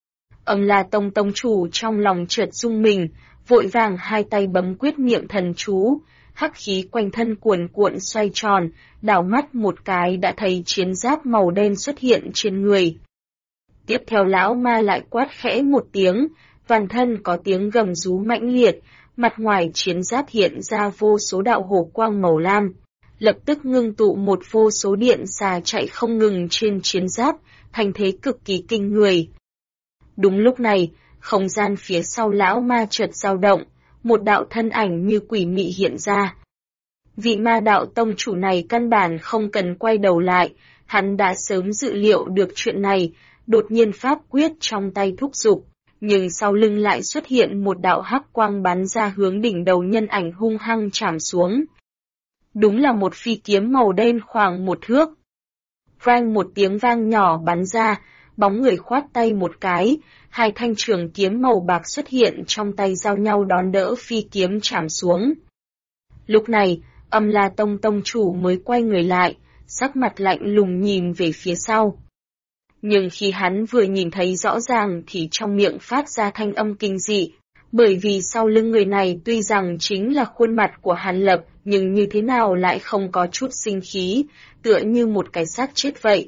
La Tông tông chủ trong lòng chợt rung mình, vội vàng hai tay bấm quyết niệm thần chú, hắc khí quanh thân cuồn cuộn xoay tròn, đảo mắt một cái đã thấy chiến giáp màu đen xuất hiện trên người. Tiếp theo lão ma lại quát khẽ một tiếng, toàn thân có tiếng gầm rú mãnh liệt, mặt ngoài chiến giáp hiện ra vô số đạo hổ quang màu lam, lập tức ngưng tụ một vô số điện xà chạy không ngừng trên chiến giáp, thành thế cực kỳ kinh người. Đúng lúc này, không gian phía sau lão ma chợt dao động, một đạo thân ảnh như quỷ mị hiện ra. Vị ma đạo tông chủ này căn bản không cần quay đầu lại, hắn đã sớm dự liệu được chuyện này, đột nhiên pháp quyết trong tay thúc giục, nhưng sau lưng lại xuất hiện một đạo hắc quang bắn ra hướng đỉnh đầu nhân ảnh hung hăng chạm xuống. Đúng là một phi kiếm màu đen khoảng một thước. Vang một tiếng vang nhỏ bắn ra, bóng người khoát tay một cái, hai thanh trường kiếm màu bạc xuất hiện trong tay giao nhau đón đỡ phi kiếm chạm xuống. Lúc này, La Tông tông chủ mới quay người lại, sắc mặt lạnh lùng nhìn về phía sau. Nhưng khi hắn vừa nhìn thấy rõ ràng thì trong miệng phát ra thanh âm kinh dị, bởi vì sau lưng người này tuy rằng chính là khuôn mặt của Hàn Lập, nhưng như thế nào lại không có chút sinh khí, tựa như một cái xác chết vậy.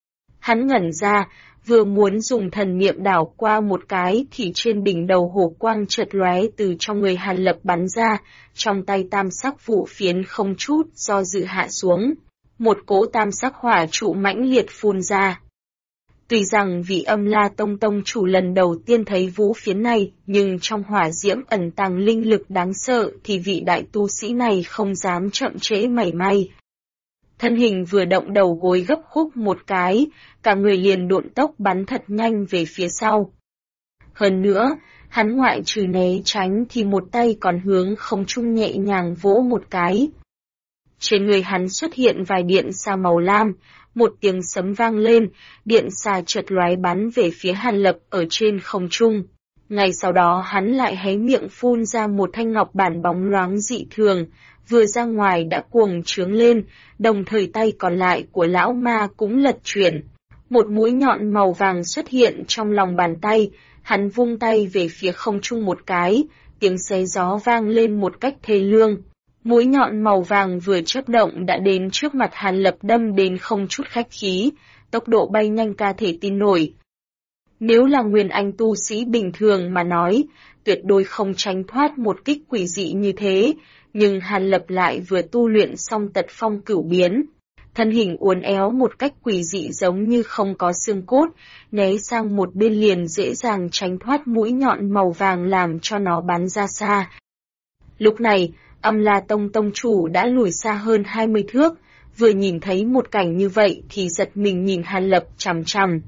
Hắn ngẩn ra, vừa muốn dùng thần niệm đảo qua một cái thì trên đỉnh đầu hổ quang chợt lóe từ trong người Hàn Lập bắn ra, trong tay tam sắc vụ phiến không chút do dự hạ xuống. Một cỗ tam sắc hỏa trụ mãnh liệt phun ra. Tuy rằng vị La Tông tông chủ lần đầu tiên thấy vũ phiến này, nhưng trong hỏa diễm ẩn tàng linh lực đáng sợ thì vị đại tu sĩ này không dám chậm trễ mảy may. Thân hình vừa động đầu gối gấp khúc một cái, cả người liền độn tốc bắn thật nhanh về phía sau. Hơn nữa, hắn ngoại trừ né tránh thì một tay còn hướng không trung nhẹ nhàng vỗ một cái. Trên người hắn xuất hiện vài điện xà màu lam, một tiếng sấm vang lên, điện xà chợt lóe bắn về phía Hàn Lập ở trên không trung. Ngay sau đó hắn lại hé miệng phun ra một thanh ngọc bản bóng loáng dị thường, vừa ra ngoài đã cuồng trướng lên, đồng thời tay còn lại của lão ma cũng lật chuyển. Một mũi nhọn màu vàng xuất hiện trong lòng bàn tay, hắn vung tay về phía không trung một cái, tiếng xé gió vang lên một cách thê lương. Mũi nhọn màu vàng vừa chớp động đã đến trước mặt Hàn Lập đâm đến không chút khách khí, tốc độ bay nhanh ca thể tin nổi. Nếu là nguyên anh tu sĩ bình thường mà nói, tuyệt đối không tránh thoát một kích quỷ dị như thế, nhưng Hàn Lập lại vừa tu luyện xong tật phong cửu biến. Thân hình uốn éo một cách quỷ dị giống như không có xương cốt, né sang một bên liền dễ dàng tránh thoát mũi nhọn màu vàng làm cho nó bắn ra xa. Lúc này, La Tông tông chủ đã lùi xa hơn 20 thước, vừa nhìn thấy một cảnh như vậy thì giật mình nhìn Hàn Lập chằm chằm.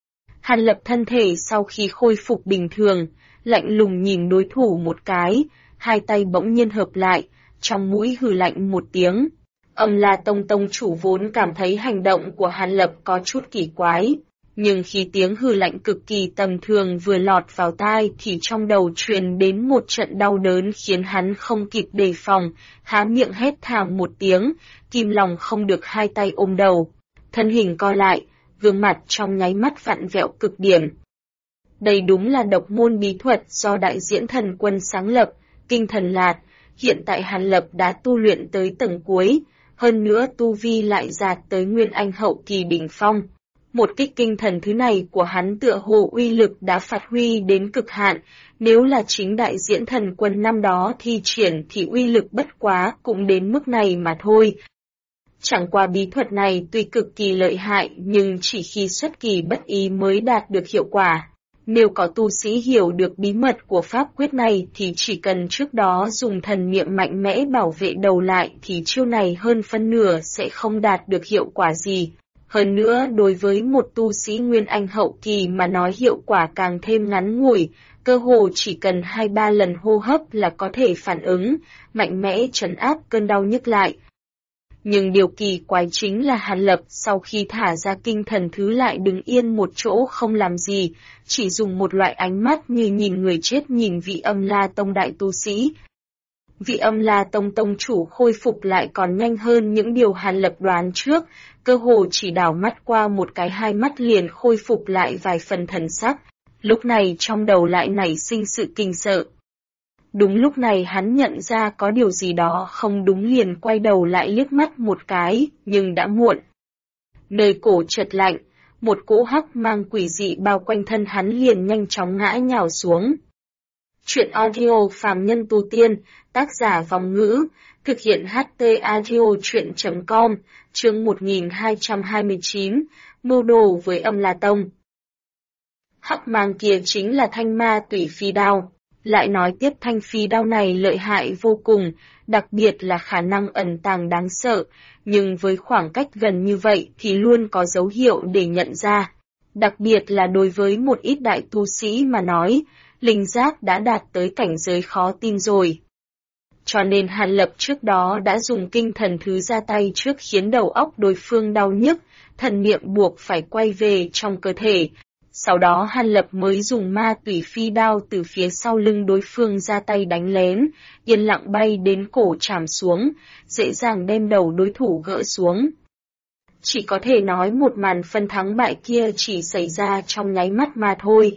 Hàn Lập thân thể sau khi khôi phục bình thường, lạnh lùng nhìn đối thủ một cái, hai tay bỗng nhiên hợp lại, trong mũi hừ lạnh một tiếng. La Tông tông chủ vốn cảm thấy hành động của Hàn Lập có chút kỳ quái, nhưng khi tiếng hừ lạnh cực kỳ tầm thường vừa lọt vào tai thì trong đầu truyền đến một trận đau đớn khiến hắn không kịp đề phòng, há miệng hét thảm một tiếng, kìm lòng không được hai tay ôm đầu. Thân hình co lại, gương mặt trong nháy mắt vặn vẹo cực điểm. Đây đúng là độc môn bí thuật do đại diễn thần quân sáng lập, kinh thần lạt, hiện tại Hàn Lập đã tu luyện tới tầng cuối, hơn nữa tu vi lại đạt tới nguyên anh hậu kỳ đỉnh phong. Một kích kinh thần thứ này của hắn tựa hồ uy lực đã phát huy đến cực hạn, nếu là chính đại diễn thần quân năm đó thi triển thì uy lực bất quá cũng đến mức này mà thôi. Chẳng qua bí thuật này tuy cực kỳ lợi hại nhưng chỉ khi xuất kỳ bất ý mới đạt được hiệu quả. Nếu có tu sĩ hiểu được bí mật của pháp quyết này thì chỉ cần trước đó dùng thần niệm mạnh mẽ bảo vệ đầu lại thì chiêu này hơn phân nửa sẽ không đạt được hiệu quả gì. Hơn nữa đối với một tu sĩ Nguyên Anh hậu kỳ mà nói hiệu quả càng thêm ngắn ngủi, cơ hồ chỉ cần 2-3 lần hô hấp là có thể phản ứng, mạnh mẽ trấn áp cơn đau nhức lại. Nhưng điều kỳ quái chính là Hàn Lập sau khi thả ra kinh thần thứ lại đứng yên một chỗ không làm gì, chỉ dùng một loại ánh mắt như nhìn người chết nhìn vị Âm La Tông đại tu sĩ. Vị Âm La Tông tông chủ khôi phục lại còn nhanh hơn những điều Hàn Lập đoán trước, cơ hồ chỉ đảo mắt qua một cái hai mắt liền khôi phục lại vài phần thần sắc, lúc này trong đầu lại nảy sinh sự kinh sợ. Đúng lúc này hắn nhận ra có điều gì đó không đúng liền quay đầu lại liếc mắt một cái, nhưng đã muộn. Nơi cổ chợt lạnh, một cỗ hắc mang quỷ dị bao quanh thân hắn liền nhanh chóng ngã nhào xuống. Chuyện audio phàm nhân tu tiên, tác giả Vòng Ngữ, thực hiện HT audio chuyện.com, chương 1229, mưu đồ với Âm La Tông. Hắc mang kia chính là thanh ma tủy phi đao. Lại nói tiếp thanh phi đao này lợi hại vô cùng, đặc biệt là khả năng ẩn tàng đáng sợ, nhưng với khoảng cách gần như vậy thì luôn có dấu hiệu để nhận ra. Đặc biệt là đối với một ít đại tu sĩ mà nói, linh giác đã đạt tới cảnh giới khó tin rồi. Cho nên Hàn Lập trước đó đã dùng kinh thần thứ ra tay trước khiến đầu óc đối phương đau nhức, thần niệm buộc phải quay về trong cơ thể. Sau đó Hàn Lập mới dùng ma tủy phi đao từ phía sau lưng đối phương ra tay đánh lén, yên lặng bay đến cổ chạm xuống, dễ dàng đem đầu đối thủ gỡ xuống. Chỉ có thể nói một màn phân thắng bại kia chỉ xảy ra trong nháy mắt mà thôi.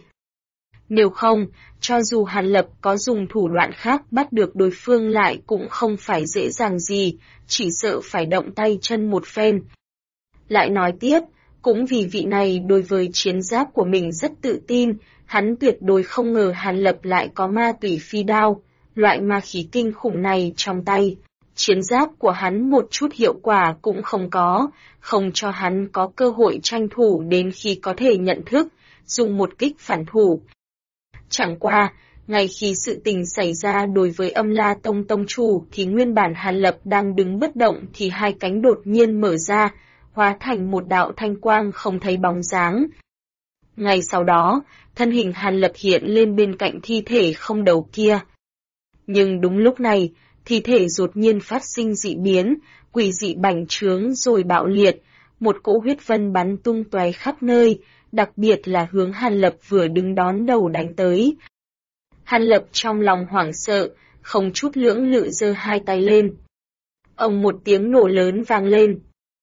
Nếu không, cho dù Hàn Lập có dùng thủ đoạn khác bắt được đối phương lại cũng không phải dễ dàng gì, chỉ sợ phải động tay chân một phen. Lại nói tiếp, cũng vì vị này đối với chiến giáp của mình rất tự tin, hắn tuyệt đối không ngờ Hàn Lập lại có ma tủy phi đao, loại ma khí kinh khủng này trong tay. Chiến giáp của hắn một chút hiệu quả cũng không có, không cho hắn có cơ hội tranh thủ đến khi có thể nhận thức, dùng một kích phản thủ. Chẳng qua, ngay khi sự tình xảy ra đối với Âm La Tông tông chủ thì nguyên bản Hàn Lập đang đứng bất động thì hai cánh đột nhiên mở ra, hóa thành một đạo thanh quang không thấy bóng dáng. Ngay sau đó, thân hình Hàn Lập hiện lên bên cạnh thi thể không đầu kia. Nhưng đúng lúc này, thi thể đột nhiên phát sinh dị biến, quỷ dị bành trướng rồi bạo liệt, một cỗ huyết vân bắn tung tóe khắp nơi, đặc biệt là hướng Hàn Lập vừa đứng đón đầu đánh tới. Hàn Lập trong lòng hoảng sợ, không chút lưỡng lự giơ hai tay lên. Ầm một tiếng nổ lớn vang lên.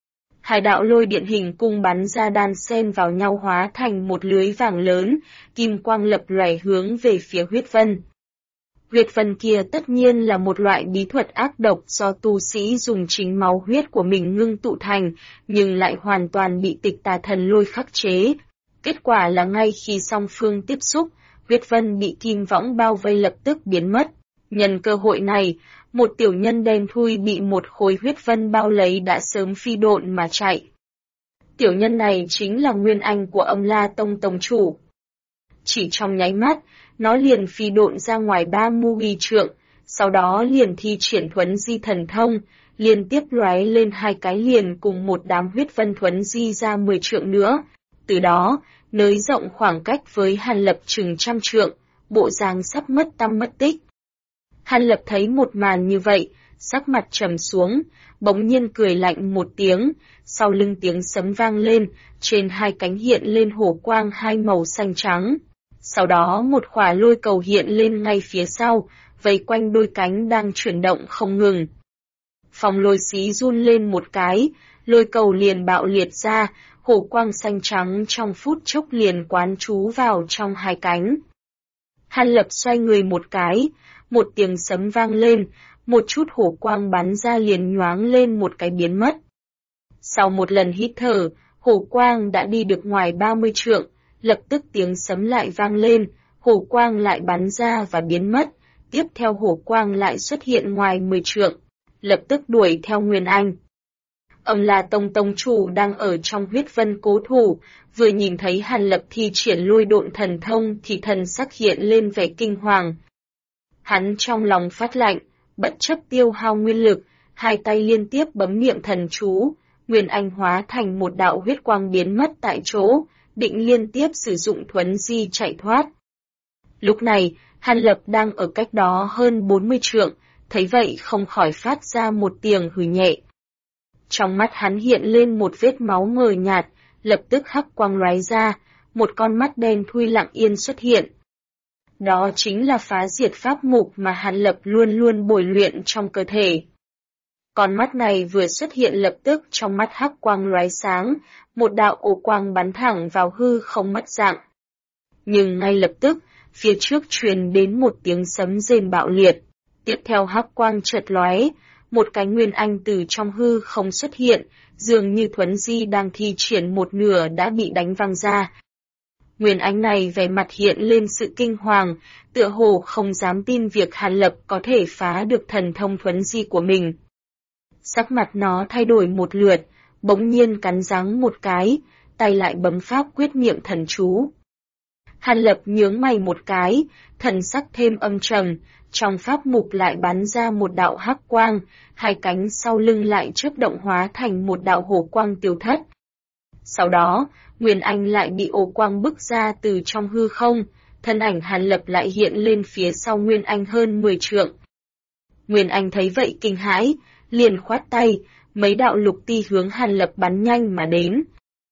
Hai đạo lôi điện hình cung bắn ra đan xen vào nhau hóa thành một lưới vàng lớn, kim quang lập lòe hướng về phía huyết vân. Huyết vân kia tất nhiên là một loại bí thuật ác độc do tu sĩ dùng chính máu huyết của mình ngưng tụ thành, nhưng lại hoàn toàn bị tịch tà thần lôi khắc chế. Kết quả là ngay khi song phương tiếp xúc, huyết vân bị kim võng bao vây lập tức biến mất. Nhân cơ hội này, một tiểu nhân đen thui bị một khối huyết vân bao lấy đã sớm phi độn mà chạy. Tiểu nhân này chính là Nguyên Anh của Âm La Tông tông chủ. Chỉ trong nháy mắt, nó liền phi độn ra ngoài 30 trượng, sau đó liền thi triển thuấn di thần thông, liên tiếp lóe lên hai cái liền cùng một đám huyết vân thuấn di ra 10 trượng nữa. Từ đó, nới rộng khoảng cách với Hàn Lập chừng 100 trượng, bộ dáng sắp mất tăm mất tích. Hàn Lập thấy một màn như vậy, sắc mặt trầm xuống, bỗng nhiên cười lạnh một tiếng, sau lưng tiếng sấm vang lên, trên hai cánh hiện lên hổ quang hai màu xanh trắng. Sau đó một khỏa lôi cầu hiện lên ngay phía sau, vây quanh đôi cánh đang chuyển động không ngừng. Phong lôi xí run lên một cái, lôi cầu liền bạo liệt ra, hổ quang xanh trắng trong phút chốc liền quán trú vào trong hai cánh. Hàn Lập xoay người một cái, một tiếng sấm vang lên, một chút hổ quang bắn ra liền nhoáng lên một cái biến mất. Sau một lần hít thở, hổ quang đã đi được ngoài 30 trượng, lập tức tiếng sấm lại vang lên, hổ quang lại bắn ra và biến mất, tiếp theo hổ quang lại xuất hiện ngoài 10 trượng, lập tức đuổi theo Nguyên Anh. La Tông Tông chủ đang ở trong huyết vân cố thủ, vừa nhìn thấy Hàn Lập thi triển lôi độn thần thông thì thần sắc hiện lên vẻ kinh hoàng. Hắn trong lòng phát lạnh, bất chấp tiêu hao nguyên lực, hai tay liên tiếp bấm niệm thần chú, Nguyên Anh hóa thành một đạo huyết quang biến mất tại chỗ, định liên tiếp sử dụng thuấn di chạy thoát. Lúc này, Hàn Lập đang ở cách đó hơn 40 trượng, thấy vậy không khỏi phát ra một tiếng hừ nhẹ. Trong mắt hắn hiện lên một vết máu mờ nhạt, lập tức hắc quang lóe ra, một con mắt đen thui lặng yên xuất hiện. Đó chính là phá diệt pháp mục mà Hàn Lập luôn luôn bồi luyện trong cơ thể. Con mắt này vừa xuất hiện lập tức trong mắt hắc quang lóe sáng, một đạo ổ quang bắn thẳng vào hư không mất dạng. Nhưng ngay lập tức, phía trước truyền đến một tiếng sấm rền bạo liệt. Tiếp theo hắc quang chợt lóe, một cái nguyên anh từ trong hư không xuất hiện, dường như thuấn di đang thi triển một nửa đã bị đánh văng ra. Nguyên anh này vẻ mặt hiện lên sự kinh hoàng, tựa hồ không dám tin việc Hàn Lập có thể phá được thần thông thuấn di của mình. Sắc mặt nó thay đổi một lượt, bỗng nhiên cắn răng một cái, tay lại bấm pháp quyết niệm thần chú. Hàn Lập nhướng mày một cái, thần sắc thêm âm trầm, trong pháp mục lại bắn ra một đạo hắc quang, hai cánh sau lưng lại chớp động hóa thành một đạo hổ quang tiêu thất. Sau đó, Nguyên Anh lại bị ổ quang bức ra từ trong hư không, thân ảnh Hàn Lập lại hiện lên phía sau Nguyên Anh hơn 10 trượng. Nguyên Anh thấy vậy kinh hãi, liền khoát tay, mấy đạo lục ti hướng Hàn Lập bắn nhanh mà đến.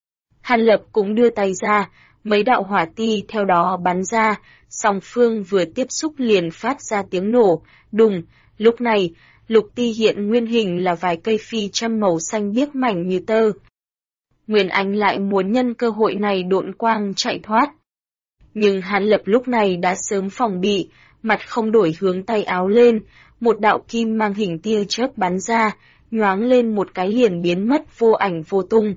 Hàn Lập cũng đưa tay ra, mấy đạo hỏa ti theo đó bắn ra, song phương vừa tiếp xúc liền phát ra tiếng nổ, đùng, lúc này, lục ti hiện nguyên hình là vài cây phi châm màu xanh biếc mảnh như tơ. Nguyên Anh lại muốn nhân cơ hội này độn quang chạy thoát. Nhưng Hàn Lập lúc này đã sớm phòng bị, mặt không đổi hướng tay áo lên, một đạo kim mang hình tia chớp bắn ra, nhoáng lên một cái liền biến mất vô ảnh vô tung.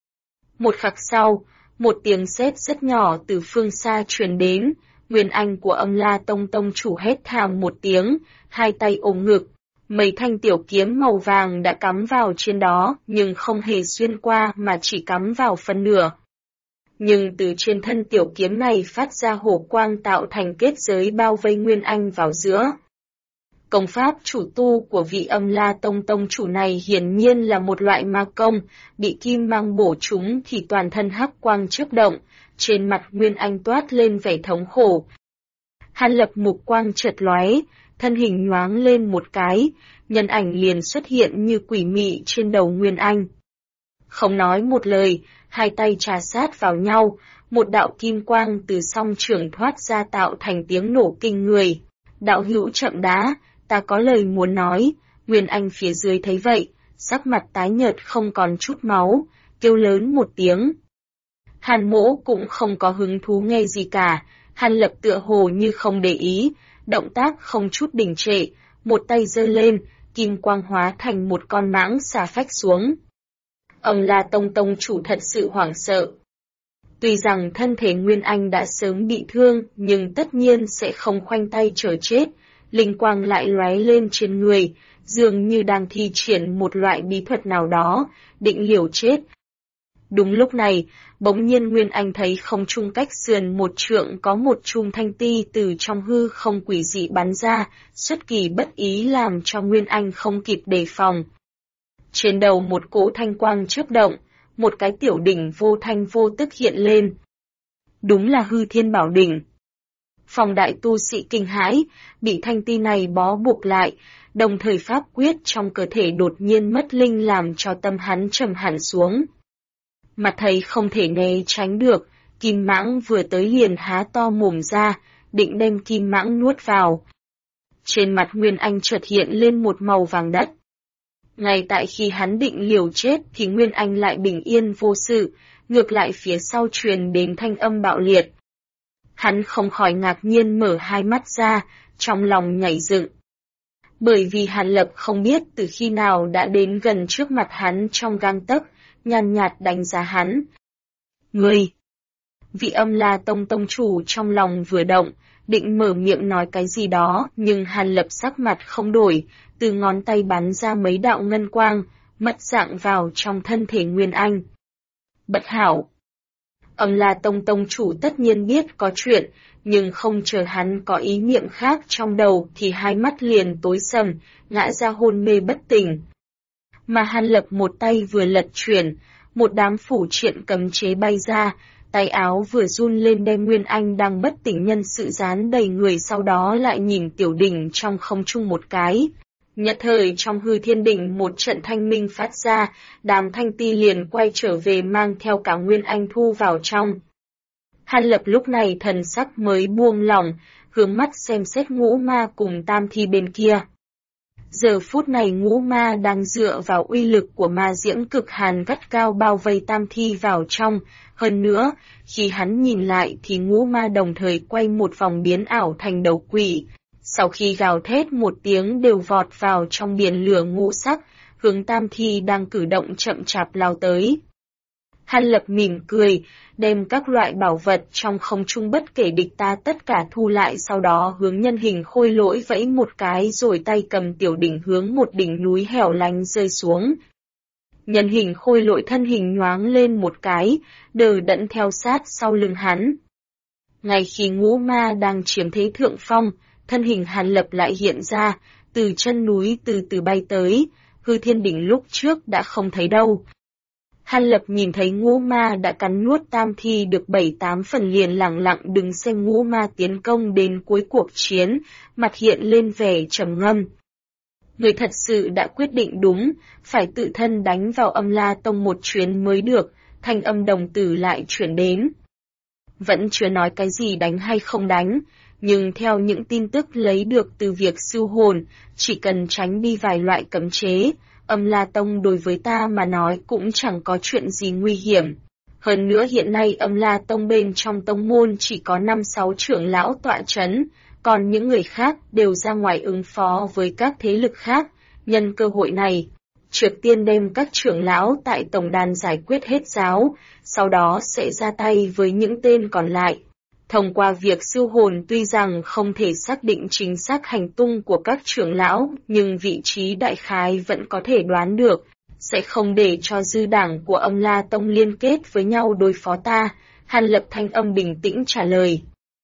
Một khắc sau, một tiếng sét rất nhỏ từ phương xa truyền đến, Nguyên Anh của La Tông Tông chủ hét thảm một tiếng, hai tay ôm ngực. Mấy thanh tiểu kiếm màu vàng đã cắm vào trên đó, nhưng không hề xuyên qua mà chỉ cắm vào phần nửa. Nhưng từ trên thân tiểu kiếm này phát ra hổ quang tạo thành kết giới bao vây Nguyên Anh vào giữa. Công pháp chủ tu của vị La Tông Tông chủ này hiển nhiên là một loại ma công, bị kim mang bổ trúng thì toàn thân hắc quang chớp động, trên mặt Nguyên Anh toát lên vẻ thống khổ. Hàn Lập mục quang chợt lóe, thân hình nhoáng lên một cái, nhân ảnh liền xuất hiện như quỷ mị trên đầu Nguyên Anh. Không nói một lời, hai tay trà sát vào nhau, một đạo kim quang từ song trường thoát ra tạo thành tiếng nổ kinh người. Đạo hữu chậm đã, ta có lời muốn nói. Nguyên Anh phía dưới thấy vậy, sắc mặt tái nhợt không còn chút máu, kêu lớn một tiếng. Hàn Mỗ cũng không có hứng thú nghe gì cả, Hàn Lập tựa hồ như không để ý, động tác không chút đình trệ, một tay giơ lên, kim quang hóa thành một con mãng xà phách xuống. La Tông Tông chủ thật sự hoảng sợ. Tuy rằng thân thể Nguyên Anh đã sớm bị thương, nhưng tất nhiên sẽ không khoanh tay chờ chết, linh quang lại lóe lên trên người, dường như đang thi triển một loại bí thuật nào đó, định liều chết. Đúng lúc này, bỗng nhiên Nguyên Anh thấy không trung cách sườn một trượng có một chùm thanh ti từ trong hư không quỷ dị bắn ra, xuất kỳ bất ý làm cho Nguyên Anh không kịp đề phòng. Trên đầu một cỗ thanh quang chớp động, một cái tiểu đỉnh vô thanh vô tức hiện lên. Đúng là Hư Thiên Bảo Đỉnh. Phòng đại tu sĩ kinh hãi, bị thanh ti này bó buộc lại, đồng thời pháp quyết trong cơ thể đột nhiên mất linh làm cho tâm hắn trầm hẳn xuống. Mặt thấy không thể né tránh được, kim mãng vừa tới liền há to mồm ra, định đem kim mãng nuốt vào. Trên mặt Nguyên Anh chợt hiện lên một màu vàng đất. Ngay tại khi hắn định liều chết thì Nguyên Anh lại bình yên vô sự, ngược lại phía sau truyền đến thanh âm bạo liệt. Hắn không khỏi ngạc nhiên mở hai mắt ra, trong lòng nhảy dựng. Bởi vì Hàn Lập không biết từ khi nào đã đến gần trước mặt hắn trong gang tấc, nhàn nhạt đánh giá hắn. Ngươi! Vị La Tông Tông chủ trong lòng vừa động, định mở miệng nói cái gì đó, nhưng Hàn Lập sắc mặt không đổi, từ ngón tay bắn ra mấy đạo ngân quang, mất dạng vào trong thân thể Nguyên Anh. Bất hảo! Âm La Tông tông chủ tất nhiên biết có chuyện, nhưng không chờ hắn có ý niệm khác trong đầu thì hai mắt liền tối sầm, ngã ra hôn mê bất tỉnh. Mà Hàn Lập một tay vừa lật chuyển, một đám phủ triện cấm chế bay ra, tay áo vừa run lên đem Nguyên Anh đang bất tỉnh nhân sự dán đầy người, sau đó lại nhìn Tiểu Đỉnh trong không trung một cái. Nhất thời trong hư thiên đỉnh một trận thanh minh phát ra, đám thanh ti liền quay trở về mang theo cả Nguyên Anh thu vào trong. Hàn Lập lúc này thần sắc mới buông lỏng, hướng mắt xem xét Ngũ Ma cùng Tam Thi bên kia. Giờ phút này Ngũ Ma đang dựa vào uy lực của ma diễm cực hàn gắt cao bao vây Tam Thi vào trong, hơn nữa, khi hắn nhìn lại thì Ngũ Ma đồng thời quay một vòng biến ảo thành đầu quỷ. Sau khi gào thét một tiếng đều vọt vào trong biển lửa ngũ sắc, hướng Tam Thi đang cử động chậm chạp lao tới. Hàn Lập mỉm cười, đem các loại bảo vật trong không trung bất kể địch ta tất cả thu lại, sau đó hướng nhân hình khôi lỗi vẫy một cái rồi tay cầm Tiểu Đỉnh hướng một đỉnh núi hẻo lánh rơi xuống. Nhân hình khôi lỗi thân hình nhoáng lên một cái, đờ đẫn theo sát sau lưng hắn. Ngay khi Ngũ Ma đang chiếm thế thượng phong, thân hình Hàn Lập lại hiện ra, từ chân núi từ từ bay tới, hư thiên đỉnh lúc trước đã không thấy đâu. Hàn Lập nhìn thấy Ngũ Ma đã cắn nuốt Tam Thi được 7-8 phần liền lặng lặng đứng xem Ngũ Ma tiến công đến cuối cuộc chiến, mặt hiện lên vẻ trầm ngâm. Người thật sự đã quyết định đúng, phải tự thân đánh vào Âm La Tông một chuyến mới được, thanh âm đồng tử lại chuyển đến. Vẫn chưa nói cái gì đánh hay không đánh, nhưng theo những tin tức lấy được từ việc siêu hồn, chỉ cần tránh đi vài loại cấm chế, Âm La Tông đối với ta mà nói cũng chẳng có chuyện gì nguy hiểm. Hơn nữa hiện nay Âm La Tông bên trong tông môn chỉ có 5-6 trưởng lão tọa chấn, còn những người khác đều ra ngoài ứng phó với các thế lực khác. Nhân cơ hội này, trước tiên đem các trưởng lão tại tổng đàn giải quyết hết giáo, sau đó sẽ ra tay với những tên còn lại. Thông qua việc siêu hồn tuy rằng không thể xác định chính xác hành tung của các trưởng lão, nhưng vị trí đại khái vẫn có thể đoán được, sẽ không để cho dư đảng của Âm La Tông liên kết với nhau đối phó ta. Hàn Lập thanh âm bình tĩnh trả lời.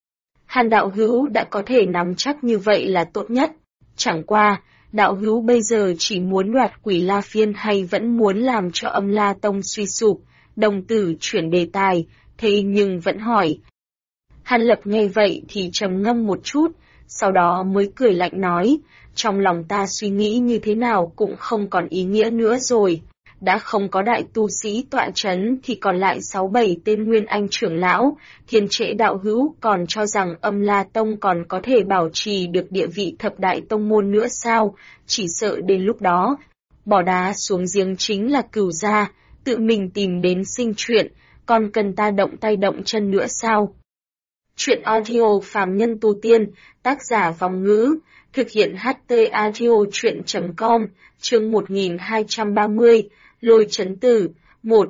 Hàn đạo hữu đã có thể nắm chắc như vậy là tốt nhất, chẳng qua, đạo hữu bây giờ chỉ muốn đoạt Quỷ La Phiên hay vẫn muốn làm cho Âm La Tông suy sụp? Đồng tử chuyển đề tài, thế nhưng vẫn hỏi. Hàn Lập nghe vậy thì trầm ngâm một chút, sau đó mới cười lạnh nói, trong lòng ta suy nghĩ như thế nào cũng không còn ý nghĩa nữa rồi. Đã không có đại tu sĩ tọa chấn thì còn lại 6-7 tên Nguyên Anh trưởng lão, Thiên Trễ đạo hữu còn cho rằng Âm La Tông còn có thể bảo trì được địa vị thập đại tông môn nữa sao? Chỉ sợ đến lúc đó, bỏ đá xuống giếng chính là Cửu gia, tự mình tìm đến sinh chuyện, còn cần ta động tay động chân nữa sao? Chuyện audio phàm nhân tu tiên, tác giả Vong Ngữ, thực hiện HT audio chuyện.com, chương 1230, Lôi Chấn Tử, 1.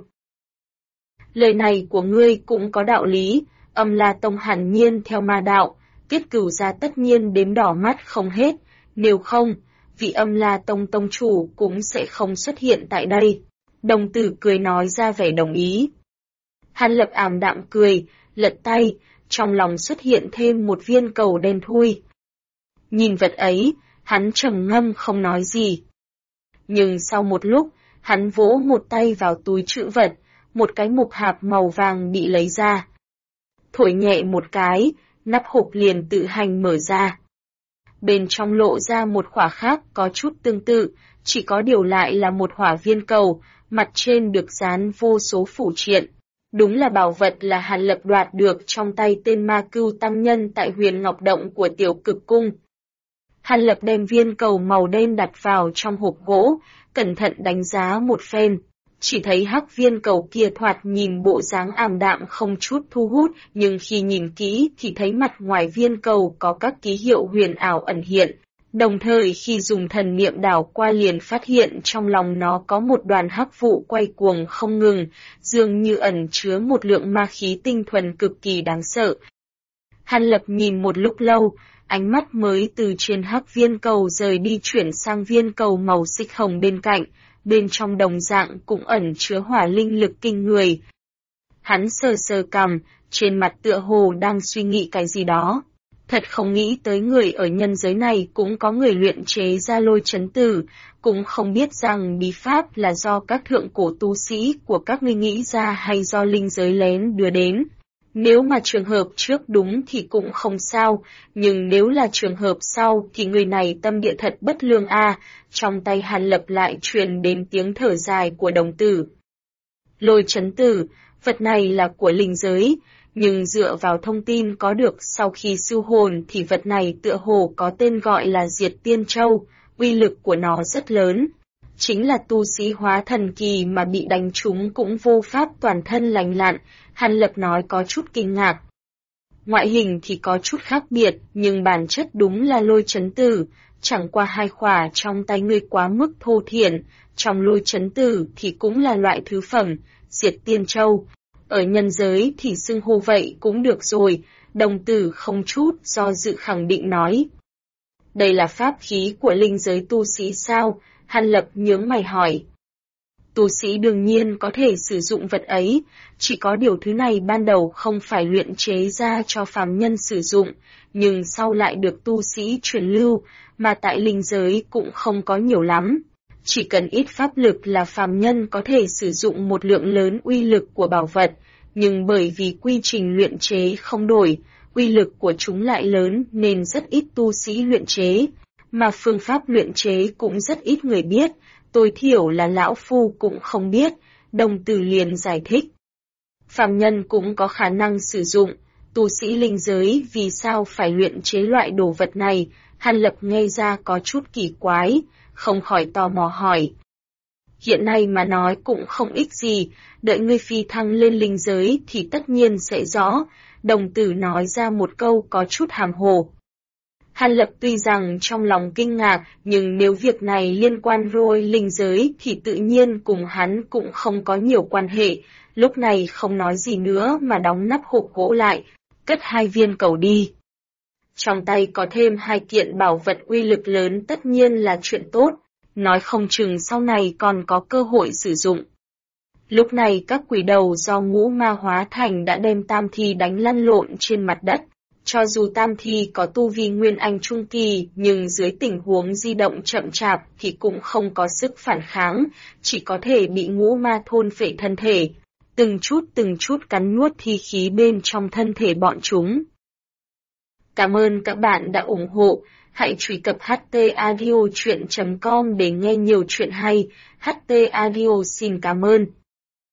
Lời này của ngươi cũng có đạo lý, Âm La Tông hẳn nhiên theo ma đạo, kết Cửu gia tất nhiên đếm đỏ mắt không hết, nếu không, vị Âm La Tông tông chủ cũng sẽ không xuất hiện tại đây. Đồng tử cười nói ra vẻ đồng ý. Hàn Lập ảm đạm cười, lật tay, trong lòng xuất hiện thêm một viên cầu đen thui. Nhìn vật ấy, hắn trầm ngâm không nói gì. Nhưng sau một lúc, hắn vỗ một tay vào túi trữ vật, một cái mục hạp màu vàng bị lấy ra. Thổi nhẹ một cái, nắp hộp liền tự hành mở ra. Bên trong lộ ra một khỏa khác có chút tương tự, chỉ có điều lại là một hỏa viên cầu, mặt trên được dán vô số phủ triện. Đúng là bảo vật là Hàn Lập đoạt được trong tay tên Ma Cưu tăng nhân tại Huyền Ngọc Động của Tiểu Cực Cung. Hàn Lập đem viên cầu màu đen đặt vào trong hộp gỗ, cẩn thận đánh giá một phen. Chỉ thấy hắc viên cầu kia thoạt nhìn bộ dáng ảm đạm không chút thu hút, nhưng khi nhìn kỹ thì thấy mặt ngoài viên cầu có các ký hiệu huyền ảo ẩn hiện. Đồng thời khi dùng thần niệm đảo qua liền phát hiện trong lòng nó có một đoàn hắc vụ quay cuồng không ngừng, dường như ẩn chứa một lượng ma khí tinh thuần cực kỳ đáng sợ. Hàn Lập nhìn một lúc lâu, ánh mắt mới từ trên hắc viên cầu rời đi chuyển sang viên cầu màu xích hồng bên cạnh, bên trong đồng dạng cũng ẩn chứa hỏa linh lực kinh người. Hắn sờ sờ cằm, trên mặt tựa hồ đang suy nghĩ cái gì đó. Thật không nghĩ tới người ở nhân giới này cũng có người luyện chế ra lôi chấn tử, cũng không biết rằng bí pháp là do các thượng cổ tu sĩ của các ngươi nghĩ ra hay do linh giới lén đưa đến. Nếu mà trường hợp trước đúng thì cũng không sao, nhưng nếu là trường hợp sau thì người này tâm địa thật bất lương a. Trong tay Hàn Lập lại truyền đến tiếng thở dài của đồng tử. Lôi chấn tử, vật này là của linh giới, nhưng dựa vào thông tin có được sau khi siêu hồn thì vật này tựa hồ có tên gọi là Diệt Tiên Châu, uy lực của nó rất lớn. Chính là tu sĩ hóa thần kỳ mà bị đánh trúng cũng vô pháp toàn thân lành lặn, Hàn Lập nói có chút kinh ngạc. Ngoại hình thì có chút khác biệt, nhưng bản chất đúng là lôi chấn tử, chẳng qua hai khỏa trong tay ngươi quá mức thô thiển, trong lôi chấn tử thì cũng là loại thứ phẩm, Diệt Tiên Châu. Ở nhân giới thì xưng hô vậy cũng được rồi, đồng tử không chút do dự khẳng định nói. Đây là pháp khí của linh giới tu sĩ sao? Hàn Lập nhướng mày hỏi. Tu sĩ đương nhiên có thể sử dụng vật ấy, chỉ có điều thứ này ban đầu không phải luyện chế ra cho phàm nhân sử dụng, nhưng sau lại được tu sĩ truyền lưu, mà tại linh giới cũng không có nhiều lắm. Chỉ cần ít pháp lực là phàm nhân có thể sử dụng một lượng lớn uy lực của bảo vật, nhưng bởi vì quy trình luyện chế không đổi, uy lực của chúng lại lớn nên rất ít tu sĩ luyện chế, mà phương pháp luyện chế cũng rất ít người biết, tối thiểu là lão phu cũng không biết, đồng tử liền giải thích. Phàm nhân cũng có khả năng sử dụng, tu sĩ linh giới vì sao phải luyện chế loại đồ vật này, Hàn Lập nghe ra có chút kỳ quái, không khỏi tò mò hỏi. Hiện nay mà nói cũng không ích gì, đợi ngươi phi thăng lên linh giới thì tất nhiên sẽ rõ, đồng tử nói ra một câu có chút hàm hồ. Hàn Lập tuy rằng trong lòng kinh ngạc, nhưng nếu việc này liên quan rồi linh giới thì tự nhiên cùng hắn cũng không có nhiều quan hệ, lúc này không nói gì nữa mà đóng nắp hộp gỗ lại, cất 2 viên cầu đi. Trong tay có thêm 2 kiện bảo vật uy lực lớn tất nhiên là chuyện tốt, nói không chừng sau này còn có cơ hội sử dụng. Lúc này các quỷ đầu do ngũ ma hóa thành đã đem Tam Thi đánh lăn lộn trên mặt đất. Cho dù Tam Thi có tu vi Nguyên Anh Trung Kỳ, nhưng dưới tình huống di động chậm chạp thì cũng không có sức phản kháng, chỉ có thể bị ngũ ma thôn phệ thân thể, từng chút cắn nuốt thi khí bên trong thân thể bọn chúng. Cảm ơn các bạn đã ủng hộ, hãy truy cập htaudio.com để nghe nhiều chuyện hay, HT Audio xin cảm ơn.